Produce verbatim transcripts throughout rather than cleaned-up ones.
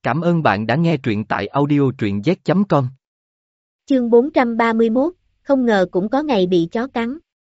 Cảm ơn bạn đã nghe truyện tại audio truyện z chấm com. Chương bốn trăm ba mươi mốt, không ngờ cũng có ngày bị chó cắn.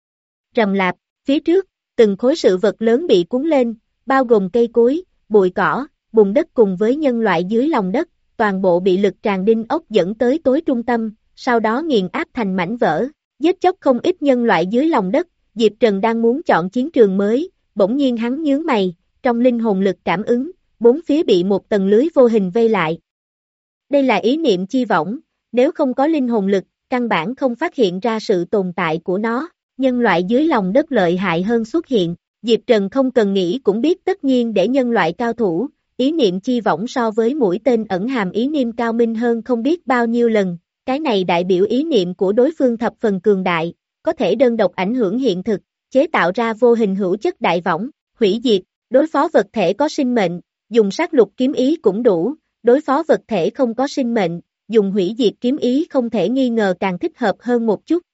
Rầm lạp, phía trước, từng khối sự vật lớn bị cuốn lên, bao gồm cây cối, bụi cỏ, bùn đất cùng với nhân loại dưới lòng đất, toàn bộ bị lực tràn đinh ốc dẫn tới tối trung tâm, sau đó nghiền áp thành mảnh vỡ, giết chóc không ít nhân loại dưới lòng đất. Diệp Trần đang muốn chọn chiến trường mới, bỗng nhiên hắn nhướng mày, trong linh hồn lực cảm ứng, bốn phía bị một tầng lưới vô hình vây lại. Đây là ý niệm chi võng, nếu không có linh hồn lực, căn bản không phát hiện ra sự tồn tại của nó. Nhân loại dưới lòng đất lợi hại hơn xuất hiện, Diệp Trần không cần nghĩ cũng biết tất nhiên để nhân loại cao thủ, ý niệm chi võng so với mũi tên ẩn hàm ý niệm cao minh hơn không biết bao nhiêu lần, cái này đại biểu ý niệm của đối phương thập phần cường đại, có thể đơn độc ảnh hưởng hiện thực, chế tạo ra vô hình hữu chất đại võng, hủy diệt, đối phó vật thể có sinh mệnh, dùng sát lục kiếm ý cũng đủ, đối phó vật thể không có sinh mệnh, dùng hủy diệt kiếm ý không thể nghi ngờ càng thích hợp hơn một chút.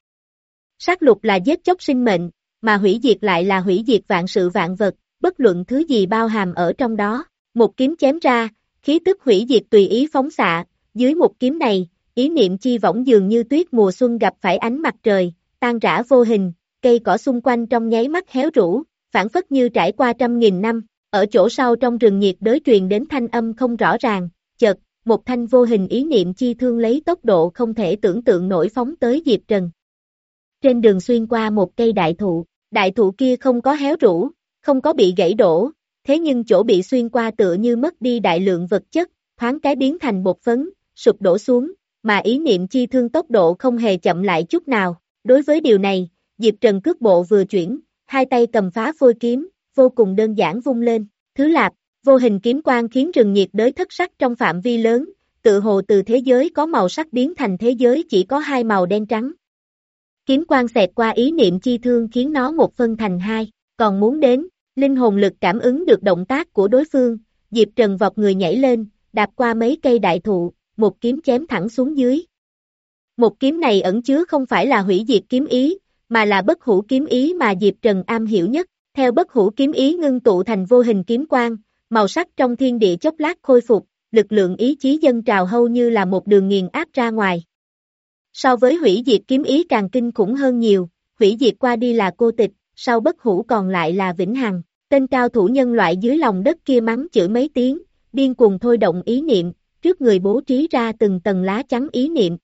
Sát lục là giết chóc sinh mệnh, mà hủy diệt lại là hủy diệt vạn sự vạn vật, bất luận thứ gì bao hàm ở trong đó. Một kiếm chém ra, khí tức hủy diệt tùy ý phóng xạ, dưới một kiếm này, ý niệm chi võng dường như tuyết mùa xuân gặp phải ánh mặt trời, tan rã vô hình, cây cỏ xung quanh trong nháy mắt héo rũ, phản phất như trải qua trăm nghìn năm. Ở chỗ sau trong rừng nhiệt đới truyền đến thanh âm không rõ ràng, chợt, một thanh vô hình ý niệm chi thương lấy tốc độ không thể tưởng tượng nổi phóng tới Diệp Trần. Trên đường xuyên qua một cây đại thụ, đại thụ kia không có héo rũ, không có bị gãy đổ, thế nhưng chỗ bị xuyên qua tựa như mất đi đại lượng vật chất, thoáng cái biến thành bột phấn, sụp đổ xuống, mà ý niệm chi thương tốc độ không hề chậm lại chút nào. Đối với điều này, Diệp Trần cước bộ vừa chuyển, hai tay cầm phá phôi kiếm, vô cùng đơn giản vung lên, thứ lạp, vô hình kiếm quang khiến rừng nhiệt đới thất sắc trong phạm vi lớn, tự hồ từ thế giới có màu sắc biến thành thế giới chỉ có hai màu đen trắng. Kiếm quang xẹt qua ý niệm chi thương khiến nó một phân thành hai, còn muốn đến, linh hồn lực cảm ứng được động tác của đối phương, Diệp Trần vọt người nhảy lên, đạp qua mấy cây đại thụ, một kiếm chém thẳng xuống dưới. Một kiếm này ẩn chứa không phải là hủy diệt kiếm ý, mà là bất hủ kiếm ý mà Diệp Trần am hiểu nhất, theo bất hủ kiếm ý ngưng tụ thành vô hình kiếm quang, màu sắc trong thiên địa chốc lát khôi phục, lực lượng ý chí dâng trào hầu như là một đường nghiền áp ra ngoài. So với hủy diệt kiếm ý càng kinh khủng hơn nhiều, hủy diệt qua đi là cô tịch, sau bất hủ còn lại là vĩnh hằng. Tên cao thủ nhân loại dưới lòng đất kia mắng chửi mấy tiếng, điên cuồng thôi động ý niệm, trước người bố trí ra từng tầng lá chắn ý niệm.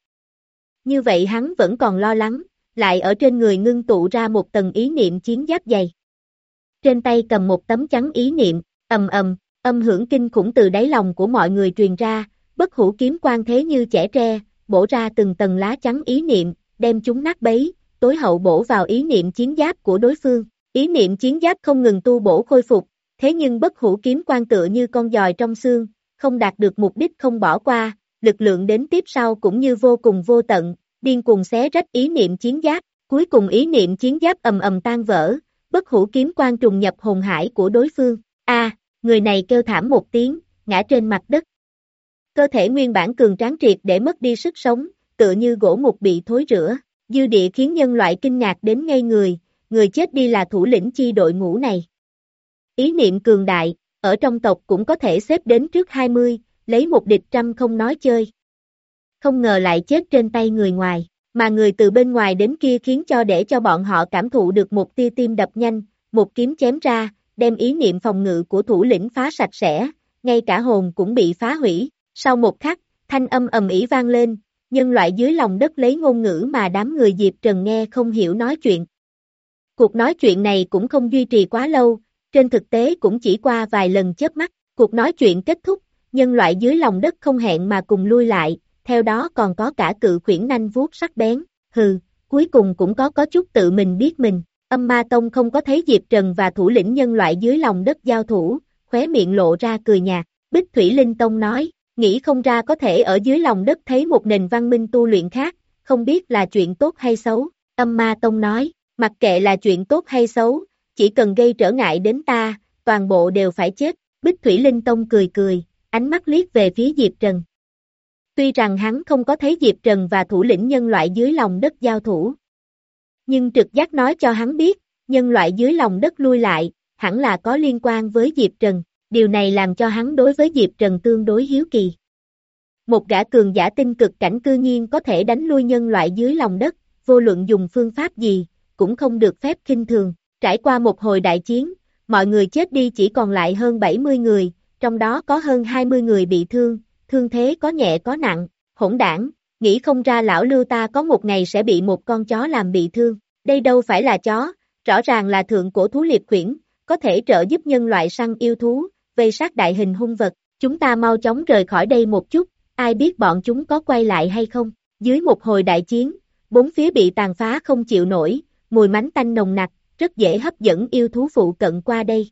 Như vậy hắn vẫn còn lo lắng, lại ở trên người ngưng tụ ra một tầng ý niệm chiến giáp dày. Trên tay cầm một tấm chắn ý niệm, ầm ầm, âm hưởng kinh khủng từ đáy lòng của mọi người truyền ra, bất hủ kiếm quang thế như chẻ tre, bổ ra từng tầng lá chắn ý niệm, đem chúng nát bấy, tối hậu bổ vào ý niệm chiến giáp của đối phương. Ý niệm chiến giáp không ngừng tu bổ khôi phục, thế nhưng bất hủ kiếm quang tựa như con giòi trong xương, không đạt được mục đích không bỏ qua, lực lượng đến tiếp sau cũng như vô cùng vô tận, điên cuồng xé rách ý niệm chiến giáp, cuối cùng ý niệm chiến giáp ầm ầm tan vỡ, bất hủ kiếm quang trùng nhập hồn hải của đối phương. A, à, người này kêu thảm một tiếng, ngã trên mặt đất. Cơ thể nguyên bản cường tráng triệt để mất đi sức sống, tựa như gỗ mục bị thối rữa, dư địa khiến nhân loại kinh ngạc đến ngây người, người chết đi là thủ lĩnh chi đội ngũ này. Ý niệm cường đại, ở trong tộc cũng có thể xếp đến trước hai mươi, lấy một địch trăm không nói chơi. Không ngờ lại chết trên tay người ngoài, mà người từ bên ngoài đến kia khiến cho để cho bọn họ cảm thụ được một tia tim đập nhanh, một kiếm chém ra, đem ý niệm phòng ngự của thủ lĩnh phá sạch sẽ, ngay cả hồn cũng bị phá hủy. Sau một khắc, thanh âm ầm ĩ vang lên, nhân loại dưới lòng đất lấy ngôn ngữ mà đám người Diệp Trần nghe không hiểu nói chuyện. Cuộc nói chuyện này cũng không duy trì quá lâu, trên thực tế cũng chỉ qua vài lần chớp mắt, cuộc nói chuyện kết thúc, nhân loại dưới lòng đất không hẹn mà cùng lui lại, theo đó còn có cả cự khuyển nanh vuốt sắc bén, hừ, cuối cùng cũng có có chút tự mình biết mình. Âm Ma Tông không có thấy Diệp Trần và thủ lĩnh nhân loại dưới lòng đất giao thủ, khóe miệng lộ ra cười nhạt. Bích Thủy Linh Tông nói, nghĩ không ra có thể ở dưới lòng đất thấy một nền văn minh tu luyện khác, không biết là chuyện tốt hay xấu. Âm Ma Tông nói, mặc kệ là chuyện tốt hay xấu, chỉ cần gây trở ngại đến ta, toàn bộ đều phải chết. Bích Thủy Linh Tông cười cười, ánh mắt liếc về phía Diệp Trần. Tuy rằng hắn không có thấy Diệp Trần và thủ lĩnh nhân loại dưới lòng đất giao thủ, nhưng trực giác nói cho hắn biết, nhân loại dưới lòng đất lui lại, hẳn là có liên quan với Diệp Trần. Điều này làm cho hắn đối với Diệp Trần tương đối hiếu kỳ. Một gã cường giả tinh cực cảnh cư nhiên có thể đánh lui nhân loại dưới lòng đất, vô luận dùng phương pháp gì, cũng không được phép khinh thường. Trải qua một hồi đại chiến, mọi người chết đi chỉ còn lại hơn bảy mươi người, trong đó có hơn hai mươi người bị thương, thương thế có nhẹ có nặng. Hỗn đảng, nghĩ không ra lão Lưu ta có một ngày sẽ bị một con chó làm bị thương. Đây đâu phải là chó, rõ ràng là thượng cổ thú liệp khuyển, có thể trợ giúp nhân loại săn yêu thú, vây sát đại hình hung vật. Chúng ta mau chóng rời khỏi đây một chút, ai biết bọn chúng có quay lại hay không. Dưới một hồi đại chiến, bốn phía bị tàn phá không chịu nổi, mùi mánh tanh nồng nặc, rất dễ hấp dẫn yêu thú phụ cận qua đây.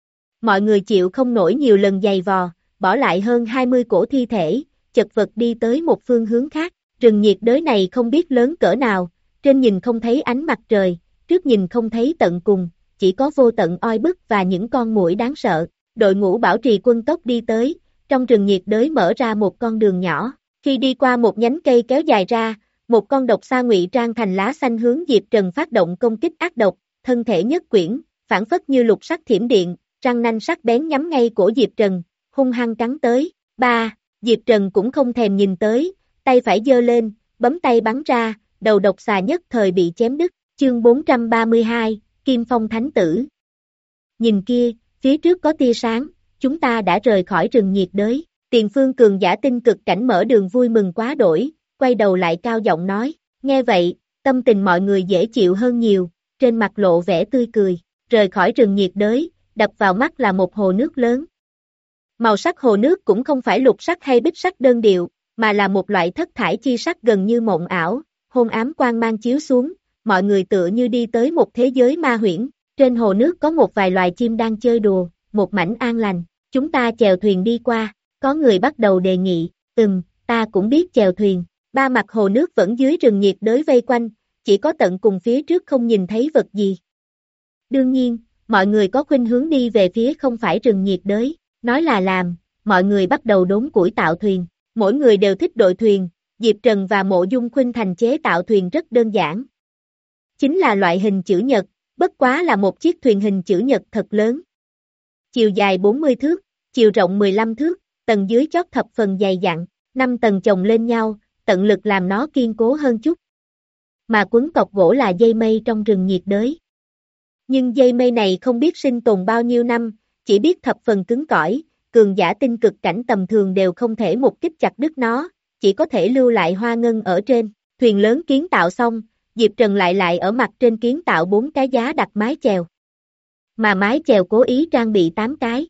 Mọi người chịu không nổi nhiều lần giày vò, bỏ lại hơn hai mươi cổ thi thể, chật vật đi tới một phương hướng khác. Rừng nhiệt đới này không biết lớn cỡ nào, trên nhìn không thấy ánh mặt trời, trước nhìn không thấy tận cùng, chỉ có vô tận oi bức và những con muỗi đáng sợ. Đội ngũ bảo trì quân tốc đi tới, trong rừng nhiệt đới mở ra một con đường nhỏ. Khi đi qua một nhánh cây kéo dài ra, một con độc xa ngụy trang thành lá xanh hướng Diệp Trần phát động công kích ác độc, thân thể nhất quyển, phản phất như lục sắc thiểm điện, răng nanh sắc bén nhắm ngay cổ Diệp Trần, hung hăng cắn tới. Ba, Diệp Trần cũng không thèm nhìn tới, tay phải giơ lên, bấm tay bắn ra, đầu độc xà nhất thời bị chém đứt. Chương bốn trăm ba mươi hai, Kim Phong Thánh Tử. Nhìn kia, phía trước có tia sáng, chúng ta đã rời khỏi rừng nhiệt đới. Tiền phương cường giả tinh cực cảnh mở đường vui mừng quá đổi, quay đầu lại cao giọng nói. Nghe vậy, tâm tình mọi người dễ chịu hơn nhiều, trên mặt lộ vẻ tươi cười. Rời khỏi rừng nhiệt đới, đập vào mắt là một hồ nước lớn. Màu sắc hồ nước cũng không phải lục sắc hay bích sắc đơn điệu, mà là một loại thất thải chi sắc gần như mộng ảo, hôn ám quang mang chiếu xuống, mọi người tựa như đi tới một thế giới ma huyễn. Trên hồ nước có một vài loài chim đang chơi đùa, một mảnh an lành. Chúng ta chèo thuyền đi qua, có người bắt đầu đề nghị. Ừm, ta cũng biết chèo thuyền. Ba mặt hồ nước vẫn dưới rừng nhiệt đới vây quanh, chỉ có tận cùng phía trước không nhìn thấy vật gì. Đương nhiên, mọi người có khuynh hướng đi về phía không phải rừng nhiệt đới. Nói là làm, mọi người bắt đầu đốn củi tạo thuyền. Mỗi người đều thích đội thuyền, Diệp Trần và Mộ Dung Khuynh Thành chế tạo thuyền rất đơn giản. Chính là loại hình chữ nhật, bất quá là một chiếc thuyền hình chữ nhật thật lớn. Chiều dài bốn mươi thước, chiều rộng mười lăm thước, tầng dưới chót thập phần dày dặn, năm tầng chồng lên nhau, tận lực làm nó kiên cố hơn chút. Mà quấn cọc gỗ là dây mây trong rừng nhiệt đới. Nhưng dây mây này không biết sinh tồn bao nhiêu năm, chỉ biết thập phần cứng cỏi, cường giả tinh cực cảnh tầm thường đều không thể một kích chặt đứt nó, chỉ có thể lưu lại hoa ngân ở trên. Thuyền lớn kiến tạo xong, Diệp Trần lại lại ở mặt trên kiến tạo bốn cái giá đặt mái chèo. Mà mái chèo cố ý trang bị tám cái.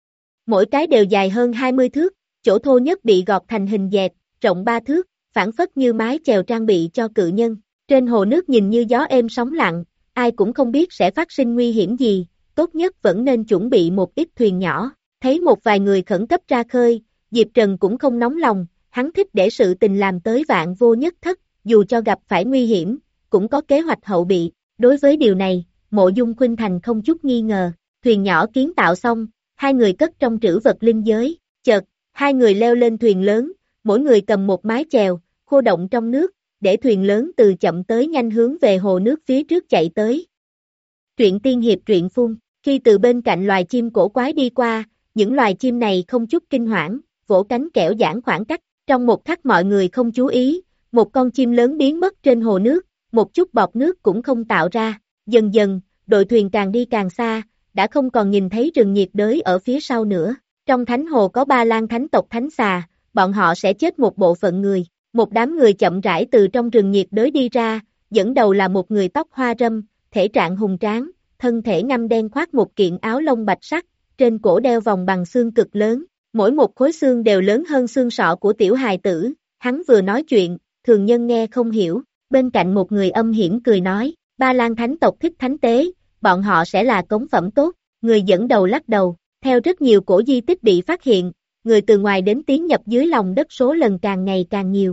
Mỗi cái đều dài hơn hai mươi thước, chỗ thô nhất bị gọt thành hình dẹt, rộng ba thước, phản phất như mái chèo trang bị cho cự nhân. Trên hồ nước nhìn như gió êm sóng lặng, ai cũng không biết sẽ phát sinh nguy hiểm gì, tốt nhất vẫn nên chuẩn bị một ít thuyền nhỏ. Thấy một vài người khẩn cấp ra khơi, Diệp Trần cũng không nóng lòng, hắn thích để sự tình làm tới vạn vô nhất thất, dù cho gặp phải nguy hiểm, cũng có kế hoạch hậu bị. Đối với điều này, Mộ Dung Khuynh Thành không chút nghi ngờ. Thuyền nhỏ kiến tạo xong, hai người cất trong trữ vật linh giới. Chợt, hai người leo lên thuyền lớn, mỗi người cầm một mái chèo, khô động trong nước, để thuyền lớn từ chậm tới nhanh hướng về hồ nước phía trước chạy tới. Truyện tiên hiệp truyện phun, khi từ bên cạnh loài chim cổ quái đi qua, những loài chim này không chút kinh hoảng, vỗ cánh kẽo giãn khoảng cách. Trong một khắc mọi người không chú ý, một con chim lớn biến mất trên hồ nước, một chút bọt nước cũng không tạo ra. Dần dần, đội thuyền càng đi càng xa, đã không còn nhìn thấy rừng nhiệt đới ở phía sau nữa. Trong thánh hồ có ba lang thánh tộc thánh xà, bọn họ sẽ chết một bộ phận người. Một đám người chậm rãi từ trong rừng nhiệt đới đi ra, dẫn đầu là một người tóc hoa râm, thể trạng hùng tráng, thân thể ngăm đen khoác một kiện áo lông bạch sắc, trên cổ đeo vòng bằng xương cực lớn, mỗi một khối xương đều lớn hơn xương sọ của tiểu hài tử. Hắn vừa nói chuyện, thường nhân nghe không hiểu, bên cạnh một người âm hiểm cười nói, ba lang thánh tộc thích thánh tế, bọn họ sẽ là cống phẩm tốt. Người dẫn đầu lắc đầu, theo rất nhiều cổ di tích bị phát hiện, người từ ngoài đến tiến nhập dưới lòng đất số lần càng ngày càng nhiều.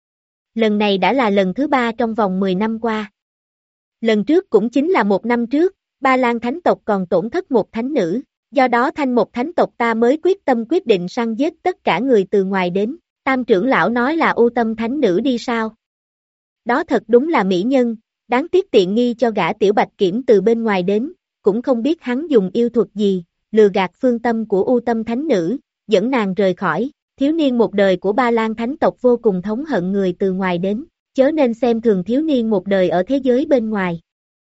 Lần này đã là lần thứ ba trong vòng mười năm qua. Lần trước cũng chính là một năm trước, ba lang thánh tộc còn tổn thất một thánh nữ, do đó thanh một thánh tộc ta mới quyết tâm quyết định săn giết tất cả người từ ngoài đến. Tam trưởng lão nói là U Tâm thánh nữ đi sao? Đó thật đúng là mỹ nhân, đáng tiếc tiện nghi cho gã tiểu bạch kiểm từ bên ngoài đến, cũng không biết hắn dùng yêu thuật gì, lừa gạt phương tâm của U Tâm Thánh Nữ, dẫn nàng rời khỏi. Thiếu niên một đời của Ba Lan Thánh tộc vô cùng thống hận người từ ngoài đến, chớ nên xem thường thiếu niên một đời ở thế giới bên ngoài.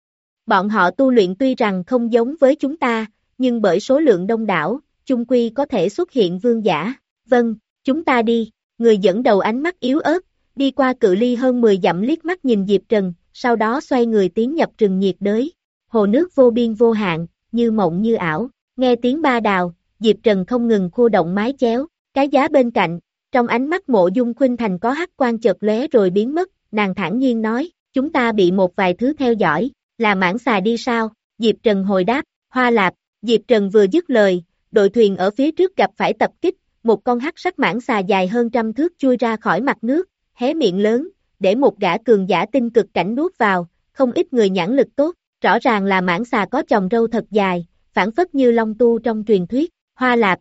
Bọn họ tu luyện tuy rằng không giống với chúng ta, nhưng bởi số lượng đông đảo, chung quy có thể xuất hiện vương giả. Vâng, chúng ta đi. Người dẫn đầu ánh mắt yếu ớt, đi qua cự ly hơn mười dặm liếc mắt nhìn Diệp Trần, sau đó xoay người tiến nhập rừng nhiệt đới. Hồ nước vô biên vô hạn, như mộng như ảo. Nghe tiếng ba đào, Diệp Trần không ngừng khô động mái chéo, cái giá bên cạnh, trong ánh mắt Mộ Dung Khuynh Thành có hắc quang chợt lóe rồi biến mất, nàng thản nhiên nói, chúng ta bị một vài thứ theo dõi, là mãng xà đi sao? Diệp Trần hồi đáp, Hoa Lạp. Diệp Trần vừa dứt lời, đội thuyền ở phía trước gặp phải tập kích, một con hắc sắc mãng xà dài hơn trăm thước chui ra khỏi mặt nước, hé miệng lớn, để một gã cường giả tinh cực cảnh nuốt vào, không ít người nhãn lực tốt, rõ ràng là mãng xà có chòm râu thật dài, phản phất như long tu trong truyền thuyết. Hoa Lạp,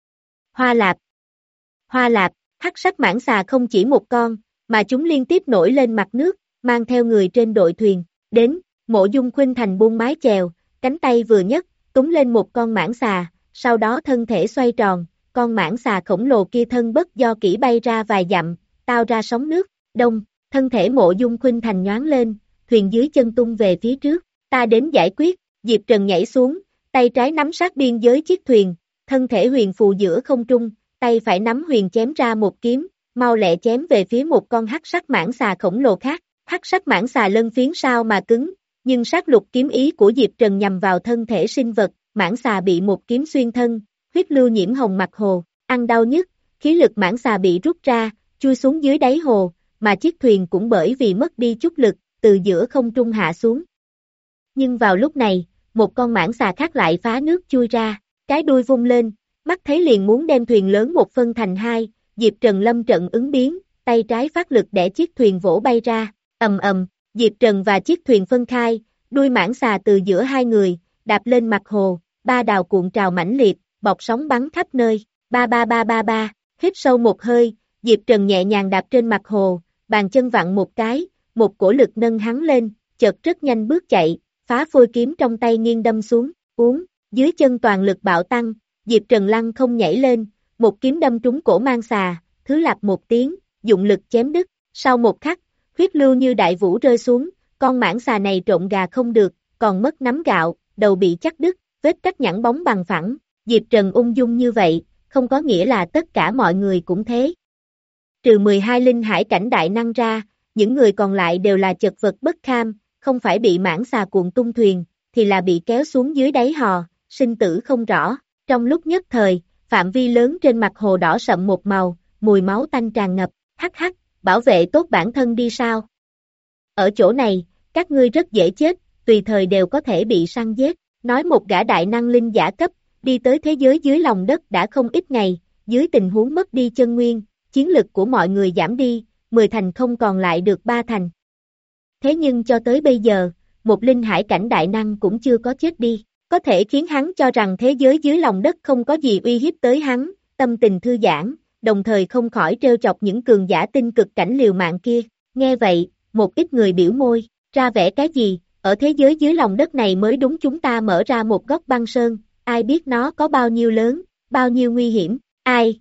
Hoa Lạp, Hoa Lạp. Hắc sắc mãng xà không chỉ một con, mà chúng liên tiếp nổi lên mặt nước, mang theo người trên đội thuyền, đến. Mộ Dung Khuynh Thành buông mái chèo, cánh tay vừa nhấc, túm lên một con mãng xà, sau đó thân thể xoay tròn, con mãng xà khổng lồ kia thân bất do kỹ bay ra vài dặm, tao ra sóng nước. Đông, thân thể Mộ Dung Khuynh Thành nhoáng lên, thuyền dưới chân tung về phía trước, ta đến giải quyết. Diệp Trần nhảy xuống, tay trái nắm sát biên giới chiếc thuyền, thân thể huyền phù giữa không trung, tay phải nắm huyền chém ra một kiếm, mau lẹ chém về phía một con hắc sắc mãng xà khổng lồ khác. Hắc sắc mãng xà lân phiến sao mà cứng, nhưng sát lục kiếm ý của Diệp Trần nhằm vào thân thể sinh vật, mãng xà bị một kiếm xuyên thân, huyết lưu nhiễm hồng mặt hồ, ăn đau nhức, khí lực mãng xà bị rút ra, chui xuống dưới đáy hồ, mà chiếc thuyền cũng bởi vì mất đi chút lực, từ giữa không trung hạ xuống. Nhưng vào lúc này, một con mãng xà khác lại phá nước chui ra, cái đuôi vung lên, mắt thấy liền muốn đem thuyền lớn một phân thành hai, Diệp Trần lâm trận ứng biến, tay trái phát lực để chiếc thuyền vỗ bay ra, ầm ầm, Diệp Trần và chiếc thuyền phân khai, đuôi mãng xà từ giữa hai người, đạp lên mặt hồ, ba đào cuộn trào mãnh liệt, bọt sóng bắn khắp nơi, ba ba ba ba ba, hít sâu một hơi, Diệp Trần nhẹ nhàng đạp trên mặt hồ, bàn chân vặn một cái, một cổ lực nâng hắn lên, chợt rất nhanh bước chạy, phá phôi kiếm trong tay nghiêng đâm xuống, uống, dưới chân toàn lực bạo tăng, Diệp Trần lăng không nhảy lên, một kiếm đâm trúng cổ mang xà, thứ lạp một tiếng, dụng lực chém đứt, sau một khắc, huyết lưu như đại vũ rơi xuống, con mãng xà này trộn gà không được, còn mất nắm gạo, đầu bị chặt đứt, vết cắt nhẵn bóng bằng phẳng, Diệp Trần ung dung như vậy, không có nghĩa là tất cả mọi người cũng thế. Trừ mười hai linh hải cảnh đại năng ra, những người còn lại đều là chật vật bất kham, không phải bị mãng xà cuộn tung thuyền, thì là bị kéo xuống dưới đáy hò, sinh tử không rõ. Trong lúc nhất thời, phạm vi lớn trên mặt hồ đỏ sậm một màu, mùi máu tanh tràn ngập, hắc hắc, bảo vệ tốt bản thân đi sao. Ở chỗ này, các ngươi rất dễ chết, tùy thời đều có thể bị săn giết, nói một gã đại năng linh giả cấp, đi tới thế giới dưới lòng đất đã không ít ngày, dưới tình huống mất đi chân nguyên, chiến lực của mọi người giảm đi, mười thành không còn lại được ba thành. Thế nhưng cho tới bây giờ, một linh hải cảnh đại năng cũng chưa có chết đi, có thể khiến hắn cho rằng thế giới dưới lòng đất không có gì uy hiếp tới hắn, tâm tình thư giãn, đồng thời không khỏi trêu chọc những cường giả tinh cực cảnh liều mạng kia. Nghe vậy, một ít người biểu môi, ra vẻ cái gì, ở thế giới dưới lòng đất này mới đúng, chúng ta mở ra một góc băng sơn, ai biết nó có bao nhiêu lớn, bao nhiêu nguy hiểm, ai.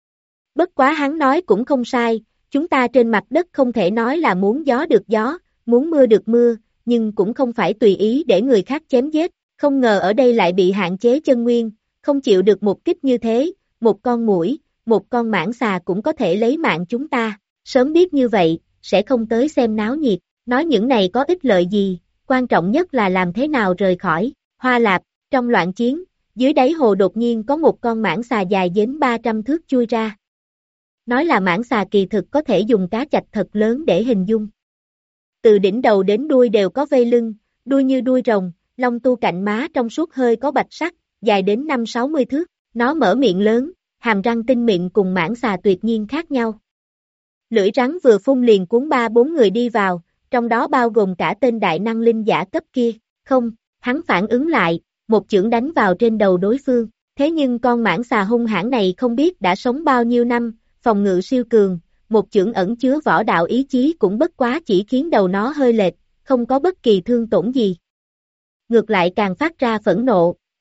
Bất quá hắn nói cũng không sai, chúng ta trên mặt đất không thể nói là muốn gió được gió, muốn mưa được mưa, nhưng cũng không phải tùy ý để người khác chém giết, không ngờ ở đây lại bị hạn chế chân nguyên, không chịu được một kích như thế, một con muỗi, một con mãng xà cũng có thể lấy mạng chúng ta, sớm biết như vậy, sẽ không tới xem náo nhiệt, nói những này có ích lợi gì, quan trọng nhất là làm thế nào rời khỏi. Hoa Lạp. Trong loạn chiến, dưới đáy hồ đột nhiên có một con mãng xà dài đến ba trăm thước chui ra. Nói là mãng xà kỳ thực có thể dùng cá chạch thật lớn để hình dung. Từ đỉnh đầu đến đuôi đều có vây lưng, đuôi như đuôi rồng, lông tu cạnh má trong suốt hơi có bạch sắc, dài đến năm sáu mươi thước, nó mở miệng lớn, hàm răng tinh mịn cùng mãng xà tuyệt nhiên khác nhau. Lưỡi rắn vừa phun liền cuốn ba bốn người đi vào, trong đó bao gồm cả tên đại năng linh giả cấp kia, không, hắn phản ứng lại, một chưởng đánh vào trên đầu đối phương, thế nhưng con mãng xà hung hãn này không biết đã sống bao nhiêu năm, phòng ngự siêu cường, một chưởng ẩn chứa võ đạo ý chí cũng bất quá chỉ khiến đầu nó hơi lệch, không có bất kỳ thương tổn gì. Ngược lại càng phát ra phẫn nộ,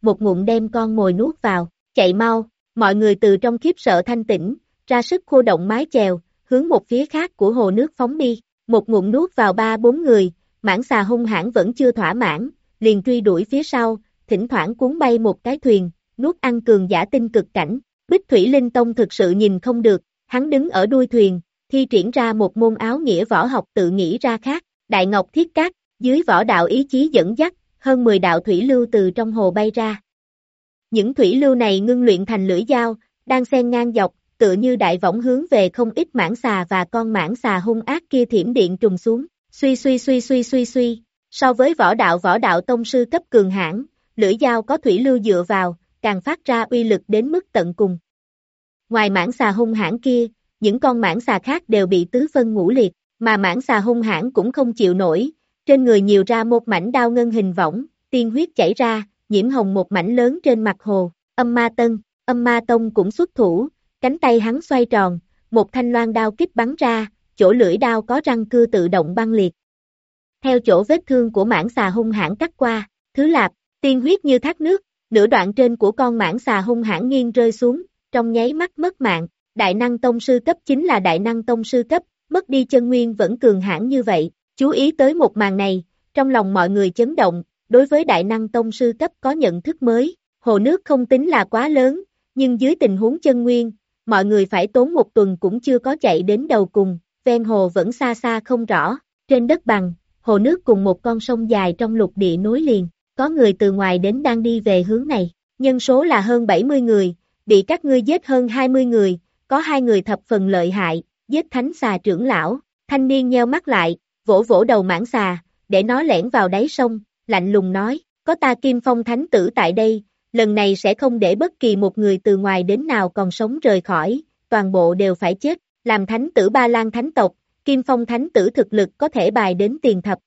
một ngụm đem con mồi nuốt vào, chạy mau, mọi người từ trong khiếp sợ thanh tỉnh, ra sức khô động mái chèo, hướng một phía khác của hồ nước phóng đi, một ngụm nuốt vào ba bốn người, mãng xà hung hãn vẫn chưa thỏa mãn, liền truy đuổi phía sau, thỉnh thoảng cuốn bay một cái thuyền, nuốt ăn cường giả tinh cực cảnh, Bích Thủy Linh Tông thực sự nhìn không được, hắn đứng ở đuôi thuyền, thi triển ra một môn áo nghĩa võ học tự nghĩ ra khác, Đại Ngọc Thiết Cát, dưới võ đạo ý chí dẫn dắt, hơn mười đạo thủy lưu từ trong hồ bay ra. Những thủy lưu này ngưng luyện thành lưỡi dao, đang xen ngang dọc, tựa như đại võng hướng về không ít mãng xà và con mãng xà hung ác kia thiểm điện trùng xuống, suy suy suy suy suy suy, so với võ đạo võ đạo tông sư cấp cường hãn, lưỡi dao có thủy lưu dựa vào, càng phát ra uy lực đến mức tận cùng. Ngoài mãng xà hung hãn kia, những con mãng xà khác đều bị tứ phân ngũ liệt, mà mãng xà hung hãn cũng không chịu nổi, trên người nhiều ra một mảnh đao ngân hình võng, tiên huyết chảy ra, nhiễm hồng một mảnh lớn trên mặt hồ, âm ma tân, âm ma tông cũng xuất thủ, cánh tay hắn xoay tròn, một thanh loan đao kích bắn ra, chỗ lưỡi đao có răng cưa tự động băng liệt. Theo chỗ vết thương của mãng xà hung hãn cắt qua, thứ lạp, tiên huyết như thác nước, nửa đoạn trên của con mãng xà hung hãn nghiêng rơi xuống, trong nháy mắt mất mạng, đại năng tông sư cấp chính là đại năng tông sư cấp, mất đi chân nguyên vẫn cường hãn như vậy, chú ý tới một màn này, trong lòng mọi người chấn động, đối với đại năng tông sư cấp có nhận thức mới, hồ nước không tính là quá lớn, nhưng dưới tình huống chân nguyên, mọi người phải tốn một tuần cũng chưa có chạy đến đầu cùng, ven hồ vẫn xa xa không rõ, trên đất bằng, hồ nước cùng một con sông dài trong lục địa nối liền, có người từ ngoài đến đang đi về hướng này, nhân số là hơn bảy mươi người, bị các ngươi giết hơn hai mươi người, có hai người thập phần lợi hại, giết thánh xà trưởng lão, thanh niên nheo mắt lại, vỗ vỗ đầu mãng xà, để nó lẻn vào đáy sông, lạnh lùng nói, có ta Kim Phong thánh tử tại đây, lần này sẽ không để bất kỳ một người từ ngoài đến nào còn sống rời khỏi, toàn bộ đều phải chết, làm thánh tử Ba Lan thánh tộc, Kim Phong thánh tử thực lực có thể bài đến tiền thập.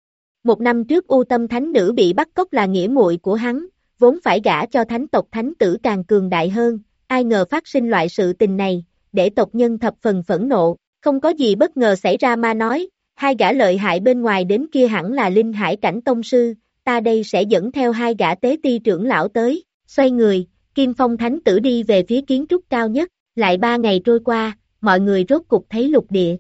Một năm trước U Tâm thánh nữ bị bắt cóc là nghĩa muội của hắn, vốn phải gả cho thánh tộc thánh tử càng cường đại hơn, ai ngờ phát sinh loại sự tình này, để tộc nhân thập phần phẫn nộ, không có gì bất ngờ xảy ra mà nói, hai gã lợi hại bên ngoài đến kia hẳn là linh hải cảnh tông sư, ta đây sẽ dẫn theo hai gã tế ti trưởng lão tới, xoay người, Kim Phong thánh tử đi về phía kiến trúc cao nhất, lại ba ngày trôi qua, mọi người rốt cục thấy lục địa.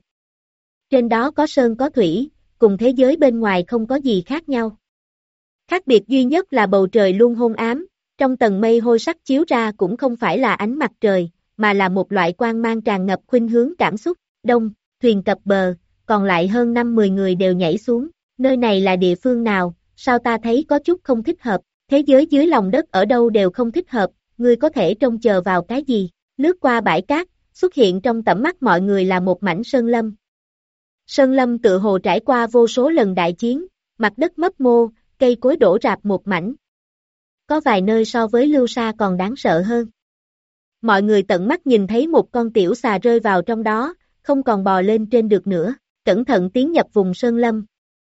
Trên đó có sơn có thủy, cùng thế giới bên ngoài không có gì khác nhau. Khác biệt duy nhất là bầu trời luôn hôn ám, trong tầng mây hôi sắc chiếu ra cũng không phải là ánh mặt trời, mà là một loại quang mang tràn ngập khuynh hướng cảm xúc, đông, thuyền cập bờ, còn lại hơn năm mười người đều nhảy xuống, nơi này là địa phương nào, sao ta thấy có chút không thích hợp, thế giới dưới lòng đất ở đâu đều không thích hợp, ngươi có thể trông chờ vào cái gì, lướt qua bãi cát, xuất hiện trong tầm mắt mọi người là một mảnh sơn lâm. Sơn lâm tự hồ trải qua vô số lần đại chiến, mặt đất mấp mô, cây cối đổ rạp một mảnh. Có vài nơi so với lưu sa còn đáng sợ hơn. Mọi người tận mắt nhìn thấy một con tiểu xà rơi vào trong đó, không còn bò lên trên được nữa, cẩn thận tiến nhập vùng sơn lâm.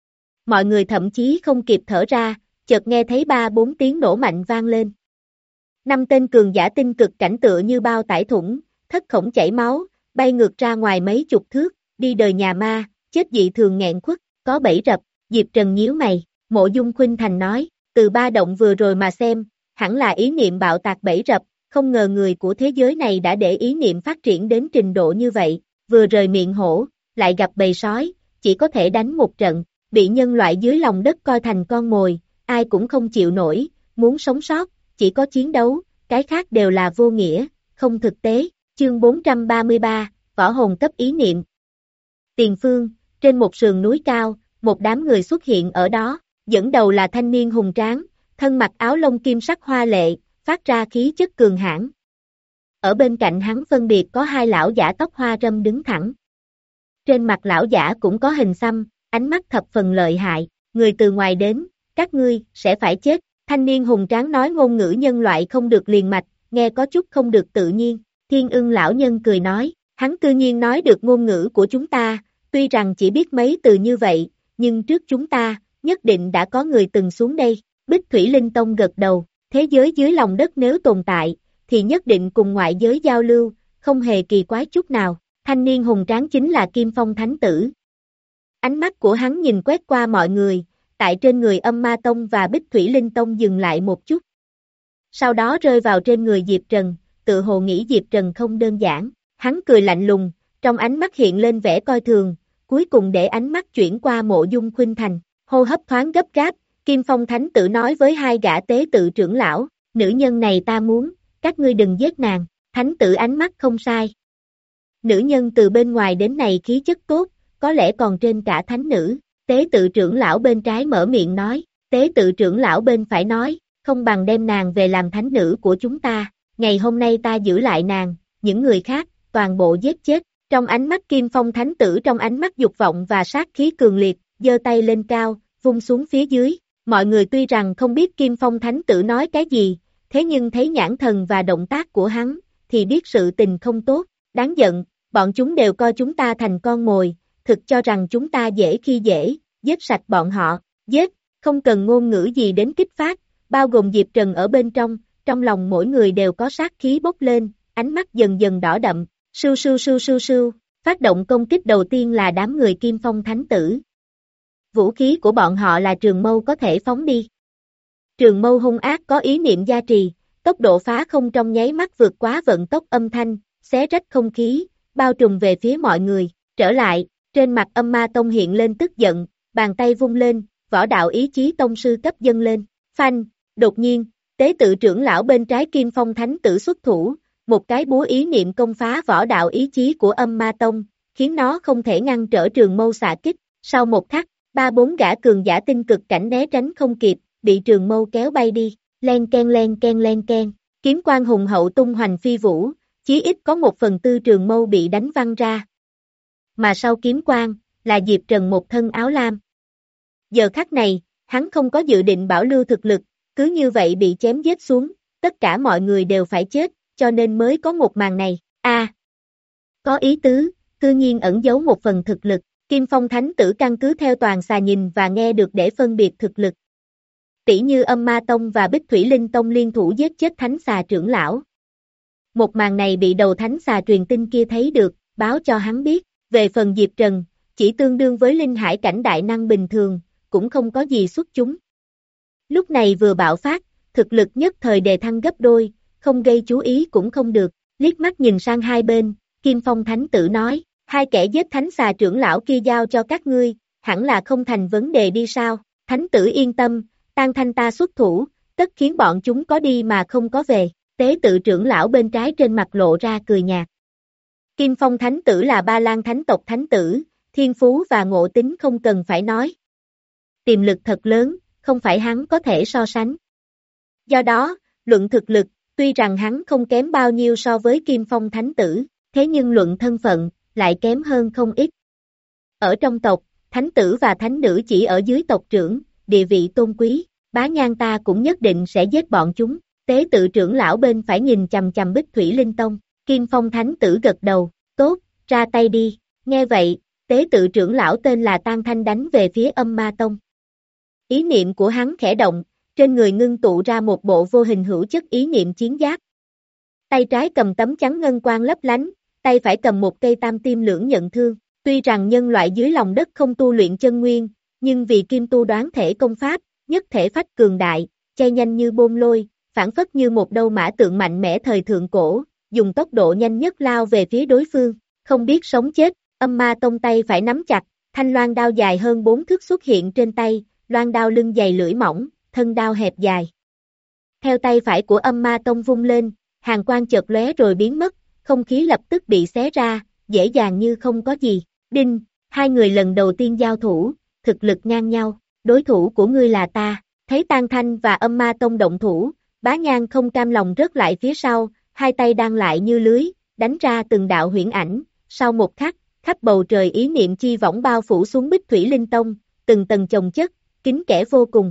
Mọi người thậm chí không kịp thở ra, chợt nghe thấy ba bốn tiếng nổ mạnh vang lên. Năm tên cường giả tinh cực cảnh tựa như bao tải thủng, thất khổng chảy máu, bay ngược ra ngoài mấy chục thước, đi đời nhà ma, chết dị thường nghẹn khuất, có bẫy rập, Diệp Trần nhíu mày, Mộ Dung Khuynh Thành nói, từ ba động vừa rồi mà xem, hẳn là ý niệm bạo tạc bẫy rập, không ngờ người của thế giới này đã để ý niệm phát triển đến trình độ như vậy, vừa rời miệng hổ, lại gặp bầy sói, chỉ có thể đánh một trận, bị nhân loại dưới lòng đất coi thành con mồi, ai cũng không chịu nổi, muốn sống sót, chỉ có chiến đấu, cái khác đều là vô nghĩa, không thực tế, chương bốn trăm ba mươi ba, võ hồn cấp ý niệm. Tiền phương, trên một sườn núi cao, một đám người xuất hiện ở đó, dẫn đầu là thanh niên hùng tráng, thân mặc áo lông kim sắc hoa lệ, phát ra khí chất cường hãn. Ở bên cạnh hắn phân biệt có hai lão giả tóc hoa râm đứng thẳng. Trên mặt lão giả cũng có hình xăm, ánh mắt thập phần lợi hại, người từ ngoài đến, các ngươi, sẽ phải chết, thanh niên hùng tráng nói ngôn ngữ nhân loại không được liền mạch, nghe có chút không được tự nhiên, Thiên Ưng lão nhân cười nói, hắn tự nhiên nói được ngôn ngữ của chúng ta, tuy rằng chỉ biết mấy từ như vậy, nhưng trước chúng ta, nhất định đã có người từng xuống đây, Bích Thủy Linh Tông gật đầu, thế giới dưới lòng đất nếu tồn tại, thì nhất định cùng ngoại giới giao lưu, không hề kỳ quái chút nào, thanh niên hùng tráng chính là Kim Phong Thánh Tử. Ánh mắt của hắn nhìn quét qua mọi người, tại trên người Âm Ma Tông và Bích Thủy Linh Tông dừng lại một chút. sau đó rơi vào trên người Diệp Trần, tự hồ nghĩ Diệp Trần không đơn giản, hắn cười lạnh lùng, trong ánh mắt hiện lên vẻ coi thường, cuối cùng để ánh mắt chuyển qua Mộ Dung Khuynh Thành, hô hấp thoáng gấp gáp, Kim Phong Thánh Tử nói với hai gã tế tự trưởng lão, nữ nhân này ta muốn, các ngươi đừng giết nàng, Thánh Tử ánh mắt không sai. Nữ nhân từ bên ngoài đến này khí chất tốt, có lẽ còn trên cả thánh nữ, tế tự trưởng lão bên trái mở miệng nói, tế tự trưởng lão bên phải nói, không bằng đem nàng về làm thánh nữ của chúng ta, ngày hôm nay ta giữ lại nàng, những người khác, toàn bộ giết chết, trong ánh mắt Kim Phong Thánh Tử trong ánh mắt dục vọng và sát khí cường liệt, giơ tay lên cao, vung xuống phía dưới, mọi người tuy rằng không biết Kim Phong Thánh Tử nói cái gì, thế nhưng thấy nhãn thần và động tác của hắn, thì biết sự tình không tốt, đáng giận, bọn chúng đều coi chúng ta thành con mồi, thực cho rằng chúng ta dễ khi dễ, giết sạch bọn họ, giết, không cần ngôn ngữ gì đến kích phát, bao gồm Diệp Trần ở bên trong, trong lòng mỗi người đều có sát khí bốc lên, ánh mắt dần dần đỏ đậm, sưu sưu sưu sưu sưu, phát động công kích đầu tiên là đám người Kim Phong Thánh Tử. Vũ khí của bọn họ là trường mâu có thể phóng đi. Trường mâu hung ác có ý niệm gia trì, tốc độ phá không trong nháy mắt vượt quá vận tốc âm thanh, xé rách không khí, bao trùm về phía mọi người, trở lại, trên mặt Âm Ma Tông hiện lên tức giận, bàn tay vung lên, võ đạo ý chí tông sư cấp dâng lên, phanh, đột nhiên, tế tự trưởng lão bên trái Kim Phong Thánh Tử xuất thủ, một cái búa ý niệm công phá võ đạo ý chí của Âm Ma Tông, khiến nó không thể ngăn trở trường mâu xạ kích, sau một khắc, ba bốn gã cường giả tinh cực cảnh né tránh không kịp, bị trường mâu kéo bay đi, len ken len ken len ken, kiếm quang hùng hậu tung hoành phi vũ, chí ít có một phần tư trường mâu bị đánh văng ra. Mà sau kiếm quang, là Diệp Trần một thân áo lam. Giờ khắc này, hắn không có dự định bảo lưu thực lực, cứ như vậy bị chém giết xuống, tất cả mọi người đều phải chết, cho nên mới có một màn này, a à, có ý tứ, cư nhiên ẩn giấu một phần thực lực, Kim Phong Thánh Tử căn cứ theo toàn xà nhìn và nghe được để phân biệt thực lực. Tỷ như Âm Ma Tông và Bích Thủy Linh Tông liên thủ giết chết Thánh Xà trưởng lão. Một màn này bị đầu Thánh Xà truyền tin kia thấy được, báo cho hắn biết, về phần Diệp Trần, chỉ tương đương với linh hải cảnh đại năng bình thường, cũng không có gì xuất chúng. Lúc này vừa bạo phát, thực lực nhất thời đề thăng gấp đôi, không gây chú ý cũng không được, liếc mắt nhìn sang hai bên, Kim Phong Thánh Tử nói, hai kẻ giết Thánh Xà trưởng lão kia giao cho các ngươi, hẳn là không thành vấn đề đi sao, Thánh Tử yên tâm, Tan Thanh ta xuất thủ, tất khiến bọn chúng có đi mà không có về, tế tự trưởng lão bên trái trên mặt lộ ra cười nhạt. Kim Phong Thánh Tử là Ba Lan Thánh tộc Thánh Tử, thiên phú và ngộ tính không cần phải nói. Tiềm lực thật lớn, không phải hắn có thể so sánh. Do đó, luận thực lực, tuy rằng hắn không kém bao nhiêu so với Kim Phong Thánh Tử, thế nhưng luận thân phận, lại kém hơn không ít. Ở trong tộc, Thánh Tử và Thánh Nữ chỉ ở dưới tộc trưởng, địa vị tôn quý, Bá Nhan ta cũng nhất định sẽ giết bọn chúng, tế tự trưởng lão bên phải nhìn chằm chằm Bích Thủy Linh Tông, Kim Phong Thánh Tử gật đầu, tốt, ra tay đi, nghe vậy, tế tự trưởng lão tên là Tan Thanh đánh về phía Âm Ma Tông. Ý niệm của hắn khẽ động, trên người ngưng tụ ra một bộ vô hình hữu chất ý niệm chiến giáp. Tay trái cầm tấm chắn ngân quang lấp lánh, tay phải cầm một cây tam tim lưỡng nhận thương, tuy rằng nhân loại dưới lòng đất không tu luyện chân nguyên, nhưng vì kim tu đoán thể công pháp, nhất thể phách cường đại, chay nhanh như bôn lôi, phản phất như một đầu mã tượng mạnh mẽ thời thượng cổ, dùng tốc độ nhanh nhất lao về phía đối phương, không biết sống chết, Âm Ma Tông tay phải nắm chặt, thanh loan đao dài hơn bốn thước xuất hiện trên tay, loan đao lưng dày lưỡi mỏng, thân đao hẹp dài. Theo tay phải của Âm Ma Tông vung lên, hàn quang chợt lóe rồi biến mất, không khí lập tức bị xé ra, dễ dàng như không có gì. Đinh, hai người lần đầu tiên giao thủ, thực lực ngang nhau, đối thủ của ngươi là ta, thấy Tan Thanh và Âm Ma Tông động thủ, Bá Nhan không cam lòng rớt lại phía sau, hai tay đang lại như lưới, đánh ra từng đạo huyễn ảnh, sau một khắc, khắp bầu trời ý niệm chi võng bao phủ xuống Bích Thủy Linh Tông, từng tầng chồng chất, kín kẽ vô cùng.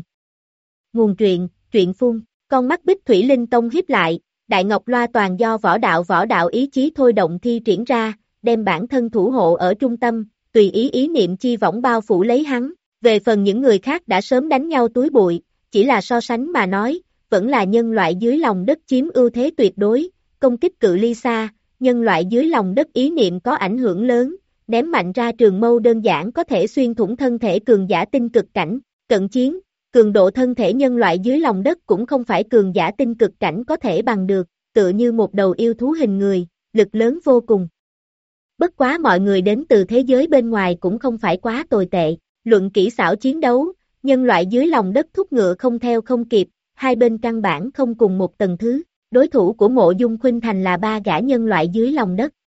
Nguồn truyện, truyện phun, con mắt Bích Thủy Linh Tông híp lại, Đại Ngọc Loa toàn do võ đạo võ đạo ý chí thôi động thi triển ra, đem bản thân thủ hộ ở trung tâm, tùy ý ý niệm chi võng bao phủ lấy hắn, về phần những người khác đã sớm đánh nhau túi bụi, chỉ là so sánh mà nói, vẫn là nhân loại dưới lòng đất chiếm ưu thế tuyệt đối, công kích cự ly xa, nhân loại dưới lòng đất ý niệm có ảnh hưởng lớn, ném mạnh ra trường mâu đơn giản có thể xuyên thủng thân thể cường giả tinh cực cảnh, cận chiến, cường độ thân thể nhân loại dưới lòng đất cũng không phải cường giả tinh cực cảnh có thể bằng được, tựa như một đầu yêu thú hình người, lực lớn vô cùng. Bất quá mọi người đến từ thế giới bên ngoài cũng không phải quá tồi tệ, luận kỹ xảo chiến đấu, nhân loại dưới lòng đất thúc ngựa không theo không kịp, hai bên căn bản không cùng một tầng thứ, đối thủ của Mộ Dung Khuynh Thành là ba gã nhân loại dưới lòng đất.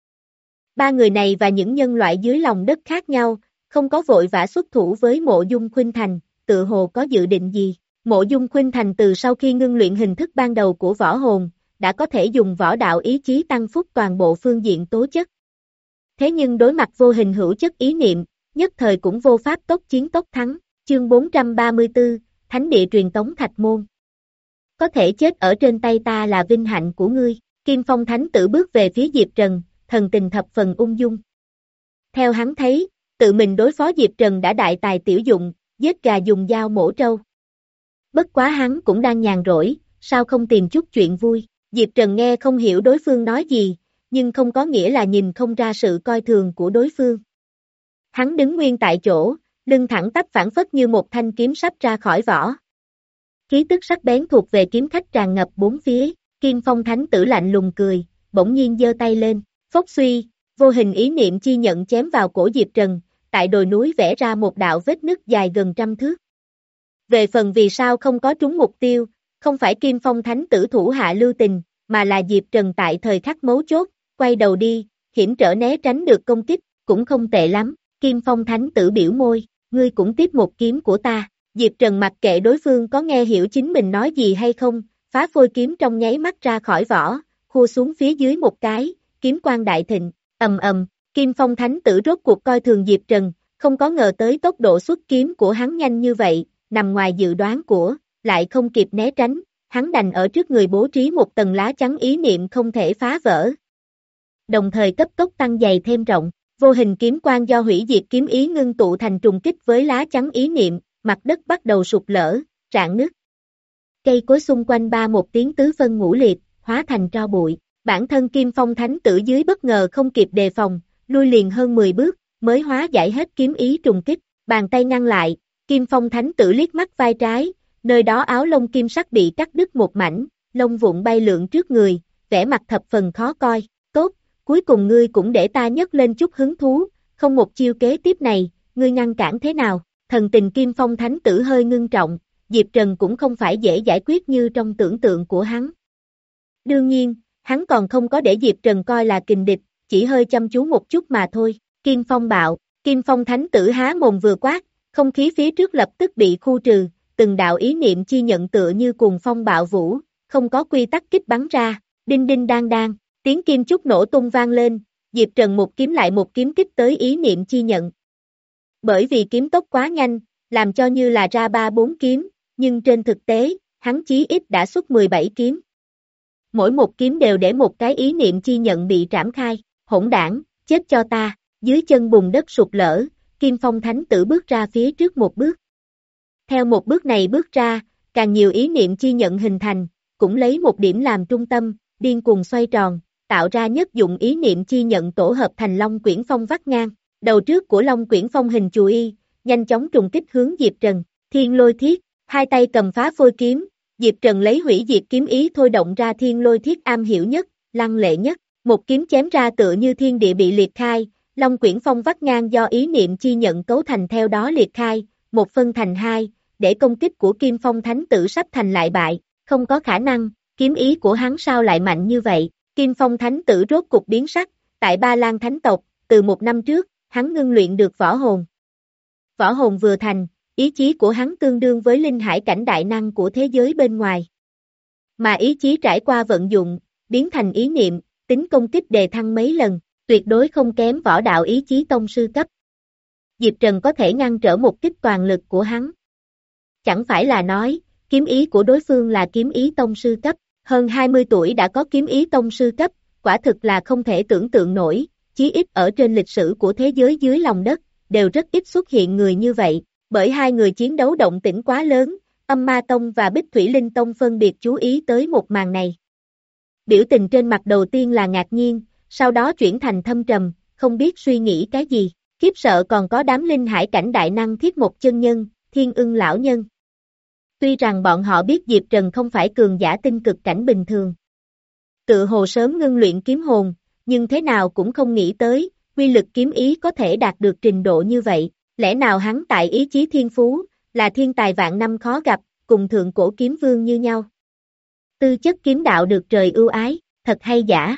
Ba người này và những nhân loại dưới lòng đất khác nhau, không có vội vã xuất thủ với Mộ Dung Khuynh Thành, tự hồ có dự định gì. Mộ Dung Khuynh Thành từ sau khi ngưng luyện hình thức ban đầu của võ hồn, đã có thể dùng võ đạo ý chí tăng phúc toàn bộ phương diện tố chất. Thế nhưng đối mặt vô hình hữu chất ý niệm, nhất thời cũng vô pháp tốc chiến tốc thắng. Chương bốn trăm ba mươi tư, Thánh địa truyền tống Thạch Môn. Có thể chết ở trên tay ta là vinh hạnh của ngươi. Kim Phong Thánh Tử bước về phía Diệp Trần, thần tình thập phần ung dung. Theo hắn thấy, tự mình đối phó Diệp Trần đã đại tài tiểu dụng, giết gà dùng dao mổ trâu. Bất quá hắn cũng đang nhàn rỗi, sao không tìm chút chuyện vui. Diệp Trần nghe không hiểu đối phương nói gì, nhưng không có nghĩa là nhìn không ra sự coi thường của đối phương. Hắn đứng nguyên tại chỗ, lưng thẳng tắp phản phất như một thanh kiếm sắp ra khỏi vỏ. Khí tức sắc bén thuộc về kiếm khách tràn ngập bốn phía, Kim Phong Thánh Tử lạnh lùng cười, bỗng nhiên giơ tay lên, phốc suy, vô hình ý niệm chi nhận chém vào cổ Diệp Trần, tại đồi núi vẽ ra một đạo vết nứt dài gần trăm thước. Về phần vì sao không có trúng mục tiêu, không phải Kim Phong Thánh Tử thủ hạ lưu tình, mà là Diệp Trần tại thời khắc mấu chốt, quay đầu đi, hiểm trở né tránh được công kích, cũng không tệ lắm. Kim Phong Thánh Tử biểu môi, ngươi cũng tiếp một kiếm của ta. Diệp Trần mặc kệ đối phương có nghe hiểu chính mình nói gì hay không, phá phôi kiếm trong nháy mắt ra khỏi vỏ, khua xuống phía dưới một cái, kiếm quang đại thịnh, ầm ầm, Kim Phong Thánh Tử rốt cuộc coi thường Diệp Trần, không có ngờ tới tốc độ xuất kiếm của hắn nhanh như vậy, nằm ngoài dự đoán của, lại không kịp né tránh, hắn đành ở trước người bố trí một tầng lá chắn ý niệm không thể phá vỡ. Đồng thời cấp tốc tăng dày thêm rộng, vô hình kiếm quang do hủy diệt kiếm ý ngưng tụ thành trùng kích với lá chắn ý niệm, mặt đất bắt đầu sụp lở, rạn nứt. Cây cối xung quanh ba một tiếng tứ phân ngũ liệt, hóa thành tro bụi, bản thân Kim Phong Thánh Tử dưới bất ngờ không kịp đề phòng, lui liền hơn mười bước, mới hóa giải hết kiếm ý trùng kích, bàn tay ngăn lại, Kim Phong Thánh Tử liếc mắt vai trái, nơi đó áo lông kim sắc bị cắt đứt một mảnh, lông vụn bay lượn trước người, vẻ mặt thập phần khó coi, tốt, cuối cùng ngươi cũng để ta nhấc lên chút hứng thú, không một chiêu kế tiếp này, ngươi ngăn cản thế nào? Thần tình Kim Phong Thánh Tử hơi ngưng trọng, Diệp Trần cũng không phải dễ giải quyết như trong tưởng tượng của hắn. Đương nhiên, hắn còn không có để Diệp Trần coi là kình địch, chỉ hơi chăm chú một chút mà thôi. Kim Phong bạo, Kim Phong Thánh Tử há mồm vừa quát, không khí phía trước lập tức bị khu trừ, từng đạo ý niệm chi nhận tựa như cuồng phong bạo vũ, không có quy tắc kích bắn ra, đinh đinh đang đang, tiếng kim chúc nổ tung vang lên, Diệp Trần một kiếm lại một kiếm kích tới ý niệm chi nhận. Bởi vì kiếm tốc quá nhanh, làm cho như là ra ba bốn kiếm, nhưng trên thực tế, hắn chí ít đã xuất mười bảy kiếm. Mỗi một kiếm đều để một cái ý niệm chi nhận bị trảm khai, hỗn đảng, chết cho ta, dưới chân bùn đất sụp lở, Kim Phong Thánh Tử bước ra phía trước một bước. Theo một bước này bước ra, càng nhiều ý niệm chi nhận hình thành, cũng lấy một điểm làm trung tâm, điên cuồng xoay tròn, tạo ra nhất dụng ý niệm chi nhận tổ hợp thành Long Quyển Phong vắt ngang. Đầu trước của Long Quyển Phong hình chù y, nhanh chóng trùng kích hướng Diệp Trần, Thiên Lôi Thiết, hai tay cầm phá phôi kiếm, Diệp Trần lấy hủy diệt kiếm ý thôi động ra Thiên Lôi Thiết am hiểu nhất, lăng lệ nhất, một kiếm chém ra tựa như thiên địa bị liệt khai, Long Quyển Phong vắt ngang do ý niệm chi nhận cấu thành theo đó liệt khai, một phân thành hai, để công kích của Kim Phong Thánh Tử sắp thành lại bại, không có khả năng, kiếm ý của hắn sao lại mạnh như vậy, Kim Phong Thánh Tử rốt cục biến sắc, tại Ba Lan Thánh tộc, từ một năm trước, hắn ngưng luyện được võ hồn. Võ hồn vừa thành, ý chí của hắn tương đương với linh hải cảnh đại năng của thế giới bên ngoài. Mà ý chí trải qua vận dụng, biến thành ý niệm, tính công kích đề thăng mấy lần, tuyệt đối không kém võ đạo ý chí tông sư cấp. Diệp Trần có thể ngăn trở một kích toàn lực của hắn. Chẳng phải là nói, kiếm ý của đối phương là kiếm ý tông sư cấp, hơn hai mươi tuổi đã có kiếm ý tông sư cấp, quả thực là không thể tưởng tượng nổi, chí ít ở trên lịch sử của thế giới dưới lòng đất, đều rất ít xuất hiện người như vậy, bởi hai người chiến đấu động tĩnh quá lớn, Âm Ma Tông và Bích Thủy Linh Tông phân biệt chú ý tới một màn này. Biểu tình trên mặt đầu tiên là ngạc nhiên, sau đó chuyển thành thâm trầm, không biết suy nghĩ cái gì, khiếp sợ còn có đám linh hải cảnh đại năng Thiết Một Chân Nhân, Thiên Ưng Lão Nhân. Tuy rằng bọn họ biết Diệp Trần không phải cường giả tinh cực cảnh bình thường. Tự hồ sớm ngưng luyện kiếm hồn, nhưng thế nào cũng không nghĩ tới, quy lực kiếm ý có thể đạt được trình độ như vậy, lẽ nào hắn tại ý chí thiên phú, là thiên tài vạn năm khó gặp, cùng thượng cổ kiếm vương như nhau. Tư chất kiếm đạo được trời ưu ái, thật hay giả.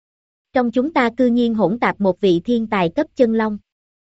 Trong chúng ta cư nhiên hỗn tạp một vị thiên tài cấp chân long.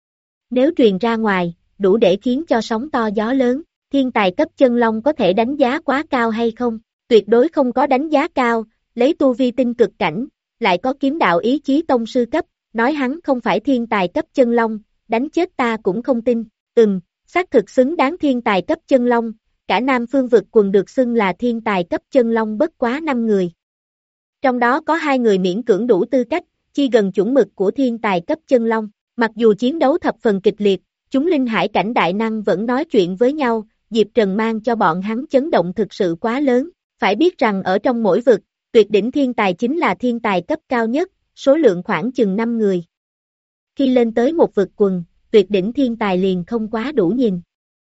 Nếu truyền ra ngoài, đủ để khiến cho sóng to gió lớn, thiên tài cấp chân long có thể đánh giá quá cao hay không? Tuyệt đối không có đánh giá cao, lấy tu vi tinh cực cảnh, lại có kiếm đạo ý chí tông sư cấp, nói hắn không phải thiên tài cấp chân long, đánh chết ta cũng không tin. Ừm, xác thực xứng đáng thiên tài cấp chân long, cả Nam Phương vực quần được xưng là thiên tài cấp chân long bất quá năm người. Trong đó có hai người miễn cưỡng đủ tư cách, chi gần chuẩn mực của thiên tài cấp chân long. Mặc dù chiến đấu thập phần kịch liệt, chúng linh hải cảnh đại năng vẫn nói chuyện với nhau, Diệp Trần mang cho bọn hắn chấn động thực sự quá lớn. Phải biết rằng ở trong mỗi vực, tuyệt đỉnh thiên tài chính là thiên tài cấp cao nhất, số lượng khoảng chừng năm người. Khi lên tới một vực quần, tuyệt đỉnh thiên tài liền không quá đủ nhìn.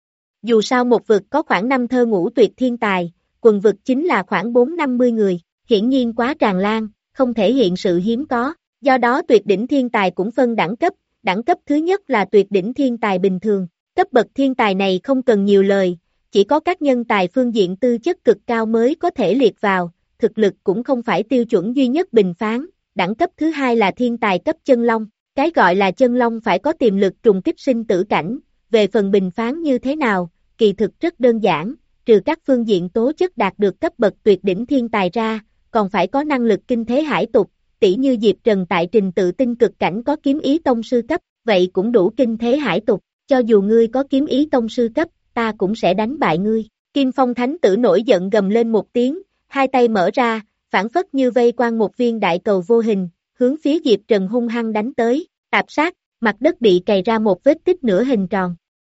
Dù sao một vực có khoảng năm thơ ngũ tuyệt thiên tài, quần vực chính là khoảng bốn năm mươi người, hiển nhiên quá tràn lan, không thể hiện sự hiếm có. Do đó tuyệt đỉnh thiên tài cũng phân đẳng cấp, đẳng cấp thứ nhất là tuyệt đỉnh thiên tài bình thường. Cấp bậc thiên tài này không cần nhiều lời, chỉ có các nhân tài phương diện tư chất cực cao mới có thể liệt vào, thực lực cũng không phải tiêu chuẩn duy nhất bình phán. Đẳng cấp thứ hai là thiên tài cấp chân long, cái gọi là chân long phải có tiềm lực trùng kích sinh tử cảnh, về phần bình phán như thế nào, kỳ thực rất đơn giản, trừ các phương diện tố chất đạt được cấp bậc tuyệt đỉnh thiên tài ra, còn phải có năng lực kinh thế hải tục, tỉ như Diệp Trần tại trình tự tinh cực cảnh có kiếm ý tông sư cấp, vậy cũng đủ kinh thế hải tục, cho dù ngươi có kiếm ý tông sư cấp, ta cũng sẽ đánh bại ngươi. Kim Phong Thánh Tử nổi giận gầm lên một tiếng, hai tay mở ra, phản phất như vây quanh một viên đại cầu vô hình, hướng phía Diệp Trần hung hăng đánh tới, tạp sát, mặt đất bị cày ra một vết tích nửa hình tròn.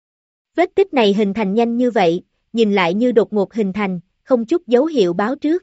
Vết tích này hình thành nhanh như vậy, nhìn lại như đột ngột hình thành, không chút dấu hiệu báo trước.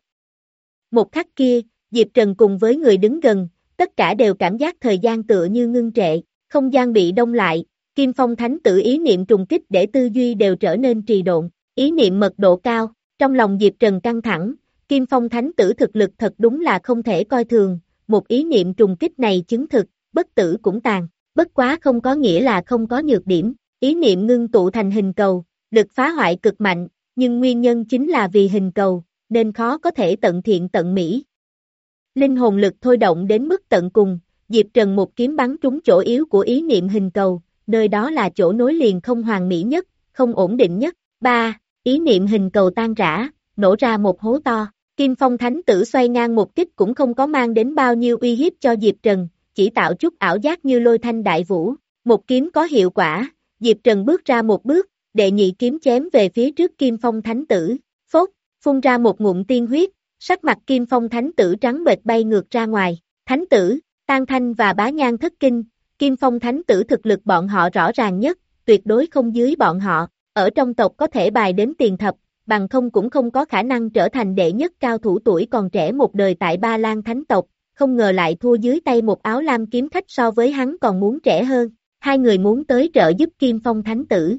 Một khắc kia, Diệp Trần cùng với người đứng gần, tất cả đều cảm giác thời gian tựa như ngưng trệ, không gian bị đông lại, Kim Phong Thánh Tử ý niệm trùng kích để tư duy đều trở nên trì độn, ý niệm mật độ cao, trong lòng Diệp Trần căng thẳng, Kim Phong Thánh Tử thực lực thật đúng là không thể coi thường, một ý niệm trùng kích này chứng thực, bất tử cũng tàn, bất quá không có nghĩa là không có nhược điểm, ý niệm ngưng tụ thành hình cầu, lực phá hoại cực mạnh, nhưng nguyên nhân chính là vì hình cầu, nên khó có thể tận thiện tận mỹ. Linh hồn lực thôi động đến mức tận cùng, Diệp Trần một kiếm bắn trúng chỗ yếu của ý niệm hình cầu, nơi đó là chỗ nối liền không hoàn mỹ nhất, không ổn định nhất. ba. Ý niệm hình cầu tan rã, nổ ra một hố to. Kim Phong Thánh Tử xoay ngang một kích cũng không có mang đến bao nhiêu uy hiếp cho Diệp Trần, chỉ tạo chút ảo giác như lôi thanh đại vũ. Một kiếm có hiệu quả, Diệp Trần bước ra một bước, đệ nhị kiếm chém về phía trước Kim Phong Thánh Tử. Phốt, phun ra một ngụm tiên huyết, sắc mặt Kim Phong Thánh Tử trắng bệch bay ngược ra ngoài. Thánh Tử, Tan Thanh và Bá Nhan thất kinh, Kim Phong Thánh Tử thực lực bọn họ rõ ràng nhất, tuyệt đối không dưới bọn họ, ở trong tộc có thể bài đến tiền thập, bằng không cũng không có khả năng trở thành đệ nhất cao thủ tuổi còn trẻ một đời tại Ba Lan Thánh tộc, không ngờ lại thua dưới tay một áo lam kiếm khách so với hắn còn muốn trẻ hơn, hai người muốn tới trợ giúp Kim Phong Thánh Tử.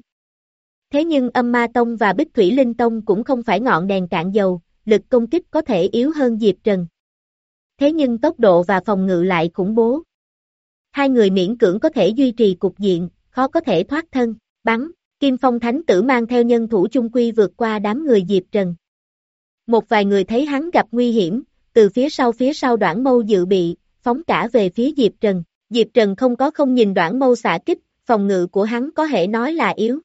Thế nhưng Âm Ma Tông và Bích Thủy Linh Tông cũng không phải ngọn đèn cạn dầu, lực công kích có thể yếu hơn Diệp Trần. Thế nhưng tốc độ và phòng ngự lại khủng bố. Hai người miễn cưỡng có thể duy trì cục diện, khó có thể thoát thân, bắn, Kim Phong Thánh Tử mang theo nhân thủ chung quy vượt qua đám người Diệp Trần. Một vài người thấy hắn gặp nguy hiểm, từ phía sau phía sau Đoản Mâu dự bị, phóng cả về phía Diệp Trần. Diệp Trần không có không nhìn Đoản Mâu xạ kích, phòng ngự của hắn có thể nói là yếu.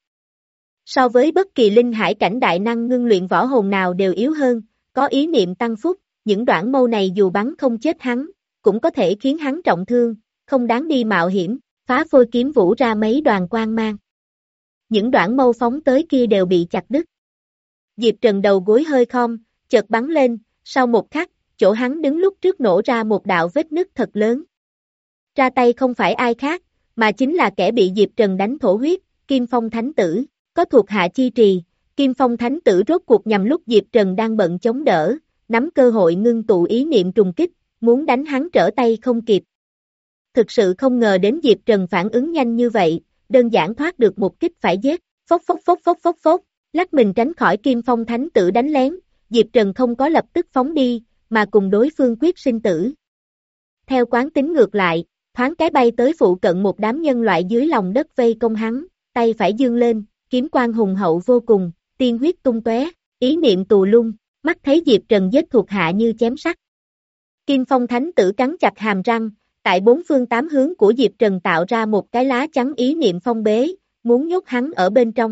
So với bất kỳ linh hải cảnh đại năng ngưng luyện võ hồn nào đều yếu hơn, có ý niệm tăng phúc, những Đoản Mâu này dù bắn không chết hắn, cũng có thể khiến hắn trọng thương, không đáng đi mạo hiểm, phá phôi kiếm vũ ra mấy đoàn quang mang. Những Đoản Mâu phóng tới kia đều bị chặt đứt. Diệp Trần đầu gối hơi khom, chợt bắn lên, sau một khắc, chỗ hắn đứng lúc trước nổ ra một đạo vết nứt thật lớn. Ra tay không phải ai khác, mà chính là kẻ bị Diệp Trần đánh thổ huyết, Kim Phong Thánh Tử, có thuộc hạ chi trì, Kim Phong Thánh Tử rốt cuộc nhằm lúc Diệp Trần đang bận chống đỡ, nắm cơ hội ngưng tụ ý niệm trùng kích, muốn đánh hắn trở tay không kịp. Thực sự không ngờ đến Diệp Trần phản ứng nhanh như vậy, đơn giản thoát được một kích phải giết, phốc phốc phốc phốc phốc phốc, lắc mình tránh khỏi Kim Phong Thánh Tử đánh lén, Diệp Trần không có lập tức phóng đi, mà cùng đối phương quyết sinh tử. Theo quán tính ngược lại, thoáng cái bay tới phụ cận một đám nhân loại dưới lòng đất vây công hắn, tay phải dương lên, kiếm quang hùng hậu vô cùng, tiên huyết tung tóe, ý niệm tù lung, mắt thấy Diệp Trần giết thuộc hạ như chém sắt. Kim Phong Thánh Tử cắn chặt hàm răng, tại bốn phương tám hướng của Diệp Trần tạo ra một cái lá chắn ý niệm phong bế, muốn nhốt hắn ở bên trong.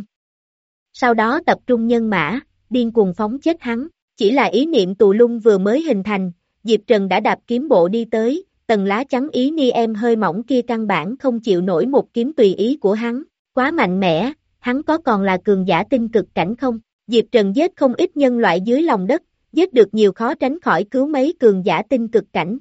Sau đó tập trung nhân mã, điên cuồng phóng chết hắn, chỉ là ý niệm tù lung vừa mới hình thành, Diệp Trần đã đạp kiếm bộ đi tới, tầng lá chắn ý ni em hơi mỏng kia căn bản không chịu nổi một kiếm tùy ý của hắn, quá mạnh mẽ, hắn có còn là cường giả tinh cực cảnh không? Diệp Trần giết không ít nhân loại dưới lòng đất, giết được nhiều khó tránh khỏi cứu mấy cường giả tinh cực cảnh.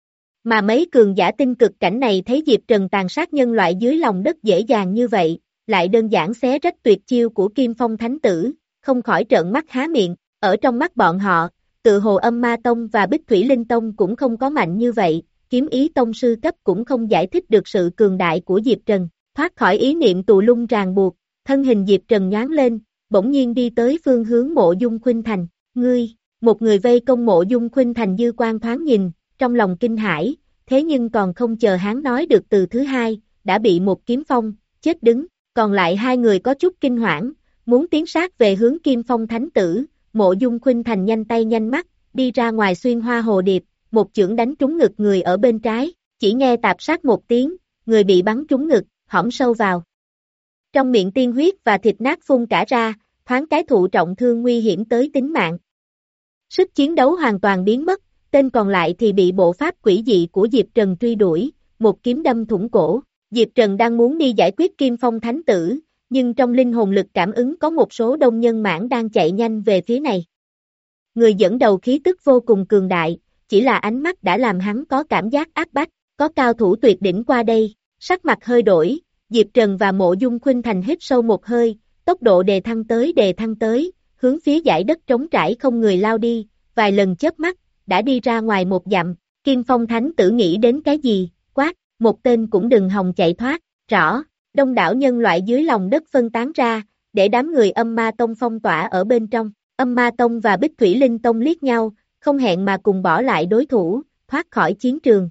Mà mấy cường giả tinh cực cảnh này thấy Diệp Trần tàn sát nhân loại dưới lòng đất dễ dàng như vậy, lại đơn giản xé rách tuyệt chiêu của Kim Phong Thánh Tử, không khỏi trợn mắt há miệng, ở trong mắt bọn họ, tự hồ Âm Ma Tông và Bích Thủy Linh Tông cũng không có mạnh như vậy, kiếm ý tông sư cấp cũng không giải thích được sự cường đại của Diệp Trần, thoát khỏi ý niệm tù lung ràng buộc, thân hình Diệp Trần nhoáng lên, bỗng nhiên đi tới phương hướng Mộ Dung Khuynh Thành, ngươi, một người vây công Mộ Dung Khuynh Thành dư quan thoáng nhìn, trong lòng kinh hãi, thế nhưng còn không chờ hắn nói được từ thứ hai, đã bị một kiếm phong, chết đứng, còn lại hai người có chút kinh hoảng, muốn tiến sát về hướng Kim Phong Thánh Tử, Mộ Dung Khuynh Thành nhanh tay nhanh mắt, đi ra ngoài xuyên hoa hồ điệp, một chưởng đánh trúng ngực người ở bên trái, chỉ nghe tạp sát một tiếng, người bị bắn trúng ngực, hõm sâu vào. Trong miệng tiên huyết và thịt nát phun cả ra, thoáng cái thụ trọng thương nguy hiểm tới tính mạng. Sức chiến đấu hoàn toàn biến mất, tên còn lại thì bị bộ pháp quỷ dị của Diệp Trần truy đuổi, một kiếm đâm thủng cổ. Diệp Trần đang muốn đi giải quyết Kim Phong Thánh Tử, nhưng trong linh hồn lực cảm ứng có một số đông nhân mãn đang chạy nhanh về phía này. Người dẫn đầu khí tức vô cùng cường đại, chỉ là ánh mắt đã làm hắn có cảm giác áp bách, có cao thủ tuyệt đỉnh qua đây, sắc mặt hơi đổi, Diệp Trần và Mộ Dung Khuynh Thành hít sâu một hơi, tốc độ đề thăng tới đề thăng tới, hướng phía dải đất trống trải không người lao đi, vài lần chớp mắt, đã đi ra ngoài một dặm, Kim Phong Thánh Tử nghĩ đến cái gì, quát, một tên cũng đừng hòng chạy thoát, rõ, đông đảo nhân loại dưới lòng đất phân tán ra, để đám người Âm Ma Tông phong tỏa ở bên trong, Âm Ma Tông và Bích Thủy Linh Tông liếc nhau, không hẹn mà cùng bỏ lại đối thủ, thoát khỏi chiến trường.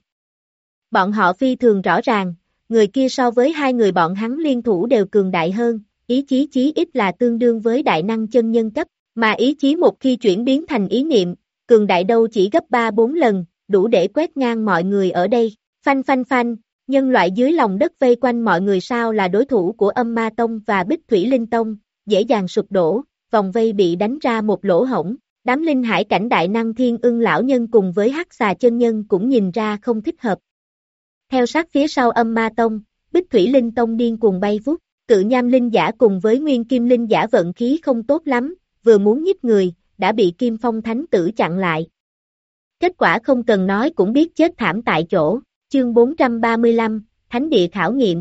Bọn họ phi thường rõ ràng, người kia so với hai người bọn hắn liên thủ đều cường đại hơn, ý chí chí ít là tương đương với đại năng chân nhân cấp, mà ý chí một khi chuyển biến thành ý niệm, cường đại đâu chỉ gấp ba bốn lần, đủ để quét ngang mọi người ở đây. Phanh phanh phanh, nhân loại dưới lòng đất vây quanh mọi người sao là đối thủ của Âm Ma Tông và Bích Thủy Linh Tông, dễ dàng sụp đổ, vòng vây bị đánh ra một lỗ hổng. Đám linh hải cảnh đại năng Thiên Ưng lão nhân cùng với Hắc Xà chân nhân cũng nhìn ra không thích hợp. Theo sát phía sau Âm Ma Tông, Bích Thủy Linh Tông điên cuồng bay vút, Cự Nham linh giả cùng với Nguyên Kim linh giả vận khí không tốt lắm, vừa muốn nhích người, đã bị Kim Phong Thánh Tử chặn lại. Kết quả không cần nói cũng biết chết thảm tại chỗ. Chương bốn trăm ba mươi lăm, Thánh địa khảo nghiệm.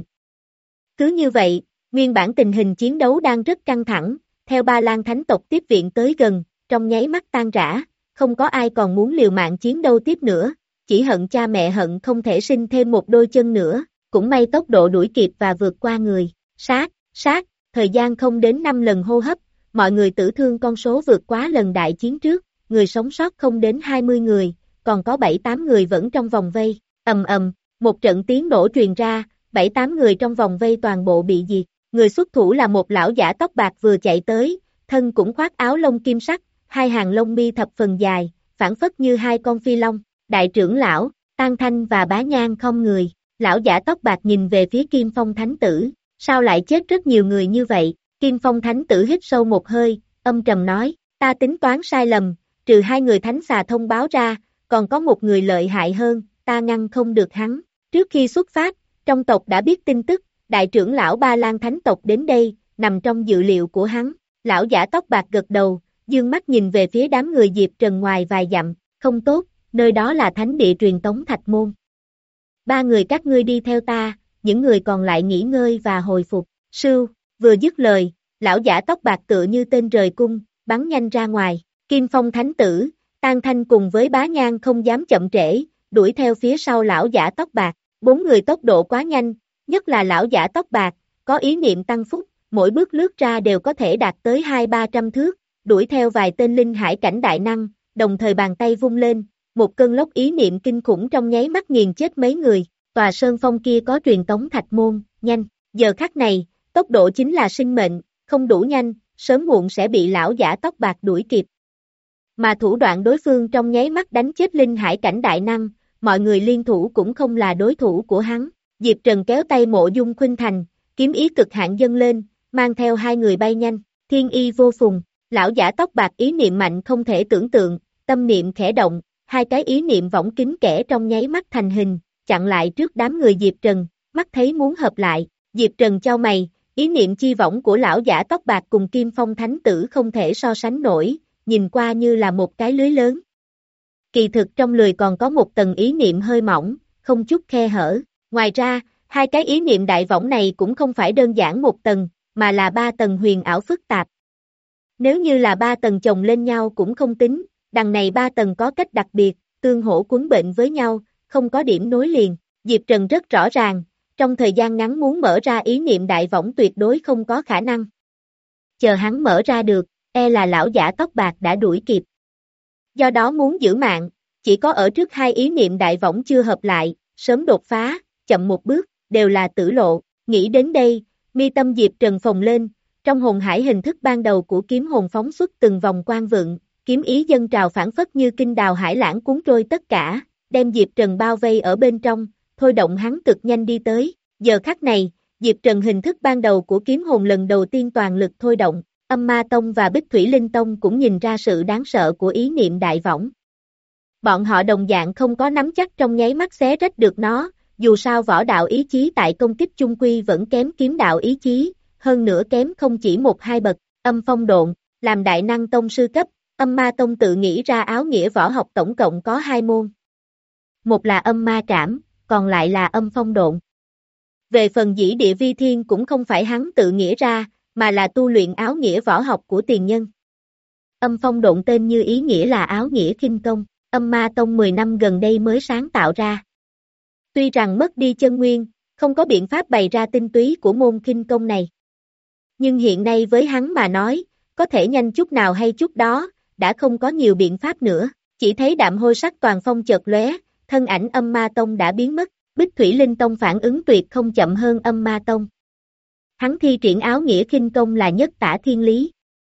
Cứ như vậy, nguyên bản tình hình chiến đấu đang rất căng thẳng, theo Ba Lan Thánh tộc tiếp viện tới gần, trong nháy mắt tan rã, không có ai còn muốn liều mạng chiến đấu tiếp nữa, chỉ hận cha mẹ hận không thể sinh thêm một đôi chân nữa, cũng may tốc độ đuổi kịp và vượt qua người, sát, sát, thời gian không đến năm lần hô hấp, mọi người tử thương con số vượt quá lần đại chiến trước, người sống sót không đến hai mươi người, còn có bảy tám người vẫn trong vòng vây. Ầm ầm, một trận tiếng nổ truyền ra, bảy tám người trong vòng vây toàn bộ bị diệt. Người xuất thủ là một lão giả tóc bạc vừa chạy tới, thân cũng khoác áo lông kim sắc, hai hàng lông mi thập phần dài, phảng phất như hai con phi long. Đại trưởng lão, Tan Thanh và Bá Nhan không người. Lão giả tóc bạc nhìn về phía Kim Phong Thánh Tử, sao lại chết rất nhiều người như vậy? Kim Phong Thánh Tử hít sâu một hơi, âm trầm nói, ta tính toán sai lầm, trừ hai người thánh xà thông báo ra, còn có một người lợi hại hơn. Ta ngăn không được hắn. Trước khi xuất phát, trong tộc đã biết tin tức, đại trưởng lão Ba Lan Thánh tộc đến đây, nằm trong dự liệu của hắn. Lão giả tóc bạc gật đầu, dương mắt nhìn về phía đám người Diệp Trần ngoài vài dặm, không tốt, nơi đó là thánh địa truyền tống Thạch Môn. Ba người các ngươi đi theo ta, những người còn lại nghỉ ngơi và hồi phục. Sưu, vừa dứt lời, lão giả tóc bạc tựa như tên rời cung, bắn nhanh ra ngoài. Kim Phong Thánh Tử, Tan Thanh cùng với Bá Nhan không dám chậm trễ, đuổi theo phía sau lão giả tóc bạc, bốn người tốc độ quá nhanh, nhất là lão giả tóc bạc, có ý niệm tăng phúc, mỗi bước lướt ra đều có thể đạt tới hai ba trăm thước, đuổi theo vài tên linh hải cảnh đại năng, đồng thời bàn tay vung lên, một cơn lốc ý niệm kinh khủng trong nháy mắt nghiền chết mấy người, tòa sơn phong kia có truyền tống thạch môn, nhanh, giờ khắc này, tốc độ chính là sinh mệnh, không đủ nhanh, sớm muộn sẽ bị lão giả tóc bạc đuổi kịp. Mà thủ đoạn đối phương trong nháy mắt đánh chết linh hải cảnh đại năng, mọi người liên thủ cũng không là đối thủ của hắn. Diệp Trần kéo tay Mộ Dung Khuynh Thành, kiếm ý cực hạn dâng lên, mang theo hai người bay nhanh, thiên y vô phùng, lão giả tóc bạc ý niệm mạnh không thể tưởng tượng, tâm niệm khẽ động, hai cái ý niệm võng kính kẽ trong nháy mắt thành hình, chặn lại trước đám người Diệp Trần, mắt thấy muốn hợp lại, Diệp Trần chau mày, ý niệm chi võng của lão giả tóc bạc cùng Kim Phong Thánh Tử không thể so sánh nổi, nhìn qua như là một cái lưới lớn. Kỳ thực trong lưới còn có một tầng ý niệm hơi mỏng, không chút khe hở, ngoài ra, hai cái ý niệm đại võng này cũng không phải đơn giản một tầng, mà là ba tầng huyền ảo phức tạp. Nếu như là ba tầng chồng lên nhau cũng không tính, đằng này ba tầng có cách đặc biệt, tương hỗ cuốn bệnh với nhau, không có điểm nối liền. Diệp Trần rất rõ ràng, trong thời gian ngắn muốn mở ra ý niệm đại võng tuyệt đối không có khả năng. Chờ hắn mở ra được, e là lão giả tóc bạc đã đuổi kịp. Do đó muốn giữ mạng, chỉ có ở trước hai ý niệm đại võng chưa hợp lại, sớm đột phá, chậm một bước, đều là tử lộ. Nghĩ đến đây, mi tâm Diệp Trần phồng lên, trong hồn hải hình thức ban đầu của kiếm hồn phóng xuất từng vòng quang vượng, kiếm ý dâng trào phản phất như kinh đào hải lãng cuốn trôi tất cả, đem Diệp Trần bao vây ở bên trong, thôi động hắn cực nhanh đi tới. Giờ khắc này, Diệp Trần hình thức ban đầu của kiếm hồn lần đầu tiên toàn lực thôi động, Âm Ma Tông và Bích Thủy Linh Tông cũng nhìn ra sự đáng sợ của ý niệm đại võng. Bọn họ đồng dạng không có nắm chắc trong nháy mắt xé rách được nó, dù sao võ đạo ý chí tại công kích chung quy vẫn kém kiếm đạo ý chí, hơn nữa kém không chỉ một hai bậc. Âm Phong Độn, làm đại năng tông sư cấp, Âm Ma Tông tự nghĩ ra áo nghĩa võ học tổng cộng có hai môn. Một là Âm Ma Trảm, còn lại là Âm Phong Độn. Về phần dĩ địa vi thiên cũng không phải hắn tự nghĩ ra, mà là tu luyện áo nghĩa võ học của tiền nhân. Âm Phong Độn tên như ý nghĩa là áo nghĩa khinh công, Âm Ma Tông mười năm gần đây mới sáng tạo ra. Tuy rằng mất đi chân nguyên, không có biện pháp bày ra tinh túy của môn khinh công này. Nhưng hiện nay với hắn mà nói, có thể nhanh chút nào hay chút đó, đã không có nhiều biện pháp nữa. Chỉ thấy đạm hôi sắc toàn phong chợt lóe, thân ảnh Âm Ma Tông đã biến mất, Bích Thủy Linh Tông phản ứng tuyệt không chậm hơn Âm Ma Tông. Hắn thi triển áo nghĩa khinh công là nhất tả thiên lý.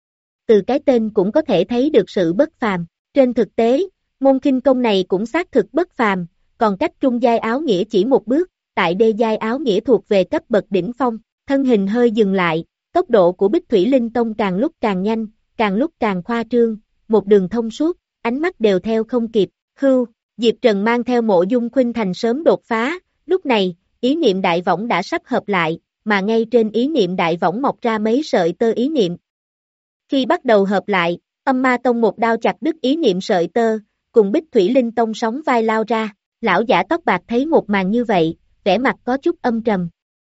Từ cái tên cũng có thể thấy được sự bất phàm. Trên thực tế, môn khinh công này cũng xác thực bất phàm, còn cách trung giai áo nghĩa chỉ một bước, tại đê giai áo nghĩa thuộc về cấp bậc đỉnh phong, thân hình hơi dừng lại, tốc độ của Bích Thủy Linh Tông càng lúc càng nhanh, càng lúc càng khoa trương, một đường thông suốt, ánh mắt đều theo không kịp. Hưu, Diệp Trần mang theo Mộ Dung Khuynh Thành sớm đột phá, lúc này, ý niệm đại võng đã sắp hợp lại, mà ngay trên ý niệm đại võng mọc ra mấy sợi tơ ý niệm. Khi bắt đầu hợp lại, Âm Ma Tông một đao chặt đứt ý niệm sợi tơ, cùng Bích Thủy Linh Tông sóng vai lao ra, lão giả tóc bạc thấy một màn như vậy, vẻ mặt có chút âm trầm.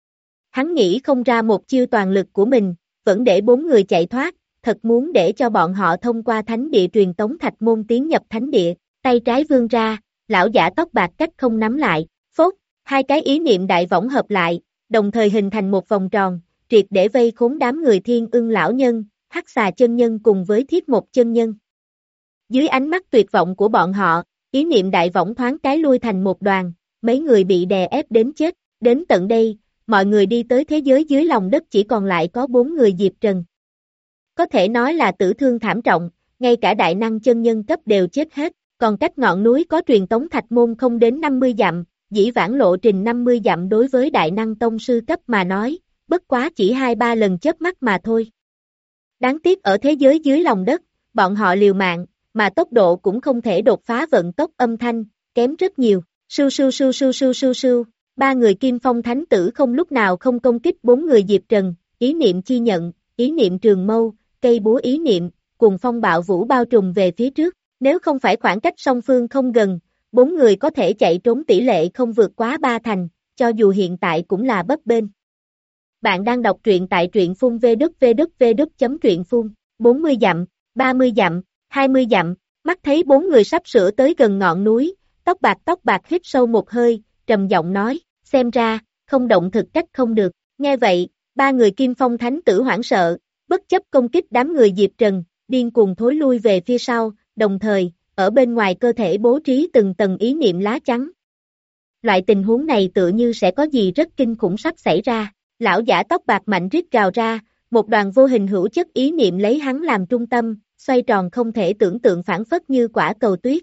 Hắn nghĩ không ra một chiêu toàn lực của mình, vẫn để bốn người chạy thoát, thật muốn để cho bọn họ thông qua thánh địa truyền tống thạch môn tiến nhập thánh địa, tay trái vươn ra, lão giả tóc bạc cách không nắm lại, phốt, hai cái ý niệm đại võng hợp lại, đồng thời hình thành một vòng tròn, triệt để vây khốn đám người Thiên Ưng lão nhân, Hắc Xà chân nhân cùng với Thiết Một chân nhân. Dưới ánh mắt tuyệt vọng của bọn họ, ý niệm đại võng thoáng cái lui thành một đoàn, mấy người bị đè ép đến chết, đến tận đây, mọi người đi tới thế giới dưới lòng đất chỉ còn lại có bốn người Diệp Trần. Có thể nói là tử thương thảm trọng, ngay cả đại năng chân nhân cấp đều chết hết, còn cách ngọn núi có truyền tống thạch môn không đến năm mươi dặm, dĩ vãng lộ trình năm mươi dặm đối với đại năng tông sư cấp mà nói, bất quá chỉ hai ba lần chớp mắt mà thôi. Đáng tiếc ở thế giới dưới lòng đất, bọn họ liều mạng, mà tốc độ cũng không thể đột phá vận tốc âm thanh, kém rất nhiều, sưu sưu sưu sưu sưu sưu sưu, ba người Kim Phong Thánh Tử không lúc nào không công kích bốn người Diệp Trần, ý niệm chi nhận, ý niệm trường mâu, cây búa ý niệm, cùng phong bạo vũ bao trùm về phía trước, nếu không phải khoảng cách song phương không gần, bốn người có thể chạy trốn tỷ lệ không vượt quá ba thành, cho dù hiện tại cũng là bấp bênh. Bạn đang đọc truyện tại truyện phun www.truyện.phun, bốn mươi dặm, ba mươi dặm, hai mươi dặm, mắt thấy bốn người sắp sửa tới gần ngọn núi, tóc bạc tóc bạc hít sâu một hơi, trầm giọng nói, xem ra, không động thực cách không được, nghe vậy, Ba người Kim Phong Thánh tử hoảng sợ, bất chấp công kích đám người Diệp Trần, điên cuồng thối lui về phía sau, đồng thời, ở bên ngoài cơ thể bố trí từng tầng ý niệm lá chắn. Loại tình huống này tựa như sẽ có gì rất kinh khủng sắp xảy ra. Lão giả tóc bạc mạnh rít gào ra, một đoàn vô hình hữu chất ý niệm lấy hắn làm trung tâm, xoay tròn không thể tưởng tượng phản phất như quả cầu tuyết.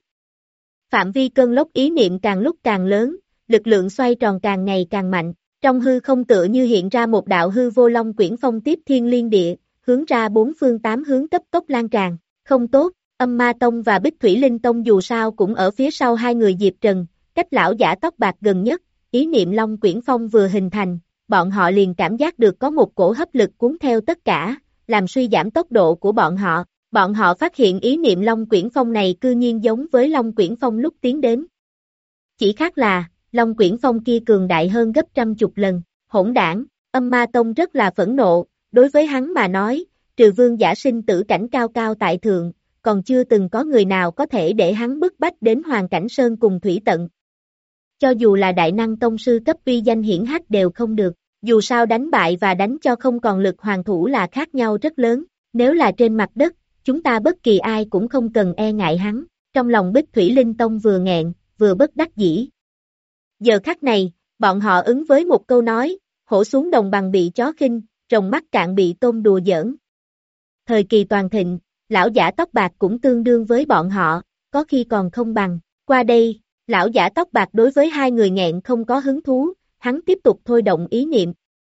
Phạm vi cơn lốc ý niệm càng lúc càng lớn, lực lượng xoay tròn càng ngày càng mạnh, trong hư không tựa như hiện ra một đạo hư vô long quyển phong tiếp thiên liên địa, hướng ra bốn phương tám hướng cấp tốc lan tràn. Không tốt, Âm Ma Tông và Bích Thủy Linh Tông dù sao cũng ở phía sau hai người Diệp Trần, cách lão giả tóc bạc gần nhất, ý niệm long quyển phong vừa hình thành, bọn họ liền cảm giác được có một cổ hấp lực cuốn theo tất cả, làm suy giảm tốc độ của bọn họ. Bọn họ phát hiện ý niệm long quyển phong này cư nhiên giống với long quyển phong lúc tiến đến. Chỉ khác là, long quyển phong kia cường đại hơn gấp trăm chục lần, hỗn đảng, Âm Ma Tông rất là phẫn nộ, đối với hắn mà nói, trừ vương giả sinh tử cảnh cao cao tại thượng, còn chưa từng có người nào có thể để hắn bức bách đến Hoàng Cảnh Sơn cùng Thủy Tận. Cho dù là đại năng tông sư cấp uy danh hiển hách đều không được, dù sao đánh bại và đánh cho không còn lực hoàng thủ là khác nhau rất lớn, nếu là trên mặt đất, chúng ta bất kỳ ai cũng không cần e ngại hắn, trong lòng Bích Thủy Linh Tông vừa nghẹn, vừa bất đắc dĩ. Giờ khắc này, bọn họ ứng với một câu nói, hổ xuống đồng bằng bị chó khinh, rồng mắc cạn bị tôm đùa giỡn. Thời kỳ toàn thịnh, lão giả tóc bạc cũng tương đương với bọn họ, có khi còn không bằng, qua đây, lão giả tóc bạc đối với hai người nghẹn không có hứng thú, hắn tiếp tục thôi động ý niệm.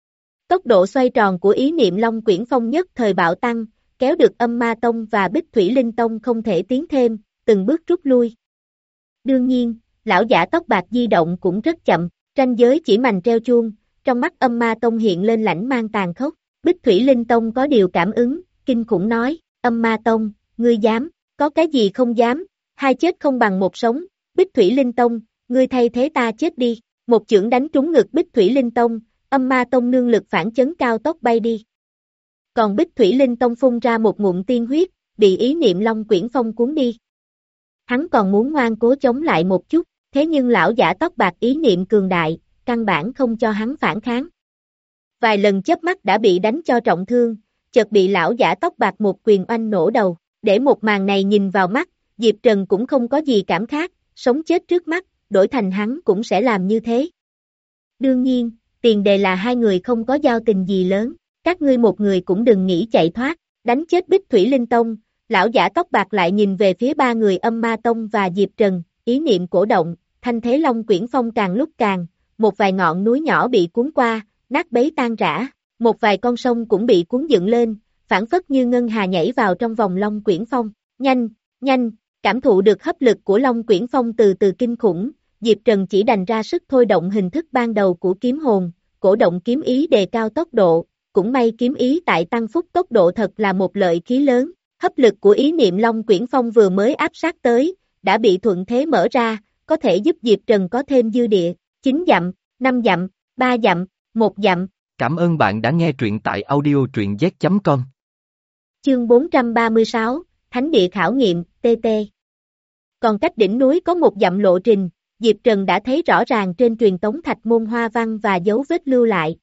Tốc độ xoay tròn của ý niệm long quyển phong nhất thời bạo tăng, kéo được Âm Ma Tông và Bích Thủy Linh Tông không thể tiến thêm, từng bước rút lui. Đương nhiên, lão giả tóc bạc di động cũng rất chậm, ranh giới chỉ mành treo chuông, trong mắt Âm Ma Tông hiện lên lãnh mang tàn khốc. Bích Thủy Linh Tông có điều cảm ứng, kinh khủng nói, Âm Ma Tông, ngươi dám, có cái gì không dám, hai chết không bằng một sống. Bích Thủy Linh Tông, ngươi thay thế ta chết đi, một chưởng đánh trúng ngực Bích Thủy Linh Tông, Âm Ma Tông nương lực phản chấn cao tốc bay đi. Còn Bích Thủy Linh Tông phun ra một ngụm tiên huyết, bị ý niệm long quyển phong cuốn đi. Hắn còn muốn ngoan cố chống lại một chút, thế nhưng lão giả tóc bạc ý niệm cường đại, căn bản không cho hắn phản kháng. Vài lần chớp mắt đã bị đánh cho trọng thương, chợt bị lão giả tóc bạc một quyền oanh nổ đầu, để một màn này nhìn vào mắt, Diệp Trần cũng không có gì cảm khác, sống chết trước mắt, đổi thành hắn cũng sẽ làm như thế. Đương nhiên, tiền đề là hai người không có giao tình gì lớn, các ngươi một người cũng đừng nghĩ chạy thoát, đánh chết Bích Thủy Linh Tông, lão giả tóc bạc lại nhìn về phía ba người Âm Ma Tông và Diệp Trần, ý niệm cổ động, thanh thế long quyển phong càng lúc càng, một vài ngọn núi nhỏ bị cuốn qua, nát bấy tan rã, một vài con sông cũng bị cuốn dựng lên, phản phất như ngân hà nhảy vào trong vòng long quyển phong, nhanh, nhanh, cảm thụ được hấp lực của long quyển phong từ từ kinh khủng, Diệp Trần chỉ đành ra sức thôi động hình thức ban đầu của kiếm hồn, cổ động kiếm ý đề cao tốc độ, cũng may kiếm ý tại tăng phúc tốc độ thật là một lợi khí lớn, hấp lực của ý niệm long quyển phong vừa mới áp sát tới, đã bị thuận thế mở ra, có thể giúp Diệp Trần có thêm dư địa, chín dặm, năm dặm, ba dặm, một dặm. Cảm ơn bạn đã nghe truyện tại audio truyện z chấm com. Chương bốn trăm ba mươi sáu, Thánh địa khảo nghiệm, tê tê. Còn cách đỉnh núi có một dặm lộ trình, Diệp Trần đã thấy rõ ràng trên truyền tống thạch môn hoa văn và dấu vết lưu lại.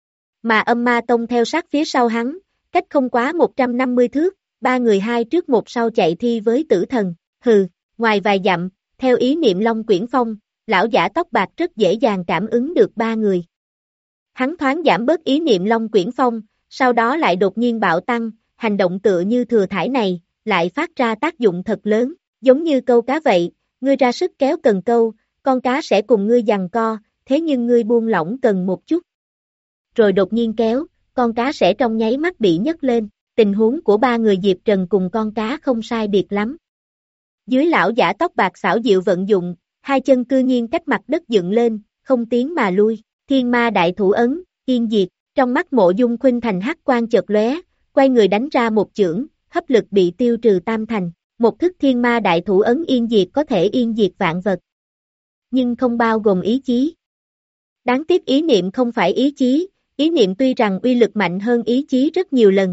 Mà Âm Ma Tông theo sát phía sau hắn, cách không quá một trăm năm mươi thước, ba người hai trước một sau chạy thi với tử thần, hừ, ngoài vài dặm, theo ý niệm long quyển phong, lão giả tóc bạc rất dễ dàng cảm ứng được ba người. Hắn thoáng giảm bớt ý niệm long quyển phong, sau đó lại đột nhiên bạo tăng, hành động tựa như thừa thải này, lại phát ra tác dụng thật lớn, giống như câu cá vậy, ngươi ra sức kéo cần câu, con cá sẽ cùng ngươi giằng co, thế nhưng ngươi buông lỏng cần một chút. Rồi đột nhiên kéo, con cá sẽ trong nháy mắt bị nhấc lên, tình huống của ba người Diệp Trần cùng con cá không sai biệt lắm. Dưới lão giả tóc bạc xảo diệu vận dụng, hai chân cư nhiên cách mặt đất dựng lên, không tiến mà lui, thiên ma đại thủ ấn, yên diệt, trong mắt Mộ Dung Khuynh Thành hắc quang chợt lóe, quay người đánh ra một chưởng, hấp lực bị tiêu trừ tam thành, một thức thiên ma đại thủ ấn yên diệt có thể yên diệt vạn vật, nhưng không bao gồm ý chí. Đáng tiếc ý niệm không phải ý chí, ý niệm tuy rằng uy lực mạnh hơn ý chí rất nhiều lần,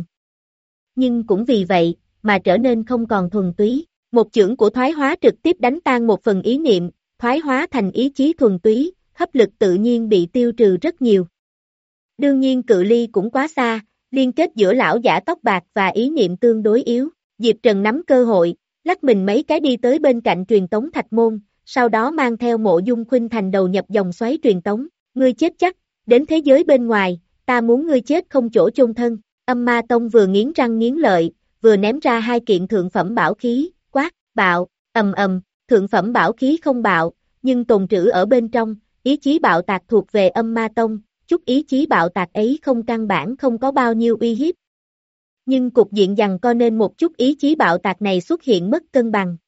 nhưng cũng vì vậy mà trở nên không còn thuần túy. Một chưởng của thoái hóa trực tiếp đánh tan một phần ý niệm, thoái hóa thành ý chí thuần túy, hấp lực tự nhiên bị tiêu trừ rất nhiều. Đương nhiên cự ly cũng quá xa, liên kết giữa lão giả tóc bạc và ý niệm tương đối yếu. Diệp Trần nắm cơ hội, lắc mình mấy cái đi tới bên cạnh truyền tống thạch môn, sau đó mang theo Mộ Dung Khuynh Thành đầu nhập dòng xoáy truyền tống. Ngươi chết chắc, đến thế giới bên ngoài, ta muốn ngươi chết không chỗ chôn thân. Âm Ma Tông vừa nghiến răng nghiến lợi, vừa ném ra hai kiện thượng phẩm bảo khí, quát, bạo, ầm ầm, thượng phẩm bảo khí không bạo, nhưng tồn trữ ở bên trong, ý chí bạo tạc thuộc về Âm Ma Tông, chút ý chí bạo tạc ấy không căn bản không có bao nhiêu uy hiếp. Nhưng cục diện giằng co nên một chút ý chí bạo tạc này xuất hiện mất cân bằng.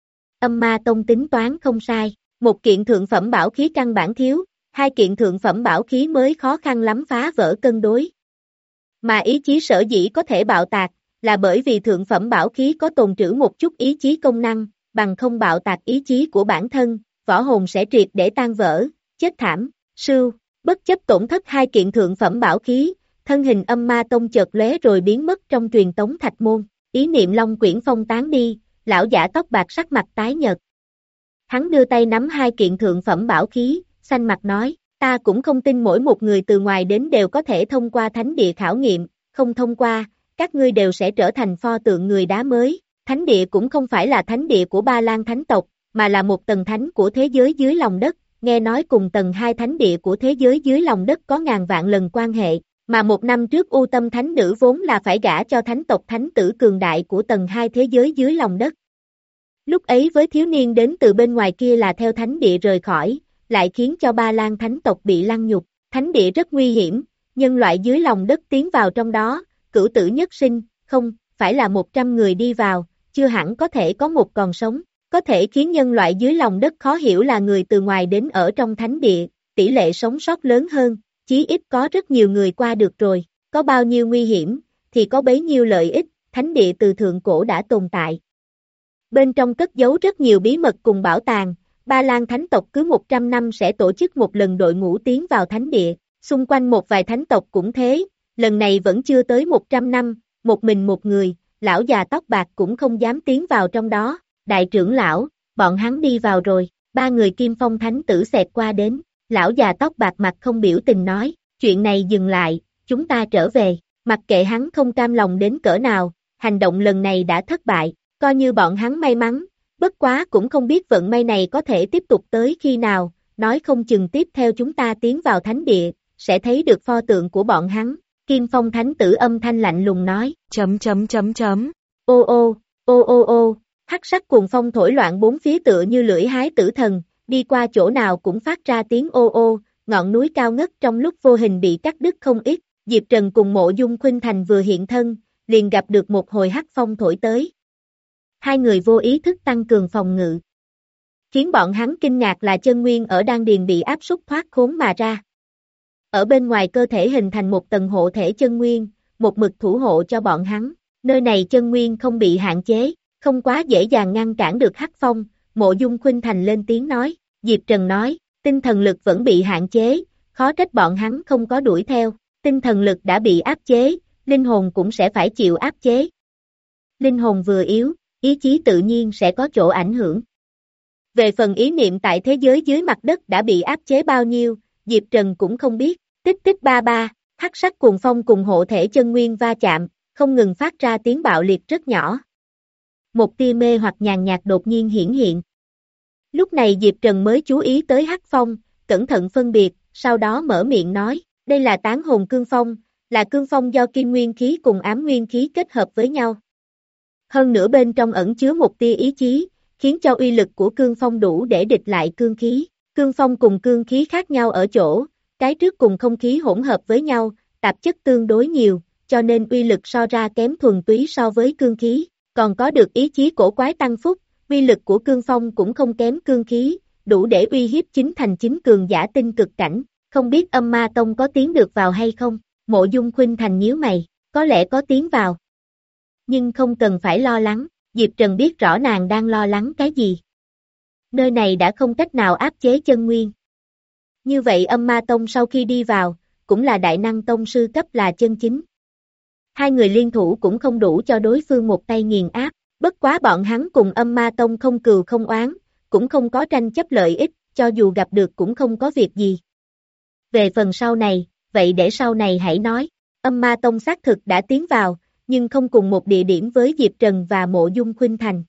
Âm Ma Tông tính toán không sai, một kiện thượng phẩm bảo khí căn bản thiếu, hai kiện thượng phẩm bảo khí mới khó khăn lắm phá vỡ cân đối. Mà ý chí sở dĩ có thể bạo tạc, là bởi vì thượng phẩm bảo khí có tồn trữ một chút ý chí công năng, bằng không bạo tạc ý chí của bản thân, võ hồn sẽ triệt để tan vỡ, chết thảm, sưu, bất chấp tổn thất hai kiện thượng phẩm bảo khí, thân hình Âm Ma Tông chợt lóe rồi biến mất trong truyền tống thạch môn, ý niệm Long Quyển Phong tán đi, lão giả tóc bạc sắc mặt tái nhợt. Hắn đưa tay nắm hai kiện thượng phẩm bảo khí, xanh mặt nói, ta cũng không tin mỗi một người từ ngoài đến đều có thể thông qua thánh địa khảo nghiệm, không thông qua, các ngươi đều sẽ trở thành pho tượng người đá mới. Thánh địa cũng không phải là thánh địa của Ba Lan thánh tộc, mà là một tầng thánh của thế giới dưới lòng đất, nghe nói cùng tầng hai thánh địa của thế giới dưới lòng đất có ngàn vạn lần quan hệ, mà một năm trước U Tâm Thánh Nữ vốn là phải gả cho thánh tộc thánh tử cường đại của tầng hai thế giới dưới lòng đất. Lúc ấy với thiếu niên đến từ bên ngoài kia là theo thánh địa rời khỏi, lại khiến cho Ba Lan thánh tộc bị lăng nhục, thánh địa rất nguy hiểm, nhân loại dưới lòng đất tiến vào trong đó, cửu tử nhất sinh, không, phải là một trăm người đi vào, chưa hẳn có thể có một còn sống, có thể khiến nhân loại dưới lòng đất khó hiểu là người từ ngoài đến ở trong thánh địa, tỷ lệ sống sót lớn hơn, chí ít có rất nhiều người qua được rồi, có bao nhiêu nguy hiểm, thì có bấy nhiêu lợi ích, thánh địa từ thượng cổ đã tồn tại. Bên trong cất giấu rất nhiều bí mật cùng bảo tàng, Ba Lan thánh tộc cứ một trăm năm sẽ tổ chức một lần đội ngũ tiến vào thánh địa, xung quanh một vài thánh tộc cũng thế, lần này vẫn chưa tới một trăm năm, một mình một người, lão già tóc bạc cũng không dám tiến vào trong đó, đại trưởng lão, bọn hắn đi vào rồi, ba người Kim Phong thánh tử xẹt qua đến, lão già tóc bạc mặt không biểu tình nói, chuyện này dừng lại, chúng ta trở về, mặc kệ hắn không cam lòng đến cỡ nào, hành động lần này đã thất bại, coi như bọn hắn may mắn, bất quá cũng không biết vận may này có thể tiếp tục tới khi nào, nói không chừng tiếp theo chúng ta tiến vào thánh địa, sẽ thấy được pho tượng của bọn hắn, Kim Phong thánh tử âm thanh lạnh lùng nói, chấm chấm chấm chấm, ô ô, ô ô ô, hắc sắc cuồng phong thổi loạn bốn phía tựa như lưỡi hái tử thần, đi qua chỗ nào cũng phát ra tiếng ô ô, ngọn núi cao ngất trong lúc vô hình bị cắt đứt không ít, Diệp Trần cùng Mộ Dung Khuynh Thành vừa hiện thân, liền gặp được một hồi hắc phong thổi tới. Hai người vô ý thức tăng cường phòng ngự. Khiến bọn hắn kinh ngạc là chân nguyên ở đan điền bị áp súc thoát khốn mà ra. Ở bên ngoài cơ thể hình thành một tầng hộ thể chân nguyên, một mực thủ hộ cho bọn hắn, nơi này chân nguyên không bị hạn chế, không quá dễ dàng ngăn cản được hắc phong, Mộ Dung Khuynh Thành lên tiếng nói, Diệp Trần nói, tinh thần lực vẫn bị hạn chế, khó trách bọn hắn không có đuổi theo, tinh thần lực đã bị áp chế, linh hồn cũng sẽ phải chịu áp chế. Linh hồn vừa yếu, ý chí tự nhiên sẽ có chỗ ảnh hưởng. Về phần ý niệm tại thế giới dưới mặt đất đã bị áp chế bao nhiêu, Diệp Trần cũng không biết, tích tích ba ba, hắc sắc cuồng phong cùng hộ thể chân nguyên va chạm, không ngừng phát ra tiếng bạo liệt rất nhỏ. Một tia mê hoặc nhàn nhạt đột nhiên hiển hiện. Lúc này Diệp Trần mới chú ý tới hắc phong, cẩn thận phân biệt, sau đó mở miệng nói, đây là tán hồn cương phong, là cương phong do kim nguyên khí cùng ám nguyên khí kết hợp với nhau. Hơn nữa bên trong ẩn chứa một tia ý chí, khiến cho uy lực của cương phong đủ để địch lại cương khí. Cương phong cùng cương khí khác nhau ở chỗ, cái trước cùng không khí hỗn hợp với nhau, tạp chất tương đối nhiều, cho nên uy lực so ra kém thuần túy so với cương khí, còn có được ý chí cổ quái tăng phúc, uy lực của cương phong cũng không kém cương khí, đủ để uy hiếp chính thành chính cường giả tinh cực cảnh, không biết Âm Ma Tông có tiến được vào hay không, Mộ Dung Khuynh Thành nhíu mày, có lẽ có tiến vào. Nhưng không cần phải lo lắng, Diệp Trần biết rõ nàng đang lo lắng cái gì. Nơi này đã không cách nào áp chế chân nguyên. Như vậy Âm Ma Tông sau khi đi vào, cũng là đại năng tông sư cấp là chân chính. Hai người liên thủ cũng không đủ cho đối phương một tay nghiền áp, bất quá bọn hắn cùng Âm Ma Tông không cừu không oán, cũng không có tranh chấp lợi ích, cho dù gặp được cũng không có việc gì. Về phần sau này, vậy để sau này hãy nói. Âm Ma Tông xác thực đã tiến vào, nhưng không cùng một địa điểm với Diệp Trần và Mộ Dung Khuynh Thành.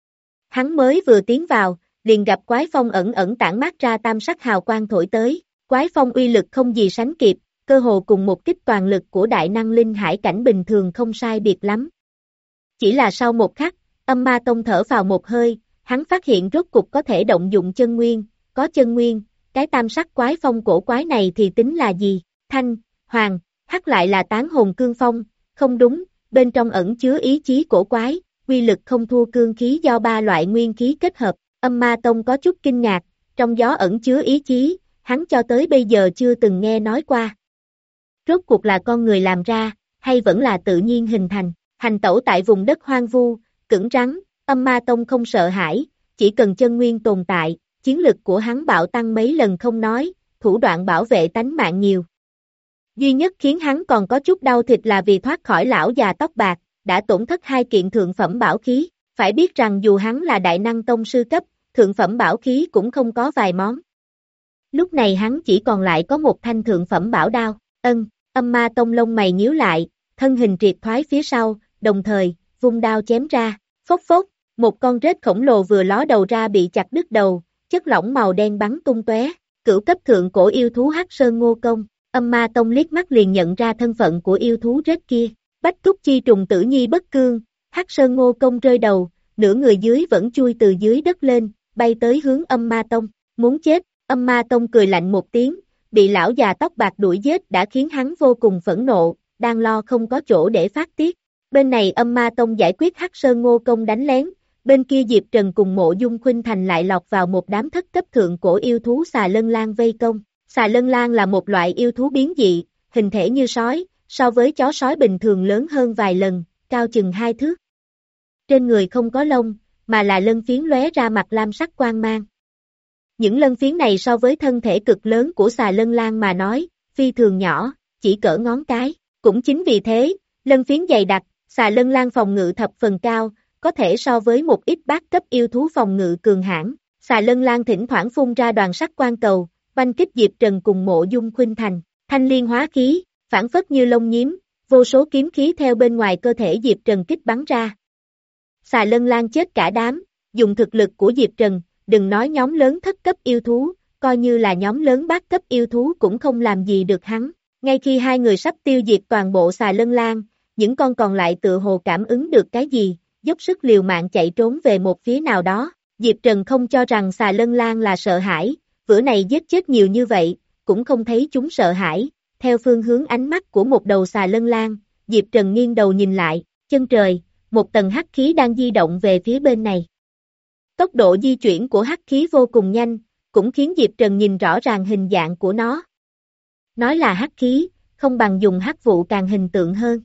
Hắn mới vừa tiến vào, liền gặp quái phong ẩn ẩn tản mát ra tam sắc hào quang thổi tới, quái phong uy lực không gì sánh kịp, cơ hồ cùng một kích toàn lực của đại năng linh hải cảnh bình thường không sai biệt lắm. Chỉ là sau một khắc, Âm Ma Tông thở vào một hơi, hắn phát hiện rốt cục có thể động dụng chân nguyên, có chân nguyên, cái tam sắc quái phong cổ quái này thì tính là gì? Thanh, hoàng, hắc lại là tán hồn cương phong, không đúng, bên trong ẩn chứa ý chí cổ quái, quy lực không thua cương khí do ba loại nguyên khí kết hợp. Âm Ma Tông có chút kinh ngạc, trong gió ẩn chứa ý chí, hắn cho tới bây giờ chưa từng nghe nói qua. Rốt cuộc là con người làm ra, hay vẫn là tự nhiên hình thành, hành tẩu tại vùng đất hoang vu, cứng rắn, Âm Ma Tông không sợ hãi, chỉ cần chân nguyên tồn tại, chiến lực của hắn bạo tăng mấy lần không nói, thủ đoạn bảo vệ tánh mạng nhiều. Duy nhất khiến hắn còn có chút đau thịt là vì thoát khỏi lão già tóc bạc, đã tổn thất hai kiện thượng phẩm bảo khí, phải biết rằng dù hắn là đại năng tông sư cấp, thượng phẩm bảo khí cũng không có vài món. Lúc này hắn chỉ còn lại có một thanh thượng phẩm bảo đao, ân, Âm Ma Tông lông mày nhíu lại, thân hình triệt thoái phía sau, đồng thời, vung đao chém ra, phốc phốc, một con rết khổng lồ vừa ló đầu ra bị chặt đứt đầu, chất lỏng màu đen bắn tung tóe, cửu cấp thượng cổ yêu thú Hắc Sơn Ngô Công, Âm Ma Tông liếc mắt liền nhận ra thân phận của yêu thú rết kia, Bách Túc Chi trùng tử nhi bất cương, Hắc Sơn Ngô Công rơi đầu, nửa người dưới vẫn chui từ dưới đất lên, bay tới hướng Âm Ma Tông, muốn chết, Âm Ma Tông cười lạnh một tiếng, bị lão già tóc bạc đuổi giết đã khiến hắn vô cùng phẫn nộ, đang lo không có chỗ để phát tiết. Bên này Âm Ma Tông giải quyết Hắc Sơn Ngô Công đánh lén, bên kia Diệp Trần cùng Mộ Dung Khuynh Thành lại lọt vào một đám thất cấp thượng cổ yêu thú xà lân lang vây công. Xà lân lang là một loại yêu thú biến dị, hình thể như sói, so với chó sói bình thường lớn hơn vài lần, cao chừng hai thước. Trên người không có lông, mà là lân phiến lóe ra mặt lam sắc quang mang. Những lân phiến này so với thân thể cực lớn của xà lân lang mà nói, phi thường nhỏ, chỉ cỡ ngón cái. Cũng chính vì thế, lân phiến dày đặc, xà lân lang phòng ngự thập phần cao, có thể so với một ít bát cấp yêu thú phòng ngự cường hãn. Xà lân lang thỉnh thoảng phun ra đoàn sắc quang cầu, oanh kích Diệp Trần cùng Mộ Dung Khuynh Thành, thanh liên hóa khí, phản phất như lông nhím, vô số kiếm khí theo bên ngoài cơ thể Diệp Trần kích bắn ra. Xà lân lang chết cả đám, dùng thực lực của Diệp Trần, đừng nói nhóm lớn thất cấp yêu thú, coi như là nhóm lớn bát cấp yêu thú cũng không làm gì được hắn. Ngay khi hai người sắp tiêu diệt toàn bộ xà lân lang, những con còn lại tự hồ cảm ứng được cái gì, dốc sức liều mạng chạy trốn về một phía nào đó. Diệp Trần không cho rằng xà lân lang là sợ hãi, bữa này giết chết nhiều như vậy, cũng không thấy chúng sợ hãi. Theo phương hướng ánh mắt của một đầu xà lân lang, Diệp Trần nghiêng đầu nhìn lại, chân trời, một tầng hắc khí đang di động về phía bên này. Tốc độ di chuyển của hắc khí vô cùng nhanh, cũng khiến Diệp Trần nhìn rõ ràng hình dạng của nó. Nói là hắc khí, không bằng dùng hắc vụ càng hình tượng hơn.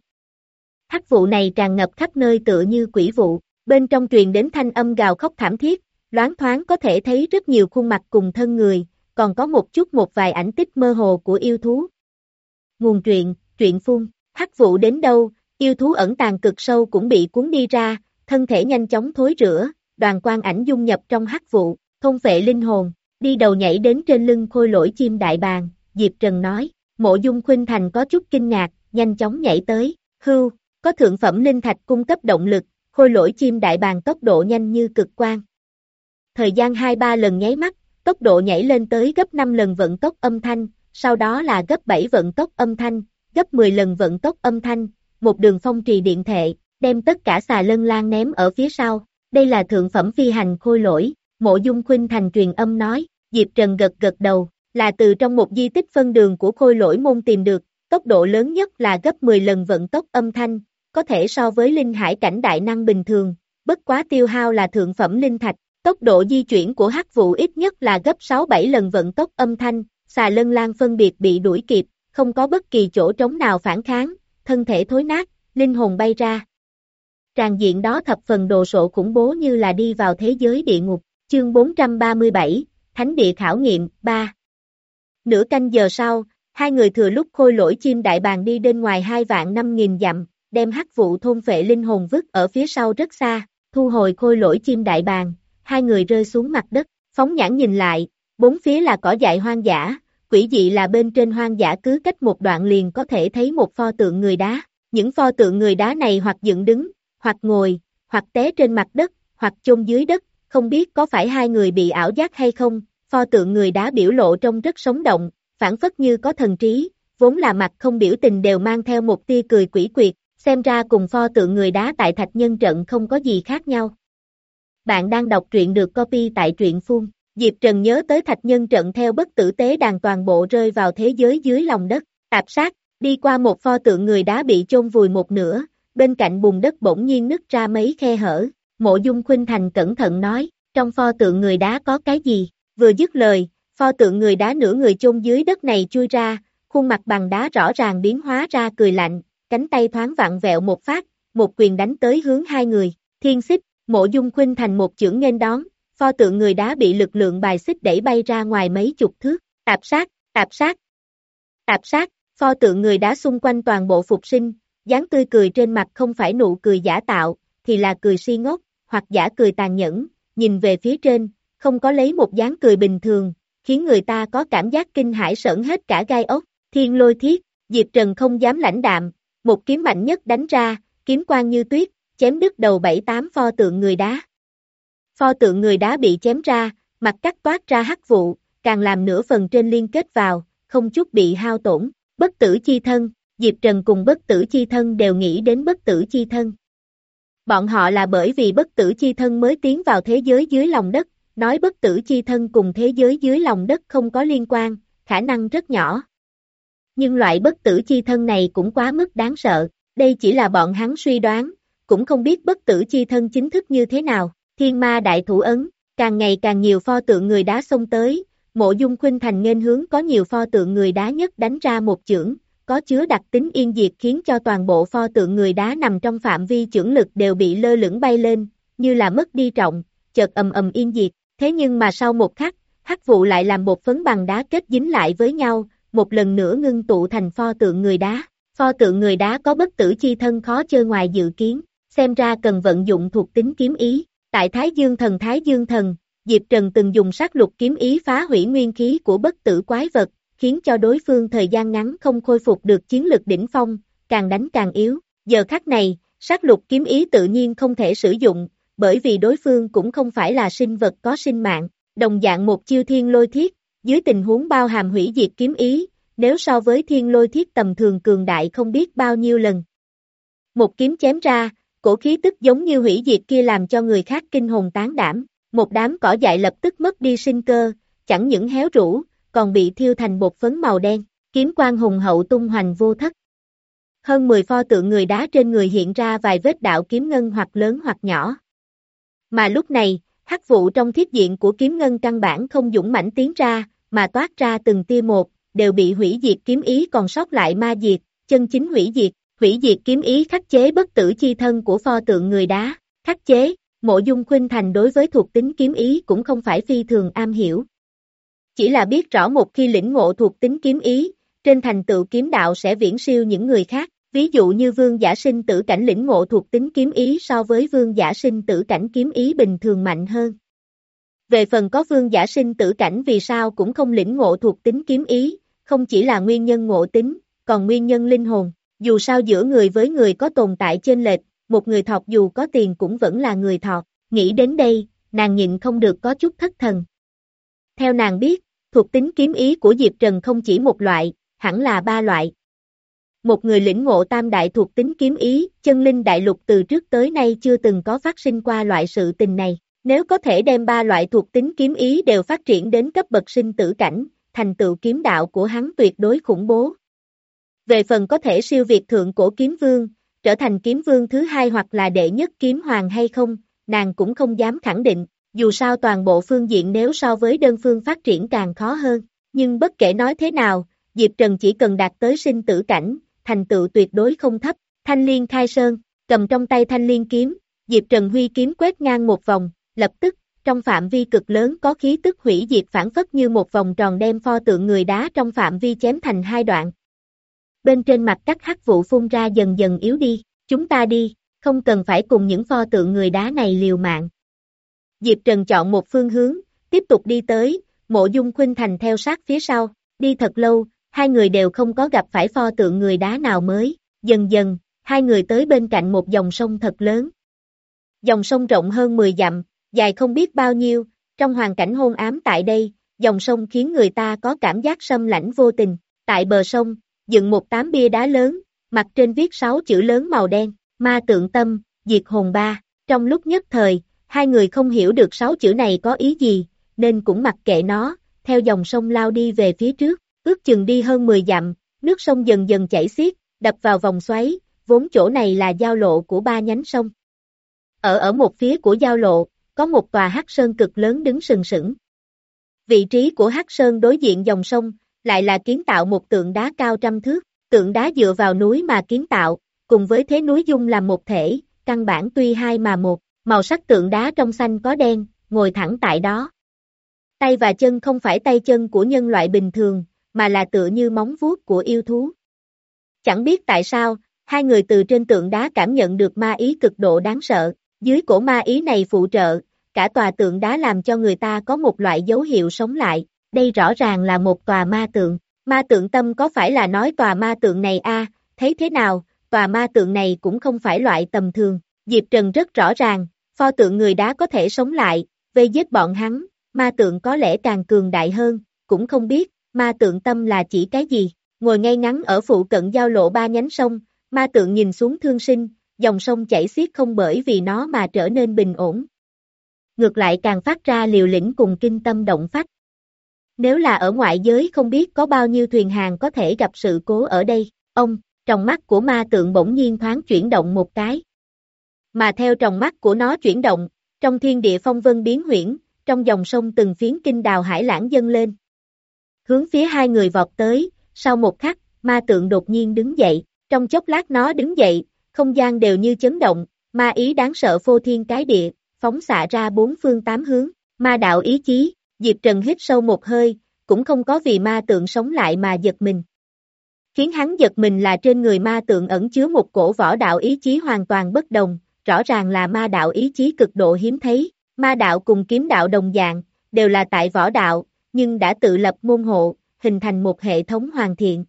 Hắc vụ này tràn ngập khắp nơi tựa như quỷ vụ, bên trong truyền đến thanh âm gào khóc thảm thiết, loáng thoáng có thể thấy rất nhiều khuôn mặt cùng thân người, còn có một chút một vài ảnh tích mơ hồ của yêu thú. Nguồn truyện, truyện phun, hắc vụ đến đâu, yêu thú ẩn tàng cực sâu cũng bị cuốn đi ra, thân thể nhanh chóng thối rữa, đoàn quang ảnh dung nhập trong hắc vụ, thôn phệ linh hồn, đi đầu nhảy đến trên lưng khôi lỗi chim đại bàng, Diệp Trần nói, Mộ Dung Khuynh Thành có chút kinh ngạc, nhanh chóng nhảy tới, hưu, có thượng phẩm linh thạch cung cấp động lực, khôi lỗi chim đại bàng tốc độ nhanh như cực quang. Thời gian hai ba lần nháy mắt, tốc độ nhảy lên tới gấp năm lần vận tốc âm thanh, sau đó là gấp bảy vận tốc âm thanh, gấp mười lần vận tốc âm thanh, một đường phong trì điện thệ, đem tất cả xà lân lang ném ở phía sau. Đây là thượng phẩm phi hành khôi lỗi, Mộ Dung Khuynh Thành truyền âm nói, Diệp Trần gật gật đầu, là từ trong một di tích phân đường của khôi lỗi môn tìm được, tốc độ lớn nhất là gấp mười lần vận tốc âm thanh, có thể so với linh hải cảnh đại năng bình thường, bất quá tiêu hao là thượng phẩm linh thạch, tốc độ di chuyển của hắc vụ ít nhất là gấp sáu bảy lần vận tốc âm thanh, xà lân lang phân biệt bị đuổi kịp, không có bất kỳ chỗ trống nào phản kháng, thân thể thối nát, linh hồn bay ra. Tràng diện đó thập phần đồ sộ khủng bố như là đi vào thế giới địa ngục, chương bốn trăm ba mươi bảy, Thánh địa khảo nghiệm, ba. Nửa canh giờ sau, hai người thừa lúc khôi lỗi chim đại bàng đi bên ngoài hai vạn năm nghìn dặm, đem hắc vụ thôn phệ linh hồn vứt ở phía sau rất xa, thu hồi khôi lỗi chim đại bàng, hai người rơi xuống mặt đất, phóng nhãn nhìn lại, bốn phía là cỏ dại hoang dã, quỷ dị là bên trên hoang dã cứ cách một đoạn liền có thể thấy một pho tượng người đá. Những pho tượng người đá này hoặc dựng đứng, hoặc ngồi, hoặc té trên mặt đất, hoặc chôn dưới đất, không biết có phải hai người bị ảo giác hay không. Pho tượng người đá biểu lộ trông rất sống động, phảng phất như có thần trí, vốn là mặt không biểu tình đều mang theo một tia cười quỷ quyệt, xem ra cùng pho tượng người đá tại Thạch Nhân Trận không có gì khác nhau. Bạn đang đọc truyện được copy tại truyện phun. Diệp Trần nhớ tới Thạch Nhân Trận theo bất tử tế đàn toàn bộ rơi vào thế giới dưới lòng đất, tạp sát, đi qua một pho tượng người đá bị chôn vùi một nửa, bên cạnh bùn đất bỗng nhiên nứt ra mấy khe hở, Mộ Dung Khuynh Thành cẩn thận nói, trong pho tượng người đá có cái gì, vừa dứt lời, pho tượng người đá nửa người chôn dưới đất này chui ra, khuôn mặt bằng đá rõ ràng biến hóa ra cười lạnh, cánh tay thoáng vặn vẹo một phát, một quyền đánh tới hướng hai người, thiên xích, Mộ Dung Khuynh Thành một chưởng nghênh đón, pho tượng người đá bị lực lượng bài xích đẩy bay ra ngoài mấy chục thước, tạp sát, tạp sát, tạp sát, pho tượng người đá xung quanh toàn bộ phục sinh, dáng tươi cười trên mặt không phải nụ cười giả tạo, thì là cười si ngốc, hoặc giả cười tàn nhẫn, nhìn về phía trên, không có lấy một dáng cười bình thường, khiến người ta có cảm giác kinh hãi sởn hết cả gai ốc, thiên lôi thiết, Diệp Trần không dám lãnh đạm, một kiếm mạnh nhất đánh ra, kiếm quang như tuyết, chém đứt đầu bảy tám pho tượng người đá. Pho tượng người đá bị chém ra, mặt cắt toát ra hắc vụ, càng làm nửa phần trên liên kết vào, không chút bị hao tổn, bất tử chi thân, Diệp Trần cùng bất tử chi thân đều nghĩ đến bất tử chi thân. Bọn họ là bởi vì bất tử chi thân mới tiến vào thế giới dưới lòng đất, nói bất tử chi thân cùng thế giới dưới lòng đất không có liên quan, khả năng rất nhỏ. Nhưng loại bất tử chi thân này cũng quá mức đáng sợ, đây chỉ là bọn hắn suy đoán, cũng không biết bất tử chi thân chính thức như thế nào. Thiên ma đại thủ ấn, càng ngày càng nhiều pho tượng người đá xông tới, Mộ Dung Khuynh Thành nghênh hướng có nhiều pho tượng người đá nhất đánh ra một chưởng, có chứa đặc tính yên diệt khiến cho toàn bộ pho tượng người đá nằm trong phạm vi chưởng lực đều bị lơ lửng bay lên, như là mất đi trọng, chợt ầm ầm yên diệt, thế nhưng mà sau một khắc, hắc vụ lại làm bột phấn bằng đá kết dính lại với nhau, một lần nữa ngưng tụ thành pho tượng người đá. Pho tượng người đá có bất tử chi thân khó chơi ngoài dự kiến, xem ra cần vận dụng thuộc tính kiếm ý. Tại Thái Dương Thần Thái Dương Thần, Diệp Trần từng dùng sát lục kiếm ý phá hủy nguyên khí của bất tử quái vật, khiến cho đối phương thời gian ngắn không khôi phục được chiến lực đỉnh phong, càng đánh càng yếu. Giờ khắc này, sát lục kiếm ý tự nhiên không thể sử dụng, bởi vì đối phương cũng không phải là sinh vật có sinh mạng. Đồng dạng một chiêu thiên lôi thiết, dưới tình huống bao hàm hủy diệt kiếm ý, nếu so với thiên lôi thiết tầm thường cường đại không biết bao nhiêu lần. Một kiếm chém ra, cổ khí tức giống như hủy diệt kia làm cho người khác kinh hồn tán đảm, một đám cỏ dại lập tức mất đi sinh cơ, chẳng những héo rũ, còn bị thiêu thành bột phấn màu đen, kiếm quang hùng hậu tung hoành vô thất. Hơn mười pho tượng người đá trên người hiện ra vài vết đạo kiếm ngân hoặc lớn hoặc nhỏ. Mà lúc này, hắc vụ trong thiết diện của kiếm ngân căn bản không dũng mãnh tiến ra, mà toát ra từng tia một, đều bị hủy diệt kiếm ý còn sót lại ma diệt, chân chính hủy diệt. Hủy diệt kiếm ý khắc chế bất tử chi thân của pho tượng người đá, khắc chế, Mộ Dung Khuynh Thành đối với thuộc tính kiếm ý cũng không phải phi thường am hiểu. Chỉ là biết rõ một khi lĩnh ngộ thuộc tính kiếm ý, trên thành tựu kiếm đạo sẽ viễn siêu những người khác, ví dụ như vương giả sinh tử cảnh lĩnh ngộ thuộc tính kiếm ý so với vương giả sinh tử cảnh kiếm ý bình thường mạnh hơn. Về phần có vương giả sinh tử cảnh vì sao cũng không lĩnh ngộ thuộc tính kiếm ý, không chỉ là nguyên nhân ngộ tính, còn nguyên nhân linh hồn. Dù sao giữa người với người có tồn tại chênh lệch, một người thọt dù có tiền cũng vẫn là người thọt. Nghĩ đến đây, nàng nhịn không được có chút thất thần. Theo nàng biết, thuộc tính kiếm ý của Diệp Trần không chỉ một loại, hẳn là ba loại. Một người lĩnh ngộ tam đại thuộc tính kiếm ý, chân linh đại lục từ trước tới nay chưa từng có phát sinh qua loại sự tình này. Nếu có thể đem ba loại thuộc tính kiếm ý đều phát triển đến cấp bậc sinh tử cảnh, thành tựu kiếm đạo của hắn tuyệt đối khủng bố. Về phần có thể siêu việt thượng cổ kiếm vương, trở thành kiếm vương thứ hai hoặc là đệ nhất kiếm hoàng hay không, nàng cũng không dám khẳng định, dù sao toàn bộ phương diện nếu so với đơn phương phát triển càng khó hơn, nhưng bất kể nói thế nào, Diệp Trần chỉ cần đạt tới sinh tử cảnh, thành tựu tuyệt đối không thấp. Thanh liên khai sơn, cầm trong tay thanh liên kiếm, Diệp Trần huy kiếm quét ngang một vòng, lập tức, trong phạm vi cực lớn có khí tức hủy diệt phản phất như một vòng tròn đem pho tượng người đá trong phạm vi chém thành hai đoạn. Bên trên mặt các hắc vụ phun ra dần dần yếu đi, chúng ta đi, không cần phải cùng những pho tượng người đá này liều mạng. Diệp Trần chọn một phương hướng, tiếp tục đi tới, Mộ Dung Khuynh Thành theo sát phía sau, Đi thật lâu, hai người đều không có gặp phải pho tượng người đá nào mới, dần dần, hai người tới bên cạnh một dòng sông thật lớn. Dòng sông rộng hơn mười dặm, dài không biết bao nhiêu, trong hoàn cảnh hôn ám tại đây, dòng sông khiến người ta có cảm giác xâm lãnh vô tình. Tại bờ sông, dựng một tấm bia đá lớn, mặt trên viết sáu chữ lớn màu đen, ma tượng tâm, diệt hồn ba. Trong lúc nhất thời, hai người không hiểu được sáu chữ này có ý gì, nên cũng mặc kệ nó, theo dòng sông lao đi về phía trước, ước chừng đi hơn mười dặm, nước sông dần dần chảy xiết, đập vào vòng xoáy, vốn chỗ này là giao lộ của ba nhánh sông. Ở ở một phía của giao lộ, có một tòa hắc sơn cực lớn đứng sừng sững. Vị trí của hắc sơn đối diện dòng sông, lại là kiến tạo một tượng đá cao trăm thước, tượng đá dựa vào núi mà kiến tạo, cùng với thế núi dung làm một thể, căn bản tuy hai mà một, màu sắc tượng đá trong xanh có đen, ngồi thẳng tại đó. Tay và chân không phải tay chân của nhân loại bình thường, mà là tựa như móng vuốt của yêu thú. Chẳng biết tại sao, hai người từ trên tượng đá cảm nhận được ma ý cực độ đáng sợ, dưới cổ ma ý này phụ trợ, cả tòa tượng đá làm cho người ta có một loại dấu hiệu sống lại, đây rõ ràng là một tòa ma tượng. Ma tượng tâm có phải là nói tòa ma tượng này a? Thấy thế nào, tòa ma tượng này cũng không phải loại tầm thường. Diệp Trần rất rõ ràng, pho tượng người đá có thể sống lại, vây giết bọn hắn, ma tượng có lẽ càng cường đại hơn, cũng không biết, ma tượng tâm là chỉ cái gì. Ngồi ngay ngắn ở phụ cận giao lộ ba nhánh sông, ma tượng nhìn xuống thương sinh, dòng sông chảy xiết không bởi vì nó mà trở nên bình ổn. Ngược lại càng phát ra liều lĩnh cùng kinh tâm động phách. Nếu là ở ngoại giới không biết có bao nhiêu thuyền hàng có thể gặp sự cố ở đây, ông, tròng mắt của ma tượng bỗng nhiên thoáng chuyển động một cái. Mà theo tròng mắt của nó chuyển động, trong thiên địa phong vân biến huyễn, trong dòng sông từng phiến kinh đào hải lãng dâng lên. Hướng phía hai người vọt tới, sau một khắc, ma tượng đột nhiên đứng dậy, trong chốc lát nó đứng dậy, không gian đều như chấn động, ma ý đáng sợ phô thiên cái địa, phóng xạ ra bốn phương tám hướng, ma đạo ý chí. Diệp Trần hít sâu một hơi, cũng không có vì ma tượng sống lại mà giật mình. Khiến hắn giật mình là trên người ma tượng ẩn chứa một cổ võ đạo ý chí hoàn toàn bất đồng, rõ ràng là ma đạo ý chí cực độ hiếm thấy. Ma đạo cùng kiếm đạo đồng dạng, đều là tại võ đạo, nhưng đã tự lập môn hộ, hình thành một hệ thống hoàn thiện.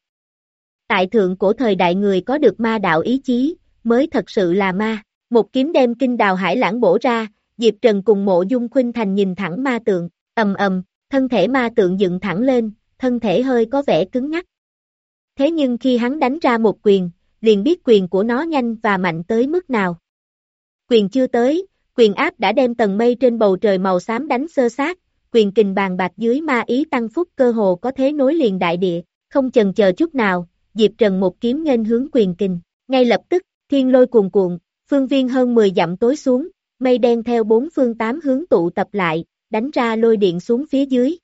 Tại thượng cổ thời đại người có được ma đạo ý chí, mới thật sự là ma. Một kiếm đem kinh đào hải lãng bổ ra, Diệp Trần cùng Mộ Dung Khuynh Thành nhìn thẳng ma tượng. Ầm ầm, thân thể ma tượng dựng thẳng lên, thân thể hơi có vẻ cứng ngắc. Thế nhưng khi hắn đánh ra một quyền, liền biết quyền của nó nhanh và mạnh tới mức nào. Quyền chưa tới, quyền áp đã đem tầng mây trên bầu trời màu xám đánh xơ xác, quyền kình bàn bạc dưới ma ý tăng phúc cơ hồ có thế nối liền đại địa, không chần chờ chút nào, Diệp Trần một kiếm nghênh hướng quyền kình, ngay lập tức, thiên lôi cuồn cuộn, phương viên hơn mười dặm tối xuống, mây đen theo bốn phương tám hướng tụ tập lại, đánh ra lôi điện xuống phía dưới.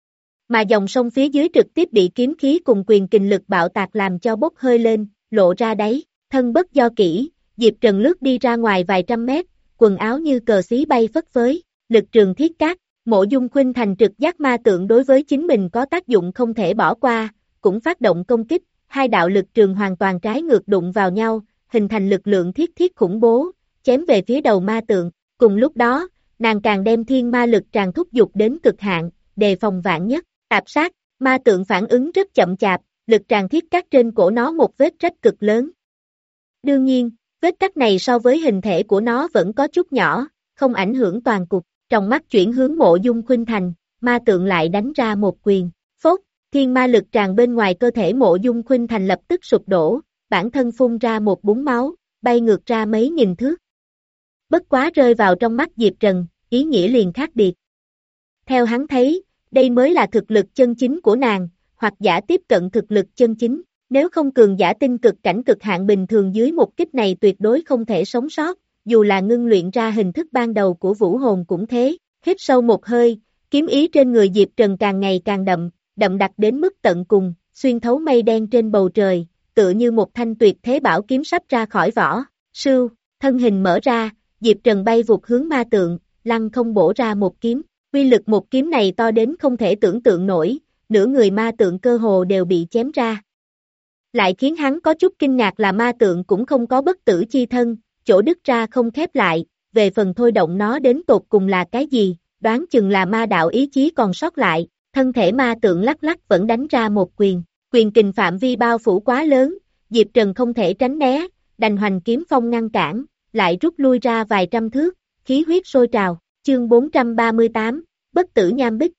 Mà dòng sông phía dưới trực tiếp bị kiếm khí cùng quyền kình lực bạo tạc làm cho bốc hơi lên, lộ ra đáy, thân bất do kỹ, Diệp Trần lướt đi ra ngoài vài trăm mét, quần áo như cờ xí bay phất phới, lực trường thiết cát, Mộ Dung Khuynh Thành trực giác ma tượng đối với chính mình có tác dụng không thể bỏ qua, cũng phát động công kích, hai đạo lực trường hoàn toàn trái ngược đụng vào nhau, hình thành lực lượng thiết thiết khủng bố, chém về phía đầu ma tượng, cùng lúc đó, nàng càng đem thiên ma lực tràn thúc giục đến cực hạn, đề phòng vạn nhất, tạp sát, ma tượng phản ứng rất chậm chạp, lực tràn thiết cắt trên cổ nó một vết rách cực lớn. Đương nhiên, vết cắt này so với hình thể của nó vẫn có chút nhỏ, không ảnh hưởng toàn cục, trong mắt chuyển hướng Mộ Dung Khuynh Thành, ma tượng lại đánh ra một quyền, phốt, thiên ma lực tràn bên ngoài cơ thể Mộ Dung Khuynh Thành lập tức sụp đổ, bản thân phun ra một búng máu, bay ngược ra mấy nghìn thước. Bất quá rơi vào trong mắt Diệp Trần, ý nghĩa liền khác biệt. Theo hắn thấy, đây mới là thực lực chân chính của nàng, hoặc giả tiếp cận thực lực chân chính, nếu không cường giả tinh cực cảnh cực hạn bình thường dưới một kích này tuyệt đối không thể sống sót, dù là ngưng luyện ra hình thức ban đầu của vũ hồn cũng thế, hít sâu một hơi, kiếm ý trên người Diệp Trần càng ngày càng đậm, đậm đặc đến mức tận cùng, xuyên thấu mây đen trên bầu trời, tựa như một thanh tuyệt thế bảo kiếm sắp ra khỏi vỏ, sưu, thân hình mở ra, Diệp Trần bay vụt hướng ma tượng, lăng không bổ ra một kiếm, uy lực một kiếm này to đến không thể tưởng tượng nổi, nửa người ma tượng cơ hồ đều bị chém ra. Lại khiến hắn có chút kinh ngạc là ma tượng cũng không có bất tử chi thân, chỗ đứt ra không khép lại, về phần thôi động nó đến tột cùng là cái gì, đoán chừng là ma đạo ý chí còn sót lại, thân thể ma tượng lắc lắc vẫn đánh ra một quyền, quyền kình phạm vi bao phủ quá lớn, Diệp Trần không thể tránh né, đành hoành kiếm phong ngăn cản, lại rút lui ra vài trăm thước, khí huyết sôi trào, chương bốn trăm ba mươi tám, bất tử nham bích.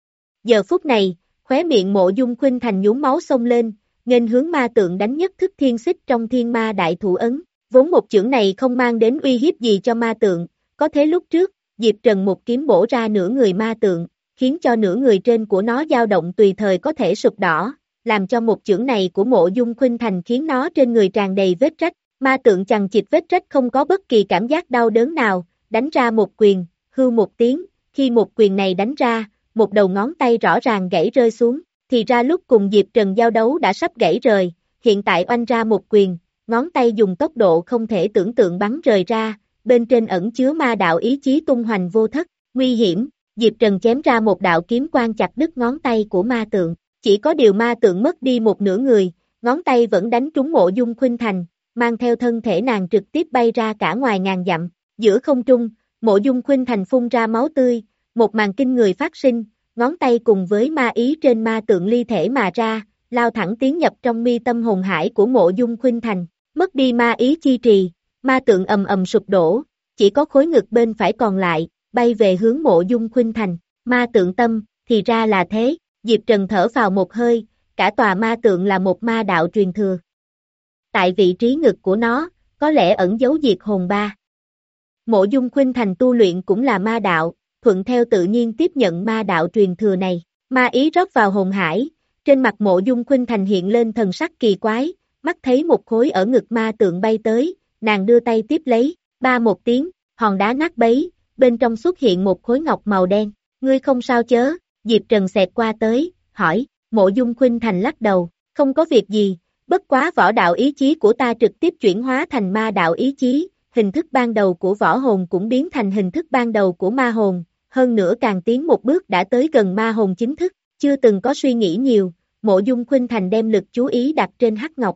Giờ phút này, khóe miệng Mộ Dung Khuynh Thành nhúng máu xông lên, nghênh hướng ma tượng đánh nhất thức thiên xích trong thiên ma đại thủ ấn, vốn một chưởng này không mang đến uy hiếp gì cho ma tượng, có thế lúc trước, Diệp Trần một kiếm bổ ra nửa người ma tượng, khiến cho nửa người trên của nó dao động tùy thời có thể sụp đổ, làm cho một chưởng này của Mộ Dung Khuynh Thành khiến nó trên người tràn đầy vết rách, ma tượng chằng chịt vết rách không có bất kỳ cảm giác đau đớn nào, đánh ra một quyền, hưu một tiếng, khi một quyền này đánh ra, một đầu ngón tay rõ ràng gãy rơi xuống, thì ra lúc cùng Diệp Trần giao đấu đã sắp gãy rời, hiện tại oanh ra một quyền, ngón tay dùng tốc độ không thể tưởng tượng bắn rời ra, bên trên ẩn chứa ma đạo ý chí tung hoành vô thất, nguy hiểm, Diệp Trần chém ra một đạo kiếm quang chặt đứt ngón tay của ma tượng, chỉ có điều ma tượng mất đi một nửa người, ngón tay vẫn đánh trúng Mộ Dung Khuynh Thành, mang theo thân thể nàng trực tiếp bay ra cả ngoài ngàn dặm, giữa không trung, Mộ Dung Khuynh Thành phun ra máu tươi, một màn kinh người phát sinh, ngón tay cùng với ma ý trên ma tượng ly thể mà ra, lao thẳng tiến nhập trong mi tâm hồn hải của Mộ Dung Khuynh Thành, mất đi ma ý chi trì, ma tượng ầm ầm sụp đổ, chỉ có khối ngực bên phải còn lại, bay về hướng Mộ Dung Khuynh Thành, ma tượng tâm, thì ra là thế, Diệp Trần thở vào một hơi, cả tòa ma tượng là một ma đạo truyền thừa. Tại vị trí ngực của nó, có lẽ ẩn giấu diệt hồn ba. Mộ Dung Khuynh Thành tu luyện cũng là ma đạo, thuận theo tự nhiên tiếp nhận ma đạo truyền thừa này, ma ý rót vào hồn hải, trên mặt Mộ Dung Khuynh Thành hiện lên thần sắc kỳ quái, mắt thấy một khối ở ngực ma tượng bay tới, nàng đưa tay tiếp lấy, ba một tiếng, hòn đá nát bấy, bên trong xuất hiện một khối ngọc màu đen, ngươi không sao chớ, Diệp Trần xẹt qua tới, hỏi, Mộ Dung Khuynh Thành lắc đầu, không có việc gì, bất quá võ đạo ý chí của ta trực tiếp chuyển hóa thành ma đạo ý chí, hình thức ban đầu của võ hồn cũng biến thành hình thức ban đầu của ma hồn, hơn nữa càng tiến một bước đã tới gần ma hồn chính thức, chưa từng có suy nghĩ nhiều, Mộ Dung Khuynh Thành đem lực chú ý đặt trên hắc ngọc.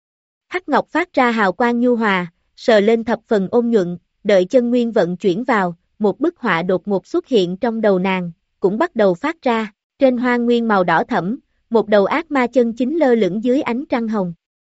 Hắc ngọc phát ra hào quang nhu hòa, sờ lên thập phần ôn nhuận, đợi chân nguyên vận chuyển vào, một bức họa đột ngột xuất hiện trong đầu nàng, cũng bắt đầu phát ra, trên hoa nguyên màu đỏ thẫm, một đầu ác ma chân chính lơ lửng dưới ánh trăng hồng.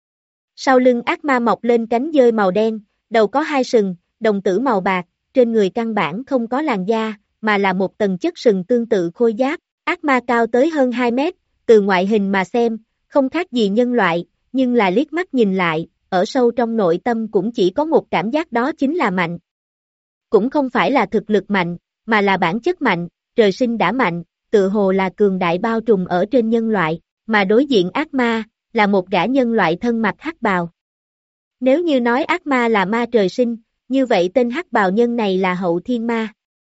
Sau lưng ác ma mọc lên cánh dơi màu đen, đầu có hai sừng, đồng tử màu bạc, trên người căn bản không có làn da, mà là một tầng chất sừng tương tự khôi giáp, ác ma cao tới hơn hai mét, từ ngoại hình mà xem, không khác gì nhân loại, nhưng là liếc mắt nhìn lại, ở sâu trong nội tâm cũng chỉ có một cảm giác đó chính là mạnh. Cũng không phải là thực lực mạnh, mà là bản chất mạnh, trời sinh đã mạnh, tự hồ là cường đại bao trùm ở trên nhân loại, mà đối diện ác ma, là một gã nhân loại thân mặc hắc bào. Nếu như nói ác ma là ma trời sinh, như vậy tên hắc bào nhân này là hậu thiên ma.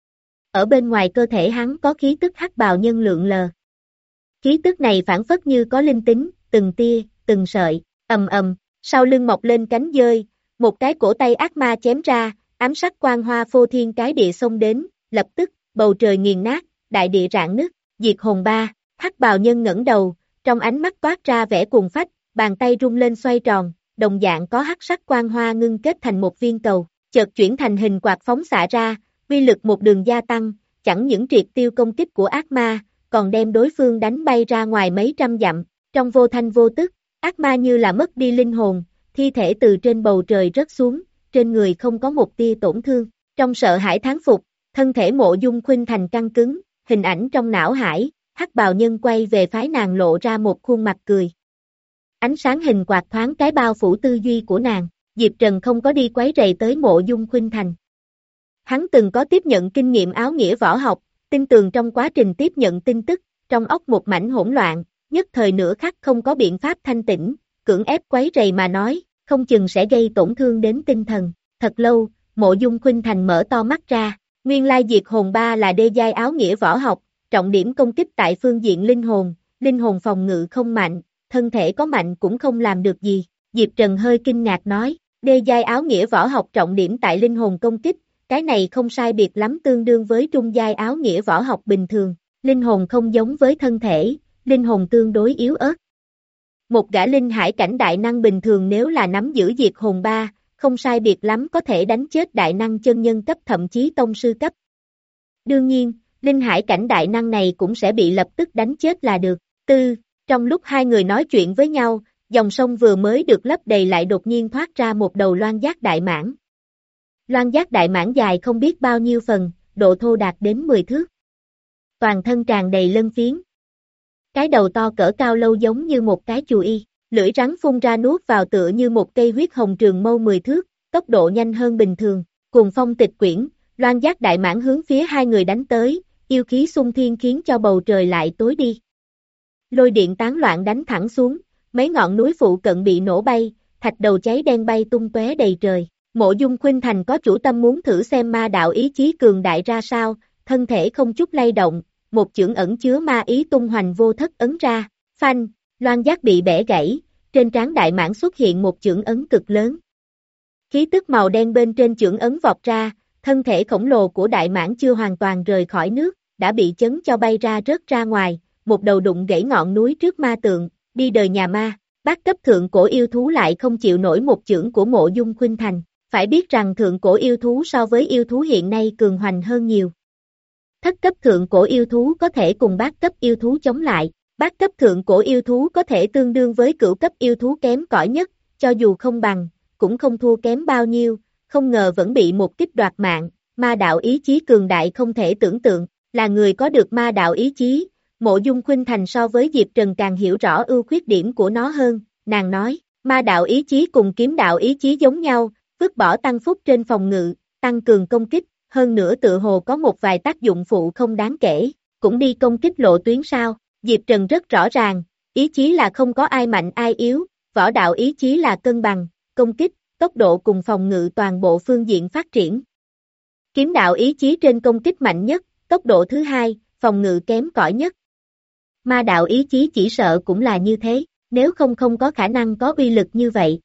Ở bên ngoài cơ thể hắn có khí tức hắc bào nhân lượn lờ. Khí tức này phản phất như có linh tính, từng tia, từng sợi, ầm ầm, sau lưng mọc lên cánh dơi, một cái cổ tay ác ma chém ra, ám sắc quang hoa phô thiên cái địa xông đến, lập tức, bầu trời nghiền nát, đại địa rạn nứt, diệt hồn ba, hắc bào nhân ngẩng đầu, trong ánh mắt toát ra vẻ cuồng phách, bàn tay rung lên xoay tròn, đồng dạng có hắc sắc quang hoa ngưng kết thành một viên cầu, chợt chuyển thành hình quạt phóng xạ ra, uy lực một đường gia tăng, chẳng những triệt tiêu công kích của ác ma, còn đem đối phương đánh bay ra ngoài mấy trăm dặm, trong vô thanh vô tức, ác ma như là mất đi linh hồn, thi thể từ trên bầu trời rớt xuống, trên người không có một tia tổn thương, trong sợ hãi thán phục, thân thể Mộ Dung Khuynh Thành căng cứng, hình ảnh trong não hải, hắc bào nhân quay về phái nàng lộ ra một khuôn mặt cười. Ánh sáng hình quạt thoáng cái bao phủ tư duy của nàng, Diệp Trần không có đi quấy rầy tới Mộ Dung Khuynh Thành. Hắn từng có tiếp nhận kinh nghiệm áo nghĩa võ học, tin tường trong quá trình tiếp nhận tin tức, trong óc một mảnh hỗn loạn, nhất thời nửa khắc không có biện pháp thanh tĩnh, cưỡng ép quấy rầy mà nói, không chừng sẽ gây tổn thương đến tinh thần. Thật lâu, Mộ Dung Khuynh Thành mở to mắt ra, nguyên lai diệt hồn ba là đê giai áo nghĩa võ học, trọng điểm công kích tại phương diện linh hồn, linh hồn phòng ngự không mạnh, thân thể có mạnh cũng không làm được gì. Diệp Trần hơi kinh ngạc nói, đê giai áo nghĩa võ học trọng điểm tại linh hồn công kích, cái này không sai biệt lắm tương đương với trung giai áo nghĩa võ học bình thường, linh hồn không giống với thân thể, linh hồn tương đối yếu ớt. Một gã linh hải cảnh đại năng bình thường nếu là nắm giữ diệt hồn ba, không sai biệt lắm có thể đánh chết đại năng chân nhân cấp thậm chí tông sư cấp. Đương nhiên, linh hải cảnh đại năng này cũng sẽ bị lập tức đánh chết là được. Tư, trong lúc hai người nói chuyện với nhau, dòng sông vừa mới được lấp đầy lại đột nhiên thoát ra một đầu loan giác đại mãng. Loan giác đại mãng dài không biết bao nhiêu phần, độ thô đạt đến mười thước. Toàn thân tràn đầy lân phiến. Cái đầu to cỡ cao lâu giống như một cái chù y, lưỡi rắn phun ra nuốt vào tựa như một cây huyết hồng trường mâu mười thước, tốc độ nhanh hơn bình thường. Cuồng phong tịch quyển, loan giác đại mãng hướng phía hai người đánh tới, yêu khí xung thiên khiến cho bầu trời lại tối đi. Lôi điện tán loạn đánh thẳng xuống, mấy ngọn núi phụ cận bị nổ bay, thạch đầu cháy đen bay tung tóe đầy trời. Mộ Dung Khuynh Thành có chủ tâm muốn thử xem ma đạo ý chí cường đại ra sao, thân thể không chút lay động, một chưởng ẩn chứa ma ý tung hoành vô thất ấn ra, phanh, loan giác bị bẻ gãy, trên trán đại mãng xuất hiện một chưởng ấn cực lớn. Khí tức màu đen bên trên chưởng ấn vọt ra, thân thể khổng lồ của đại mãng chưa hoàn toàn rời khỏi nước, đã bị chấn cho bay ra rớt ra ngoài, một đầu đụng gãy ngọn núi trước ma tượng, đi đời nhà ma, bát cấp thượng cổ yêu thú lại không chịu nổi một chưởng của Mộ Dung Khuynh Thành, phải biết rằng thượng cổ yêu thú so với yêu thú hiện nay cường hoành hơn nhiều. Thất cấp thượng cổ yêu thú có thể cùng bát cấp yêu thú chống lại, bát cấp thượng cổ yêu thú có thể tương đương với cửu cấp yêu thú kém cỏi nhất, cho dù không bằng, cũng không thua kém bao nhiêu, không ngờ vẫn bị một kích đoạt mạng, ma đạo ý chí cường đại không thể tưởng tượng, là người có được ma đạo ý chí, Mộ Dung Khuynh Thành so với Diệp Trần càng hiểu rõ ưu khuyết điểm của nó hơn, nàng nói, ma đạo ý chí cùng kiếm đạo ý chí giống nhau, vứt bỏ tăng phúc trên phòng ngự, tăng cường công kích, hơn nữa tự hồ có một vài tác dụng phụ không đáng kể, cũng đi công kích lộ tuyến sao, Diệp Trần rất rõ ràng, ý chí là không có ai mạnh ai yếu, võ đạo ý chí là cân bằng, công kích, tốc độ cùng phòng ngự toàn bộ phương diện phát triển. Kiếm đạo ý chí trên công kích mạnh nhất, tốc độ thứ hai, phòng ngự kém cỏi nhất. Ma đạo ý chí chỉ sợ cũng là như thế, nếu không không có khả năng có uy lực như vậy.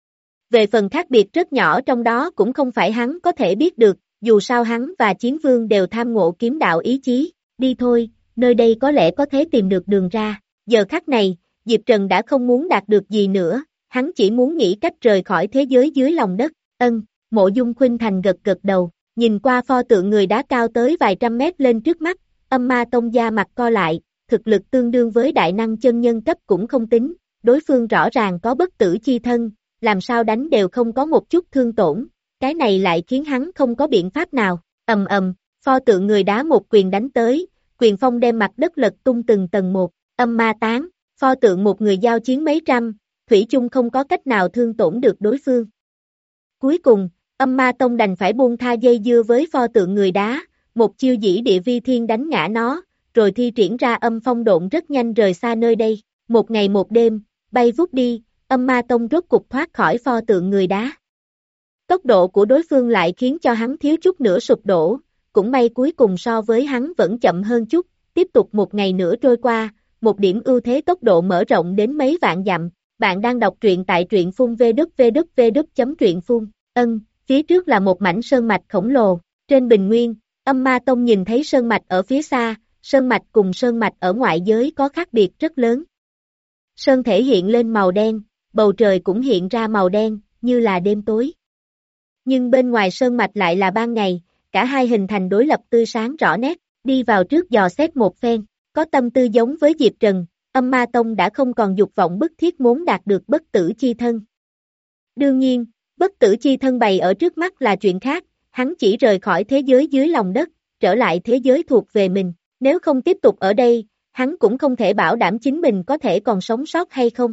Về phần khác biệt rất nhỏ trong đó cũng không phải hắn có thể biết được, dù sao hắn và Chiến Vương đều tham ngộ kiếm đạo ý chí, đi thôi, nơi đây có lẽ có thể tìm được đường ra. Giờ khắc này, Diệp Trần đã không muốn đạt được gì nữa, hắn chỉ muốn nghĩ cách rời khỏi thế giới dưới lòng đất, ân, Mộ Dung Khuynh Thành gật gật đầu, nhìn qua pho tượng người đá cao tới vài trăm mét lên trước mắt, Âm Ma Tông da mặt co lại, thực lực tương đương với đại năng chân nhân cấp cũng không tính, đối phương rõ ràng có bất tử chi thân, làm sao đánh đều không có một chút thương tổn, cái này lại khiến hắn không có biện pháp nào, ầm ầm, pho tượng người đá một quyền đánh tới, quyền phong đem mặt đất lật tung từng tầng một, âm ma tán, pho tượng một người giao chiến mấy trăm, thủy chung không có cách nào thương tổn được đối phương. Cuối cùng, Âm Ma Tông đành phải buông tha dây dưa với pho tượng người đá, một chiêu dĩ địa vi thiên đánh ngã nó, rồi thi triển ra âm phong độn rất nhanh rời xa nơi đây, một ngày một đêm, bay vút đi, Âm Ma Tông rốt cục thoát khỏi pho tượng người đá. Tốc độ của đối phương lại khiến cho hắn thiếu chút nữa sụp đổ, cũng may cuối cùng so với hắn vẫn chậm hơn chút, tiếp tục một ngày nữa trôi qua, một điểm ưu thế tốc độ mở rộng đến mấy vạn dặm. Bạn đang đọc truyện tại truyện phun vê kép vê kép vê kép chấm truyện phun, ân, phía trước là một mảnh sơn mạch khổng lồ, trên bình nguyên, Âm Ma Tông nhìn thấy sơn mạch ở phía xa, sơn mạch cùng sơn mạch ở ngoại giới có khác biệt rất lớn. Sơn thể hiện lên màu đen, bầu trời cũng hiện ra màu đen, như là đêm tối. Nhưng bên ngoài sơn mạch lại là ban ngày, cả hai hình thành đối lập tươi sáng rõ nét, đi vào trước dò xét một phen, có tâm tư giống với Diệp Trần, Âm Ma Tông đã không còn dục vọng bức thiết muốn đạt được bất tử chi thân. Đương nhiên, bất tử chi thân bày ở trước mắt là chuyện khác, hắn chỉ rời khỏi thế giới dưới lòng đất, trở lại thế giới thuộc về mình, nếu không tiếp tục ở đây, hắn cũng không thể bảo đảm chính mình có thể còn sống sót hay không.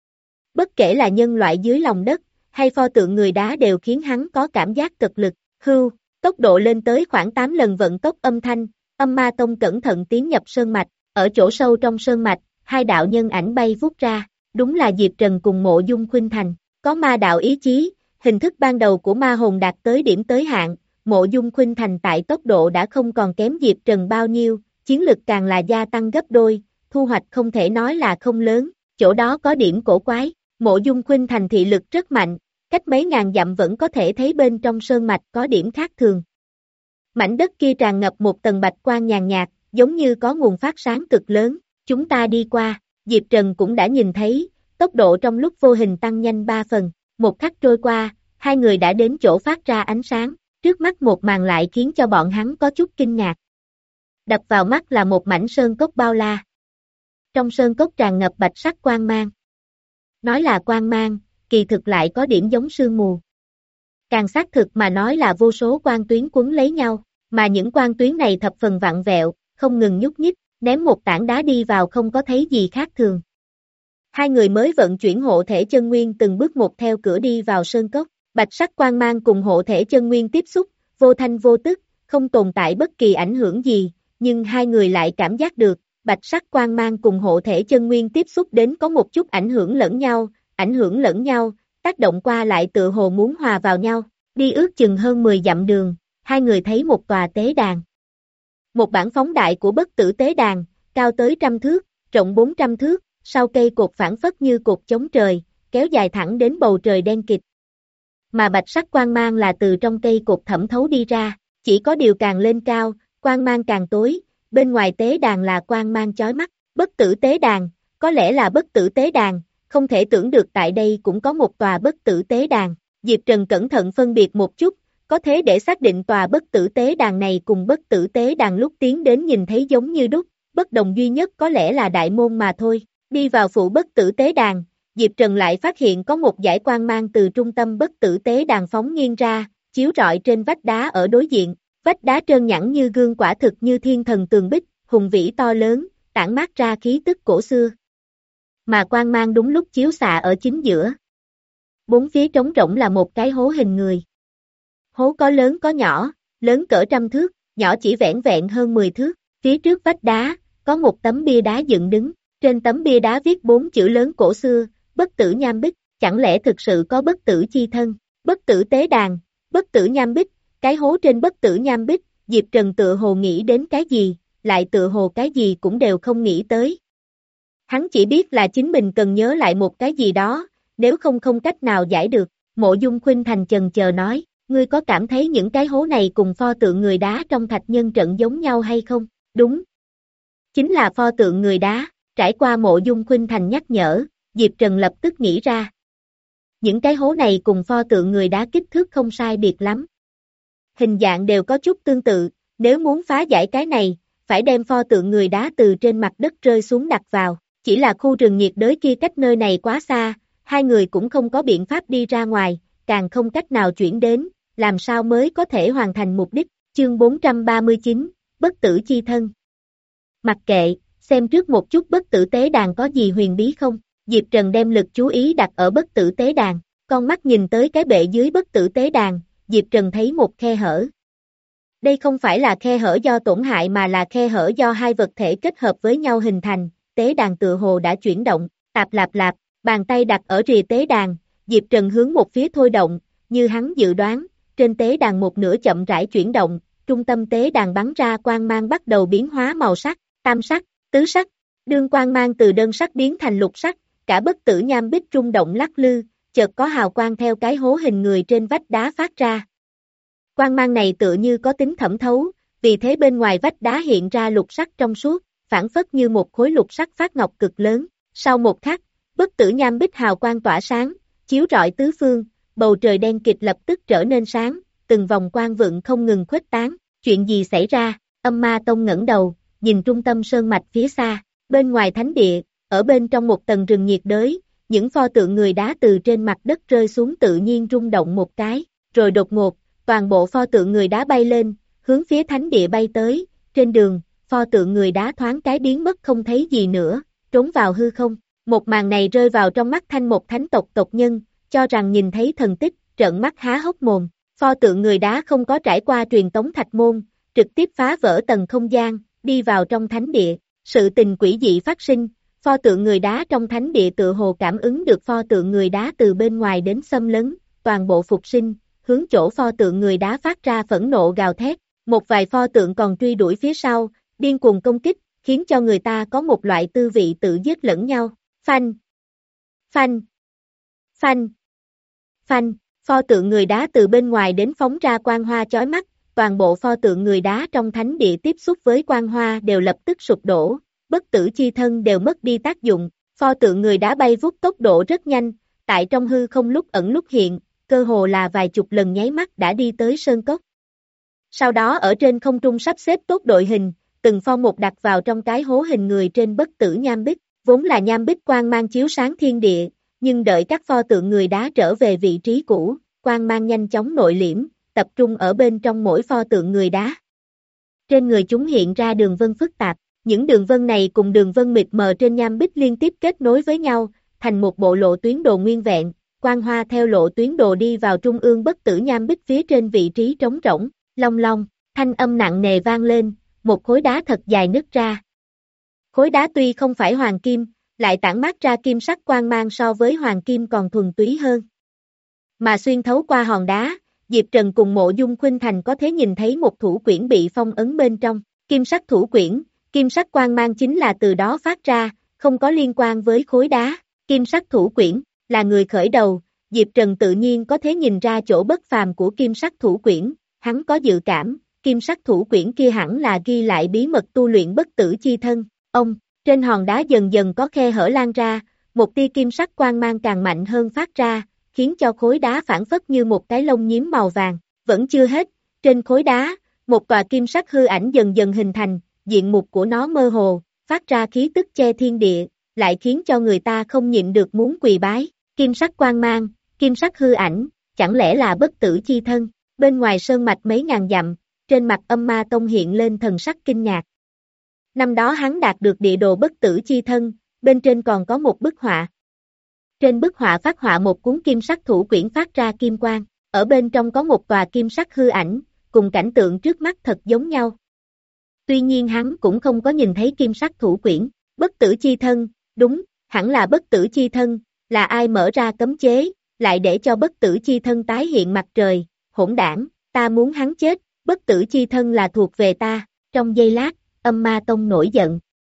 Bất kể là nhân loại dưới lòng đất, hay pho tượng người đá đều khiến hắn có cảm giác cực lực, hưu, tốc độ lên tới khoảng tám lần vận tốc âm thanh, Âm Ma Tông cẩn thận tiến nhập sơn mạch, ở chỗ sâu trong sơn mạch, hai đạo nhân ảnh bay vút ra, đúng là Diệp Trần cùng Mộ Dung Khuynh Thành, có ma đạo ý chí, hình thức ban đầu của ma hồn đạt tới điểm tới hạn, Mộ Dung Khuynh Thành tại tốc độ đã không còn kém Diệp Trần bao nhiêu, chiến lực càng là gia tăng gấp đôi, thu hoạch không thể nói là không lớn, chỗ đó có điểm cổ quái, Mộ Dung Khuynh Thành thị lực rất mạnh, cách mấy ngàn dặm vẫn có thể thấy bên trong sơn mạch có điểm khác thường. Mảnh đất kia tràn ngập một tầng bạch quang nhàn nhạt, giống như có nguồn phát sáng cực lớn, chúng ta đi qua, Diệp Trần cũng đã nhìn thấy, tốc độ trong lúc vô hình tăng nhanh ba phần, một khắc trôi qua, hai người đã đến chỗ phát ra ánh sáng, trước mắt một màn lại khiến cho bọn hắn có chút kinh ngạc. đập vào mắt là một mảnh sơn cốc bao la. Trong sơn cốc tràn ngập bạch sắc quang mang. Nói là quang mang, kỳ thực lại có điểm giống sương mù. Càng xác thực mà nói là vô số quang tuyến quấn lấy nhau, mà những quang tuyến này thập phần vặn vẹo, không ngừng nhúc nhích, ném một tảng đá đi vào không có thấy gì khác thường. Hai người mới vận chuyển hộ thể chân nguyên từng bước một theo cửa đi vào sơn cốc, bạch sắc quang mang cùng hộ thể chân nguyên tiếp xúc, vô thanh vô tức, không tồn tại bất kỳ ảnh hưởng gì, nhưng hai người lại cảm giác được, bạch sắc quang mang cùng hộ thể chân nguyên tiếp xúc đến có một chút ảnh hưởng lẫn nhau, ảnh hưởng lẫn nhau, tác động qua lại tựa hồ muốn hòa vào nhau, đi ước chừng hơn mười dặm đường, hai người thấy một tòa tế đàn. Một bản phóng đại của bất tử tế đàn, cao tới trăm thước, rộng bốn trăm thước, sau cây cột phản phất như cột chống trời, kéo dài thẳng đến bầu trời đen kịt. Mà bạch sắc quang mang là từ trong cây cột thẩm thấu đi ra, chỉ có điều càng lên cao, quang mang càng tối, bên ngoài tế đàn là quang mang chói mắt, bất tử tế đàn, có lẽ là bất tử tế đàn, không thể tưởng được tại đây cũng có một tòa bất tử tế đàn, Diệp Trần cẩn thận phân biệt một chút, có thế để xác định tòa bất tử tế đàn này cùng bất tử tế đàn lúc tiến đến nhìn thấy giống như đúc, bất đồng duy nhất có lẽ là đại môn mà thôi, đi vào phủ bất tử tế đàn, Diệp Trần lại phát hiện có một dải quang mang từ trung tâm bất tử tế đàn phóng nghiêng ra, chiếu rọi trên vách đá ở đối diện, vách đá trơn nhẵn như gương quả thực như thiên thần tường bích, hùng vĩ to lớn, tản mát ra khí tức cổ xưa. Mà quang mang đúng lúc chiếu xạ ở chính giữa. Bốn phía trống rỗng là một cái hố hình người. Hố có lớn có nhỏ, lớn cỡ trăm thước, nhỏ chỉ vẻn vẹn hơn mười thước, phía trước vách đá, có một tấm bia đá dựng đứng, trên tấm bia đá viết bốn chữ lớn cổ xưa, bất tử nham bích, chẳng lẽ thực sự có bất tử chi thân, bất tử tế đàn, bất tử nham bích, cái hố trên bất tử nham bích, Diệp Trần tựa hồ nghĩ đến cái gì, lại tựa hồ cái gì cũng đều không nghĩ tới. Hắn chỉ biết là chính mình cần nhớ lại một cái gì đó, nếu không không cách nào giải được, Mộ Dung Khuynh Thành chần chờ nói, ngươi có cảm thấy những cái hố này cùng pho tượng người đá trong thạch nhân trận giống nhau hay không? Đúng. Chính là pho tượng người đá, trải qua Mộ Dung Khuynh Thành nhắc nhở, Diệp Trần lập tức nghĩ ra. Những cái hố này cùng pho tượng người đá kích thước không sai biệt lắm. Hình dạng đều có chút tương tự, nếu muốn phá giải cái này, phải đem pho tượng người đá từ trên mặt đất rơi xuống đặt vào, chỉ là khu rừng nhiệt đới kia cách nơi này quá xa, hai người cũng không có biện pháp đi ra ngoài, càng không cách nào chuyển đến, làm sao mới có thể hoàn thành mục đích, chương bốn trăm ba mươi chín, bất tử chi thân. Mặc kệ, xem trước một chút bất tử tế đàn có gì huyền bí không, Diệp Trần đem lực chú ý đặt ở bất tử tế đàn, con mắt nhìn tới cái bệ dưới bất tử tế đàn, Diệp Trần thấy một khe hở. Đây không phải là khe hở do tổn hại mà là khe hở do hai vật thể kết hợp với nhau hình thành, tế đàn tựa hồ đã chuyển động, tạp lạp lạp, bàn tay đặt ở rìa tế đàn, Diệp Trần hướng một phía thôi động, như hắn dự đoán, trên tế đàn một nửa chậm rãi chuyển động, trung tâm tế đàn bắn ra quang mang bắt đầu biến hóa màu sắc, tam sắc, tứ sắc, đương quang mang từ đơn sắc biến thành lục sắc, cả bất tử nham bích rung động lắc lư, chợt có hào quang theo cái hố hình người trên vách đá phát ra. Quang mang này tựa như có tính thẩm thấu, vì thế bên ngoài vách đá hiện ra lục sắc trong suốt, phản phất như một khối lục sắc phát ngọc cực lớn. Sau một khắc, bất tử nham bích hào quang tỏa sáng, chiếu rọi tứ phương, bầu trời đen kịt lập tức trở nên sáng, từng vòng quang vượng không ngừng khuếch tán. Chuyện gì xảy ra? Âm Ma Tông ngẩng đầu, nhìn trung tâm sơn mạch phía xa, bên ngoài thánh địa, ở bên trong một tầng rừng nhiệt đới, những pho tượng người đá từ trên mặt đất rơi xuống tự nhiên rung động một cái, rồi đột ngột, toàn bộ pho tượng người đá bay lên, hướng phía thánh địa bay tới, trên đường, pho tượng người đá thoáng cái biến mất không thấy gì nữa, trốn vào hư không. Một màn này rơi vào trong mắt Thanh một thánh tộc tộc nhân, cho rằng nhìn thấy thần tích, trợn mắt há hốc mồm. Pho tượng người đá không có trải qua truyền tống thạch môn, trực tiếp phá vỡ tầng không gian, đi vào trong thánh địa. Sự tình quỷ dị phát sinh, pho tượng người đá trong thánh địa tự hồ cảm ứng được pho tượng người đá từ bên ngoài đến xâm lấn, toàn bộ phục sinh, hướng chỗ pho tượng người đá phát ra phẫn nộ gào thét. Một vài pho tượng còn truy đuổi phía sau, điên cuồng công kích, khiến cho người ta có một loại tư vị tự giết lẫn nhau. Phanh, phanh, phanh, phanh, pho tượng người đá từ bên ngoài đến phóng ra quang hoa chói mắt, toàn bộ pho tượng người đá trong thánh địa tiếp xúc với quang hoa đều lập tức sụp đổ, bất tử chi thân đều mất đi tác dụng, pho tượng người đá bay vút tốc độ rất nhanh, tại trong hư không lúc ẩn lúc hiện, cơ hồ là vài chục lần nháy mắt đã đi tới sơn cốc. Sau đó ở trên không trung sắp xếp tốt đội hình, từng pho một đặt vào trong cái hố hình người trên bất tử nham bích, vốn là nham bích quang mang chiếu sáng thiên địa, nhưng đợi các pho tượng người đá trở về vị trí cũ, quang mang nhanh chóng nội liễm, tập trung ở bên trong mỗi pho tượng người đá. Trên người chúng hiện ra đường vân phức tạp, những đường vân này cùng đường vân mịt mờ trên nham bích liên tiếp kết nối với nhau, thành một bộ lộ tuyến đồ nguyên vẹn, quang hoa theo lộ tuyến đồ đi vào trung ương bất tử nham bích phía trên vị trí trống rỗng, long long, thanh âm nặng nề vang lên, một khối đá thật dài nứt ra. Khối đá tuy không phải hoàng kim, lại tản mát ra kim sắc quang mang so với hoàng kim còn thuần túy hơn. Mà xuyên thấu qua hòn đá, Diệp Trần cùng Mộ Dung Khuynh Thành có thể nhìn thấy một thủ quyển bị phong ấn bên trong, kim sắc thủ quyển, kim sắc quang mang chính là từ đó phát ra, không có liên quan với khối đá, kim sắc thủ quyển, là người khởi đầu, Diệp Trần tự nhiên có thể nhìn ra chỗ bất phàm của kim sắc thủ quyển, hắn có dự cảm, kim sắc thủ quyển kia hẳn là ghi lại bí mật tu luyện bất tử chi thân, ông, trên hòn đá dần dần có khe hở lan ra, một tia kim sắc quang mang càng mạnh hơn phát ra, khiến cho khối đá phản phất như một cái lông nhím màu vàng, vẫn chưa hết, trên khối đá, một tòa kim sắc hư ảnh dần dần hình thành, diện mục của nó mơ hồ, phát ra khí tức che thiên địa, lại khiến cho người ta không nhịn được muốn quỳ bái, kim sắc quang mang, kim sắc hư ảnh, chẳng lẽ là bất tử chi thân, bên ngoài sơn mạch mấy ngàn dặm, trên mặt Âm Ma Tông hiện lên thần sắc kinh ngạc. Năm đó hắn đạt được địa đồ bất tử chi thân, bên trên còn có một bức họa. Trên bức họa phát họa một cuốn kim sắc thủ quyển phát ra kim quang, ở bên trong có một tòa kim sắc hư ảnh, cùng cảnh tượng trước mắt thật giống nhau. Tuy nhiên hắn cũng không có nhìn thấy kim sắc thủ quyển, bất tử chi thân, đúng, hẳn là bất tử chi thân, là ai mở ra cấm chế, lại để cho bất tử chi thân tái hiện mặt trời, hỗn đảng, ta muốn hắn chết, bất tử chi thân là thuộc về ta, trong giây lát, Âm Ma Tông nổi giận.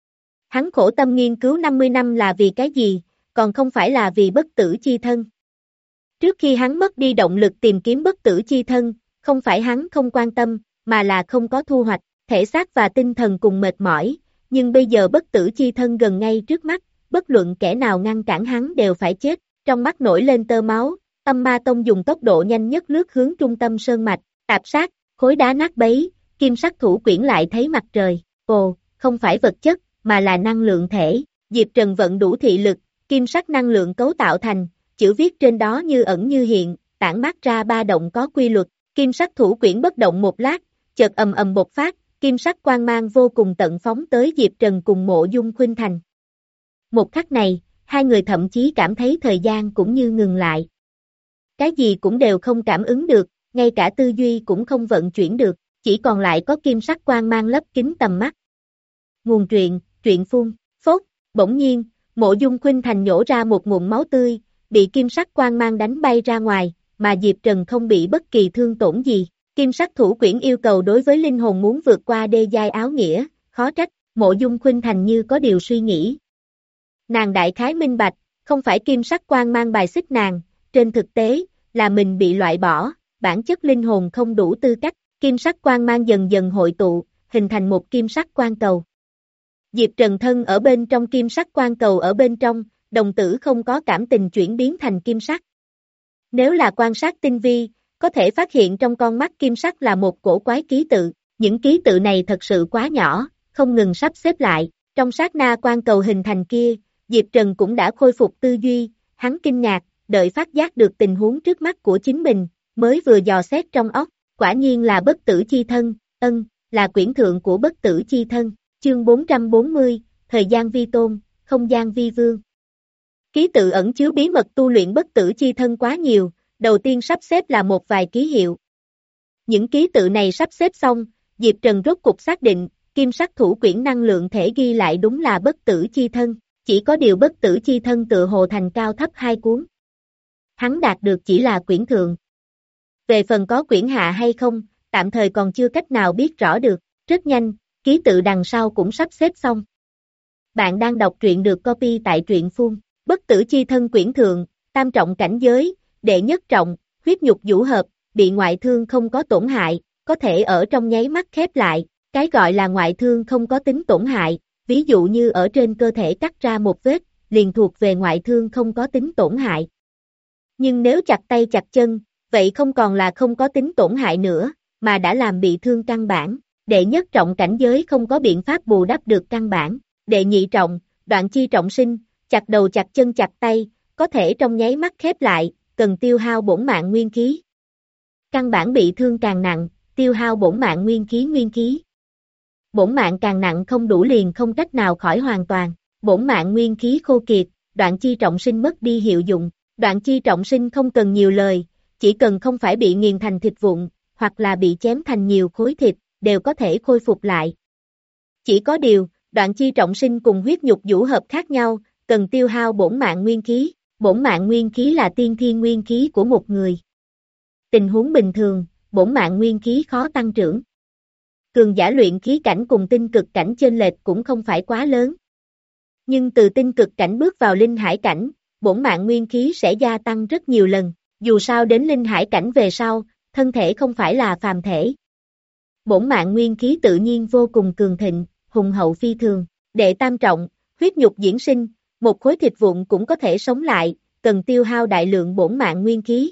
Hắn khổ tâm nghiên cứu năm mươi năm là vì cái gì, còn không phải là vì bất tử chi thân. Trước khi hắn mất đi động lực tìm kiếm bất tử chi thân, không phải hắn không quan tâm, mà là không có thu hoạch, thể xác và tinh thần cùng mệt mỏi, nhưng bây giờ bất tử chi thân gần ngay trước mắt, bất luận kẻ nào ngăn cản hắn đều phải chết, trong mắt nổi lên tơ máu, Âm Ma Tông dùng tốc độ nhanh nhất lướt hướng trung tâm sơn mạch, tạp sát, khối đá nát bấy, kim sắc thủ quyển lại thấy mặt trời, ồ, không phải vật chất, mà là năng lượng thể, Diệp Trần vận đủ thị lực, kim sắc năng lượng cấu tạo thành, chữ viết trên đó như ẩn như hiện, tản mát ra ba động có quy luật, kim sắc thủ quyển bất động một lát, chợt ầm ầm bộc phát, kim sắc quang mang vô cùng tận phóng tới Diệp Trần cùng Mộ Dung Khuynh Thành. Một khắc này, hai người thậm chí cảm thấy thời gian cũng như ngừng lại. Cái gì cũng đều không cảm ứng được, ngay cả tư duy cũng không vận chuyển được, chỉ còn lại có kim sắc quang mang lấp kín tầm mắt. Nguồn truyện, truyện phun, phốt, bỗng nhiên, Mộ Dung Khuynh Thành nhổ ra một ngụm máu tươi, bị kim sắc quang mang đánh bay ra ngoài, mà Diệp Trần không bị bất kỳ thương tổn gì. Kim sắc thủ quyển yêu cầu đối với linh hồn muốn vượt qua đê giai áo nghĩa, khó trách, Mộ Dung Khuynh Thành như có điều suy nghĩ. Nàng đại khái minh bạch, không phải kim sắc quang mang bài xích nàng, trên thực tế, là mình bị loại bỏ, bản chất linh hồn không đủ tư cách, kim sắc quang mang dần dần hội tụ, hình thành một kim sắc quang cầu. Diệp Trần thân ở bên trong kim sắc quang cầu ở bên trong, đồng tử không có cảm tình chuyển biến thành kim sắc. Nếu là quan sát tinh vi, có thể phát hiện trong con mắt kim sắc là một cổ quái ký tự, những ký tự này thật sự quá nhỏ, không ngừng sắp xếp lại, trong sát na quang cầu hình thành kia, Diệp Trần cũng đã khôi phục tư duy, hắn kinh ngạc, đợi phát giác được tình huống trước mắt của chính mình, mới vừa dò xét trong óc, quả nhiên là bất tử chi thân, ân, là quyển thượng của bất tử chi thân, chương bốn trăm bốn mươi, thời gian vi tôn, không gian vi vương. Ký tự ẩn chứa bí mật tu luyện bất tử chi thân quá nhiều, đầu tiên sắp xếp là một vài ký hiệu. Những ký tự này sắp xếp xong, Diệp Trần rốt cục xác định, kim sắc thủ quyển năng lượng thể ghi lại đúng là bất tử chi thân, chỉ có điều bất tử chi thân tựa hồ thành cao thấp hai cuốn. Hắn đạt được chỉ là quyển thượng. Về phần có quyển hạ hay không, tạm thời còn chưa cách nào biết rõ được, rất nhanh, ký tự đằng sau cũng sắp xếp xong. Bạn đang đọc truyện được copy tại truyện phun, bất tử chi thân quyển thượng, tam trọng cảnh giới, đệ nhất trọng, huyết nhục vũ hợp, bị ngoại thương không có tổn hại, có thể ở trong nháy mắt khép lại, cái gọi là ngoại thương không có tính tổn hại, ví dụ như ở trên cơ thể cắt ra một vết, liền thuộc về ngoại thương không có tính tổn hại. Nhưng nếu chặt tay chặt chân, vậy không còn là không có tính tổn hại nữa, mà đã làm bị thương căn bản, Đệ nhất trọng cảnh giới không có biện pháp bù đắp được căn bản. Đệ nhị trọng, đoạn chi trọng sinh, chặt đầu chặt chân chặt tay, có thể trong nháy mắt khép lại, cần tiêu hao bổn mạng nguyên khí. Căn bản bị thương càng nặng, tiêu hao bổn mạng nguyên khí nguyên khí. Bổn mạng càng nặng không đủ liền không cách nào khỏi hoàn toàn. Bổn mạng nguyên khí khô kiệt, đoạn chi trọng sinh mất đi hiệu dụng. Đoạn chi trọng sinh không cần nhiều lời, chỉ cần không phải bị nghiền thành thịt vụn, hoặc là bị chém thành nhiều khối thịt, đều có thể khôi phục lại. Chỉ có điều, đoạn chi trọng sinh cùng huyết nhục vũ hợp khác nhau, cần tiêu hao bổn mạng nguyên khí. Bổn mạng nguyên khí là tiên thiên nguyên khí của một người. Tình huống bình thường, bổn mạng nguyên khí khó tăng trưởng. Cường giả luyện khí cảnh cùng tinh cực cảnh chênh lệch cũng không phải quá lớn. Nhưng từ tinh cực cảnh bước vào linh hải cảnh, bổn mạng nguyên khí sẽ gia tăng rất nhiều lần. Dù sao đến linh hải cảnh về sau, thân thể không phải là phàm thể. Bổn mạng nguyên khí tự nhiên vô cùng cường thịnh, hùng hậu phi thường. Đệ tam trọng, huyết nhục diễn sinh, một khối thịt vụn cũng có thể sống lại, cần tiêu hao đại lượng bổn mạng nguyên khí.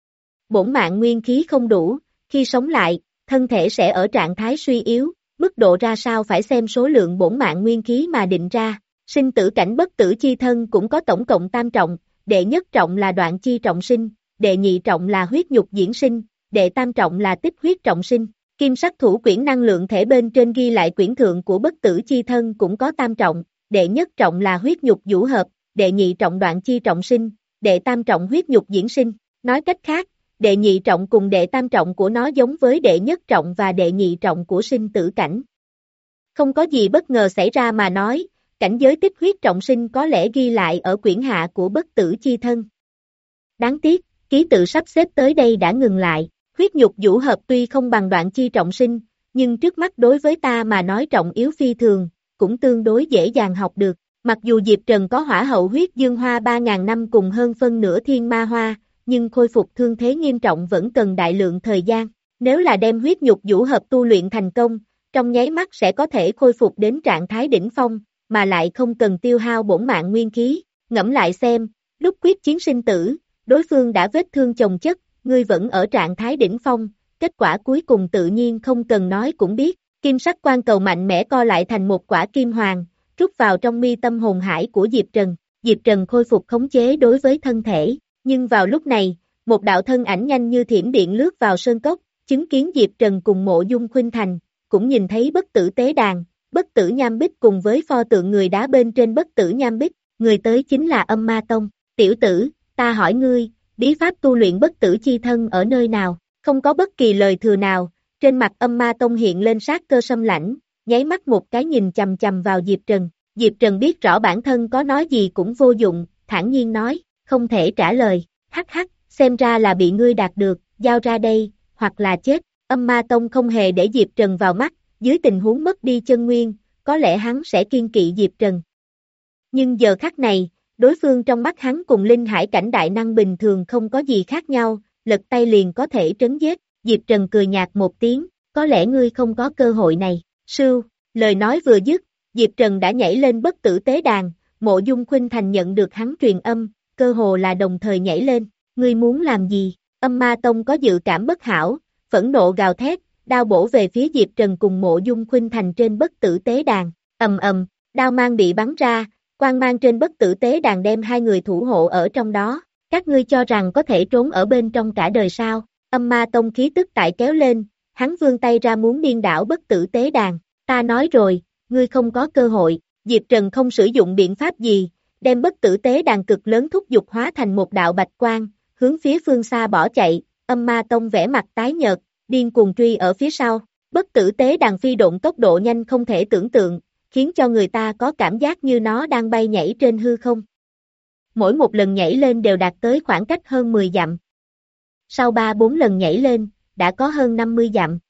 Bổn mạng nguyên khí không đủ, khi sống lại, thân thể sẽ ở trạng thái suy yếu, mức độ ra sao phải xem số lượng bổn mạng nguyên khí mà định ra. Sinh tử cảnh bất tử chi thân cũng có tổng cộng tam trọng, đệ nhất trọng là đoạn chi trọng sinh, đệ nhị trọng là huyết nhục diễn sinh, đệ tam trọng là tích huyết trọng sinh. Kim sắc thủ quyển năng lượng thể bên trên ghi lại quyển thượng của bất tử chi thân cũng có tam trọng, đệ nhất trọng là huyết nhục vũ hợp, đệ nhị trọng đoạn chi trọng sinh, đệ tam trọng huyết nhục diễn sinh. Nói cách khác, đệ nhị trọng cùng đệ tam trọng của nó giống với đệ nhất trọng và đệ nhị trọng của sinh tử cảnh. Không có gì bất ngờ xảy ra mà nói, cảnh giới tích huyết trọng sinh có lẽ ghi lại ở quyển hạ của bất tử chi thân. Đáng tiếc, ký tự sắp xếp tới đây đã ngừng lại. Huyết nhục vũ hợp tuy không bằng đoạn chi trọng sinh, nhưng trước mắt đối với ta mà nói trọng yếu phi thường, cũng tương đối dễ dàng học được. Mặc dù Diệp Trần có hỏa hậu huyết dương hoa ba ngàn năm cùng hơn phân nửa thiên ma hoa, nhưng khôi phục thương thế nghiêm trọng vẫn cần đại lượng thời gian. Nếu là đem huyết nhục vũ hợp tu luyện thành công, trong nháy mắt sẽ có thể khôi phục đến trạng thái đỉnh phong, mà lại không cần tiêu hao bổn mạng nguyên khí. Ngẫm lại xem, lúc quyết chiến sinh tử, đối phương đã vết thương chồng chất, ngươi vẫn ở trạng thái đỉnh phong, kết quả cuối cùng tự nhiên không cần nói cũng biết. Kim sắc quan cầu mạnh mẽ co lại thành một quả kim hoàng, rút vào trong mi tâm hồn hải của Diệp Trần. Diệp Trần khôi phục khống chế đối với thân thể, nhưng vào lúc này, một đạo thân ảnh nhanh như thiểm điện lướt vào sơn cốc, chứng kiến Diệp Trần cùng Mộ Dung Khuynh Thành, cũng nhìn thấy bất tử tế đàn, bất tử nham bích cùng với pho tượng người đá bên trên bất tử nham bích, người tới chính là Âm Ma Tông. Tiểu tử, ta hỏi ngươi, bí pháp tu luyện bất tử chi thân ở nơi nào? Không có bất kỳ lời thừa nào, trên mặt Âm Ma Tông hiện lên sát cơ sâm lãnh, nháy mắt một cái nhìn chầm chầm vào Diệp Trần. Diệp Trần biết rõ bản thân có nói gì cũng vô dụng, thản nhiên nói, không thể trả lời. Hắc hắc, xem ra là bị ngươi đạt được, giao ra đây, hoặc là chết. Âm Ma Tông không hề để Diệp Trần vào mắt, dưới tình huống mất đi chân nguyên, có lẽ hắn sẽ kiên kỵ Diệp Trần. Nhưng giờ khắc này, đối phương trong mắt hắn cùng linh hải cảnh đại năng bình thường không có gì khác nhau, lật tay liền có thể trấn giết. Diệp Trần cười nhạt một tiếng, có lẽ ngươi không có cơ hội này. Sưu, lời nói vừa dứt, Diệp Trần đã nhảy lên bất tử tế đàn, Mộ Dung Khuynh Thành nhận được hắn truyền âm, cơ hồ là đồng thời nhảy lên. Ngươi muốn làm gì? Âm Ma Tông có dự cảm bất hảo, phẫn nộ gào thét, đao bổ về phía Diệp Trần cùng Mộ Dung Khuynh Thành trên bất tử tế đàn. Ầm ầm, đao mang bị bắn ra, quang mang trên bất tử tế đàn đem hai người thủ hộ ở trong đó. Các ngươi cho rằng có thể trốn ở bên trong cả đời sao? Âm Ma Tông khí tức tại kéo lên, hắn vươn tay ra muốn điên đảo bất tử tế đàn. Ta nói rồi, ngươi không có cơ hội. Diệp Trần không sử dụng biện pháp gì, đem bất tử tế đàn cực lớn thúc giục hóa thành một đạo bạch quang, hướng phía phương xa bỏ chạy. Âm Ma Tông vẻ mặt tái nhợt, điên cuồng truy ở phía sau. Bất tử tế đàn phi độn tốc độ nhanh không thể tưởng tượng, khiến cho người ta có cảm giác như nó đang bay nhảy trên hư không. Mỗi một lần nhảy lên đều đạt tới khoảng cách hơn mười dặm. Sau ba bốn lần nhảy lên, đã có hơn năm mươi dặm.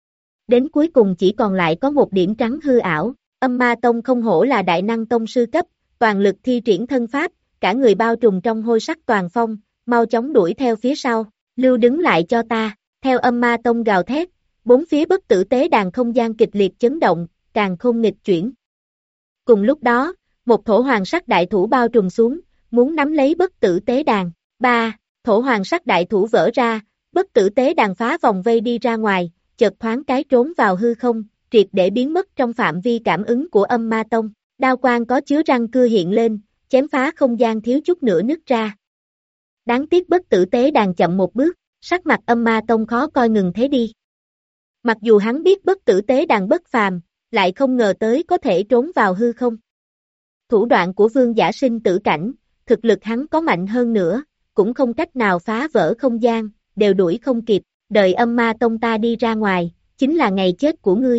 Đến cuối cùng chỉ còn lại có một điểm trắng hư ảo. Âm Ma Tông không hổ là đại năng tông sư cấp, toàn lực thi triển thân pháp, cả người bao trùm trong hôi sắc toàn phong, mau chóng đuổi theo phía sau. Lưu đứng lại cho ta. Theo Âm Ma Tông gào thét, bốn phía bất tử tế đàn không gian kịch liệt chấn động, càng không nghịch chuyển. Cùng lúc đó, một thổ hoàng sắc đại thủ bao trùm xuống, muốn nắm lấy bất tử tế đàn. Ba, thổ hoàng sắc đại thủ vỡ ra, bất tử tế đàn phá vòng vây đi ra ngoài, chợt thoáng cái trốn vào hư không, triệt để biến mất trong phạm vi cảm ứng của âm ma tông. Đao quang có chứa răng cưa hiện lên, chém phá không gian thiếu chút nữa nứt ra. Đáng tiếc bất tử tế đàn chậm một bước, sắc mặt âm ma tông khó coi ngừng thế đi. Mặc dù hắn biết bất tử tế đàn bất phàm, lại không ngờ tới có thể trốn vào hư không. Thủ đoạn của vương giả sinh tử cảnh, thực lực hắn có mạnh hơn nữa, cũng không cách nào phá vỡ không gian, đều đuổi không kịp, đợi âm ma tông ta đi ra ngoài, chính là ngày chết của ngươi.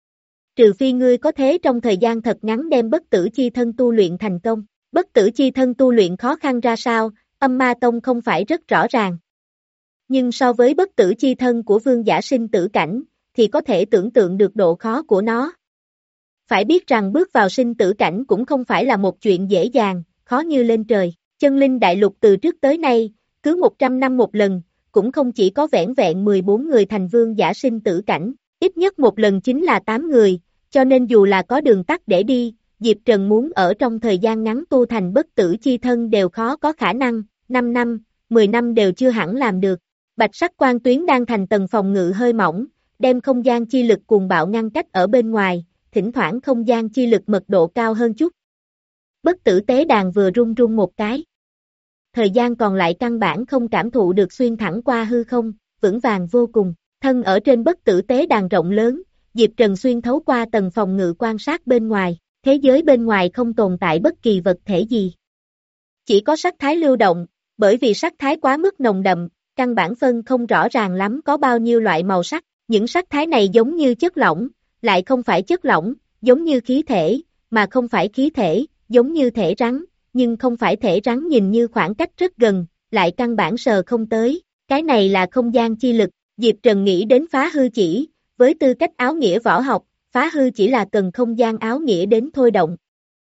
Trừ phi ngươi có thế trong thời gian thật ngắn đem bất tử chi thân tu luyện thành công, bất tử chi thân tu luyện khó khăn ra sao, âm ma tông không phải rất rõ ràng. Nhưng so với bất tử chi thân của vương giả sinh tử cảnh, thì có thể tưởng tượng được độ khó của nó. Phải biết rằng bước vào sinh tử cảnh cũng không phải là một chuyện dễ dàng, khó như lên trời. Chân linh đại lục từ trước tới nay, cứ một trăm năm một lần, cũng không chỉ có vẻn vẹn mười bốn người thành vương giả sinh tử cảnh, ít nhất một lần chính là tám người, cho nên dù là có đường tắt để đi, Diệp Trần muốn ở trong thời gian ngắn tu thành bất tử chi thân đều khó có khả năng, năm năm, mười năm đều chưa hẳn làm được. Bạch sắc quan tuyến đang thành tầng phòng ngự hơi mỏng, đem không gian chi lực cuồng bạo ngăn cách ở bên ngoài, thỉnh thoảng không gian chi lực mật độ cao hơn chút. Bất tử tế đàn vừa rung rung một cái. Thời gian còn lại căn bản không cảm thụ được xuyên thẳng qua hư không, vững vàng vô cùng. Thân ở trên bất tử tế đàn rộng lớn, Diệp Trần xuyên thấu qua tầng phòng ngự quan sát bên ngoài, thế giới bên ngoài không tồn tại bất kỳ vật thể gì. Chỉ có sắc thái lưu động, bởi vì sắc thái quá mức nồng đậm, căn bản phân không rõ ràng lắm có bao nhiêu loại màu sắc, những sắc thái này giống như chất lỏng, lại không phải chất lỏng, giống như khí thể, mà không phải khí thể, giống như thể rắn, nhưng không phải thể rắn nhìn như khoảng cách rất gần, lại căn bản sờ không tới, cái này là không gian chi lực, Diệp Trần nghĩ đến phá hư chỉ, với tư cách áo nghĩa võ học, phá hư chỉ là cần không gian áo nghĩa đến thôi động.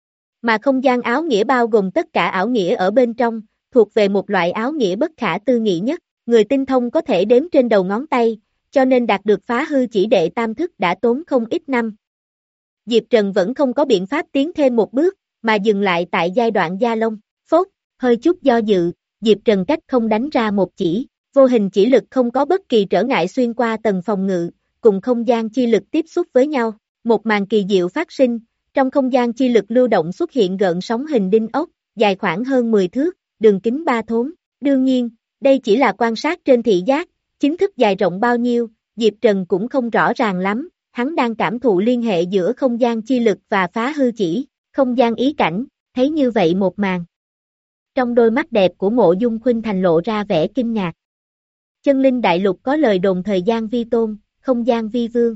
Mà không gian áo nghĩa bao gồm tất cả ảo nghĩa ở bên trong, thuộc về một loại áo nghĩa bất khả tư nghị nhất, người tinh thông có thể đếm trên đầu ngón tay, cho nên đạt được phá hư chỉ đệ tam thức đã tốn không ít năm. Diệp Trần vẫn không có biện pháp tiến thêm một bước, mà dừng lại tại giai đoạn da lông, phốt, hơi chút do dự, Diệp Trần cách không đánh ra một chỉ, vô hình chỉ lực không có bất kỳ trở ngại xuyên qua tầng phòng ngự, cùng không gian chi lực tiếp xúc với nhau, một màn kỳ diệu phát sinh, trong không gian chi lực lưu động xuất hiện gợn sóng hình đinh ốc, dài khoảng hơn mười thước, đường kính ba thốn, đương nhiên, đây chỉ là quan sát trên thị giác, chính thức dài rộng bao nhiêu, Diệp Trần cũng không rõ ràng lắm, hắn đang cảm thụ liên hệ giữa không gian chi lực và phá hư chỉ, không gian ý cảnh, thấy như vậy một màn. Trong đôi mắt đẹp của Mộ Dung Khuynh Thành lộ ra vẻ kinh ngạc. Chân linh đại lục có lời đồn thời gian vi tôn, không gian vi vương.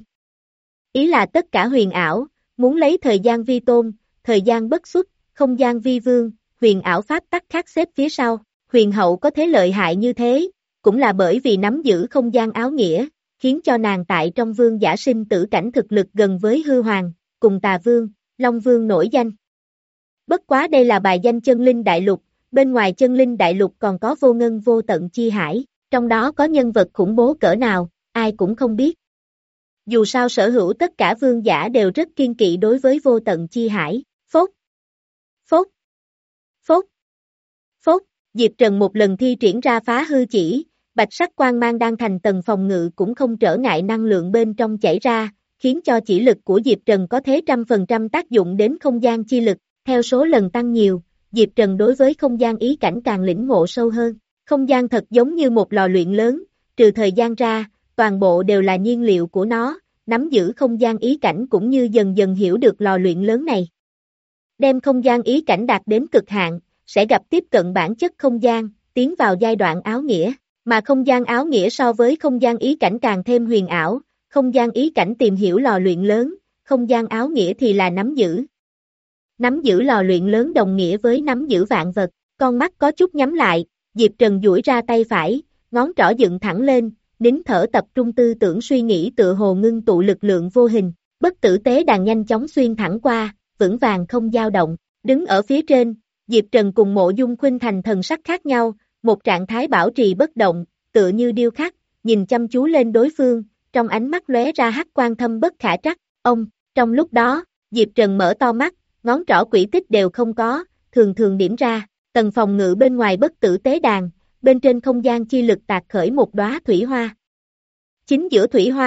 Ý là tất cả huyền ảo, muốn lấy thời gian vi tôn, thời gian bất xuất, không gian vi vương, huyền ảo pháp tắc khác xếp phía sau, huyền hậu có thế lợi hại như thế, cũng là bởi vì nắm giữ không gian áo nghĩa, khiến cho nàng tại trong vương giả sinh tử cảnh thực lực gần với hư hoàng, cùng tà vương, long vương nổi danh. Bất quá đây là bài danh chân linh đại lục, bên ngoài chân linh đại lục còn có vô ngân vô tận chi hải, trong đó có nhân vật khủng bố cỡ nào, ai cũng không biết. Dù sao sở hữu tất cả vương giả đều rất kiên kỵ đối với vô tận chi hải, phốt, phốt, phốt, phốt, Diệp Trần một lần thi triển ra phá hư chỉ, bạch sắc quang mang đang thành tầng phòng ngự cũng không trở ngại năng lượng bên trong chảy ra, khiến cho chỉ lực của Diệp Trần có thế trăm phần trăm tác dụng đến không gian chi lực, theo số lần tăng nhiều, Diệp Trần đối với không gian ý cảnh càng lĩnh ngộ sâu hơn, không gian thật giống như một lò luyện lớn, trừ thời gian ra, toàn bộ đều là nhiên liệu của nó, nắm giữ không gian ý cảnh cũng như dần dần hiểu được lò luyện lớn này. Đem không gian ý cảnh đạt đến cực hạn, sẽ gặp tiếp cận bản chất không gian, tiến vào giai đoạn áo nghĩa, mà không gian áo nghĩa so với không gian ý cảnh càng thêm huyền ảo, không gian ý cảnh tìm hiểu lò luyện lớn, không gian áo nghĩa thì là nắm giữ. Nắm giữ lò luyện lớn đồng nghĩa với nắm giữ vạn vật, con mắt có chút nhắm lại, Diệp Trần duỗi ra tay phải, ngón trỏ dựng thẳng lên, nín thở tập trung tư tưởng suy nghĩ tựa hồ ngưng tụ lực lượng vô hình, bất tử tế đàn nhanh chóng xuyên thẳng qua, vững vàng không dao động, đứng ở phía trên, Diệp Trần cùng Mộ Dung Khuynh Thành thần sắc khác nhau, một trạng thái bảo trì bất động, tựa như điêu khắc, nhìn chăm chú lên đối phương, trong ánh mắt lóe ra hắc quan thâm bất khả trắc, ông, trong lúc đó, Diệp Trần mở to mắt, ngón trỏ quỷ tích đều không có, thường thường điểm ra, tầng phòng ngự bên ngoài bất tử tế đàn, bên trên không gian chi lực tạc khởi một đóa thủy hoa. Chính giữa thủy hoa,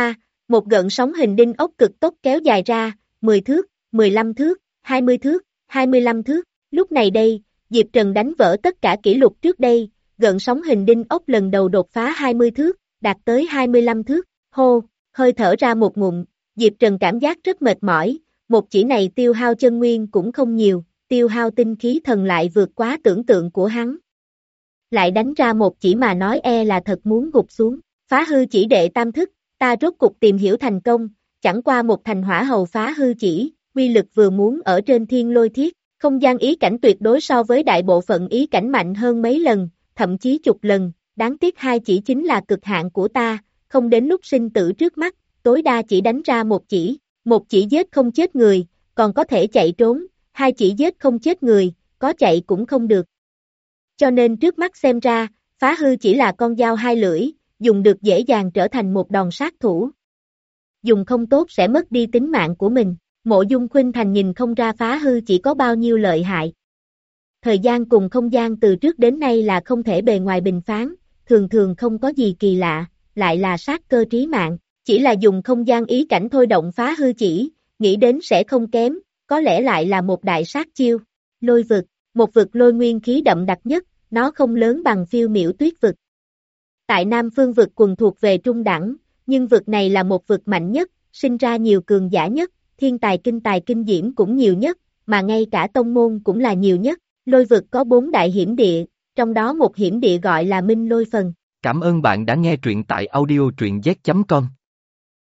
Một gợn sóng hình đinh ốc cực tốc kéo dài ra, mười thước, mười lăm thước, hai mươi thước, hai mươi lăm thước. Lúc này đây, Diệp Trần đánh vỡ tất cả kỷ lục trước đây, gợn sóng hình đinh ốc lần đầu đột phá hai mươi thước, đạt tới hai mươi lăm thước. Hô, hơi thở ra một ngụm, Diệp Trần cảm giác rất mệt mỏi, một chỉ này tiêu hao chân nguyên cũng không nhiều, tiêu hao tinh khí thần lại vượt quá tưởng tượng của hắn. Lại đánh ra một chỉ mà nói e là thật muốn gục xuống, phá hư chỉ đệ tam thức, ta rốt cục tìm hiểu thành công, chẳng qua một thành hỏa hầu phá hư chỉ, uy lực vừa muốn ở trên thiên lôi thiết, không gian ý cảnh tuyệt đối so với đại bộ phận ý cảnh mạnh hơn mấy lần, thậm chí chục lần, đáng tiếc hai chỉ chính là cực hạn của ta, không đến lúc sinh tử trước mắt, tối đa chỉ đánh ra một chỉ, một chỉ giết không chết người, còn có thể chạy trốn, hai chỉ giết không chết người, có chạy cũng không được. Cho nên trước mắt xem ra, phá hư chỉ là con dao hai lưỡi, dùng được dễ dàng trở thành một đòn sát thủ. Dùng không tốt sẽ mất đi tính mạng của mình, Mộ Dung Khuynh Thành nhìn không ra phá hư chỉ có bao nhiêu lợi hại. Thời gian cùng không gian từ trước đến nay là không thể bề ngoài bình phán, thường thường không có gì kỳ lạ, lại là sát cơ trí mạng, chỉ là dùng không gian ý cảnh thôi động phá hư chỉ, nghĩ đến sẽ không kém, có lẽ lại là một đại sát chiêu. Lôi vực, một vực lôi nguyên khí đậm đặc nhất, nó không lớn bằng phiêu miểu tuyết vực. Tại Nam Phương vực quần thuộc về trung đẳng, nhưng vực này là một vực mạnh nhất, sinh ra nhiều cường giả nhất, thiên tài kinh tài kinh diễm cũng nhiều nhất, mà ngay cả tông môn cũng là nhiều nhất. Lôi vực có bốn đại hiểm địa, trong đó một hiểm địa gọi là Minh Lôi Phần. Cảm ơn bạn đã nghe truyện tại audio truyện z chấm com.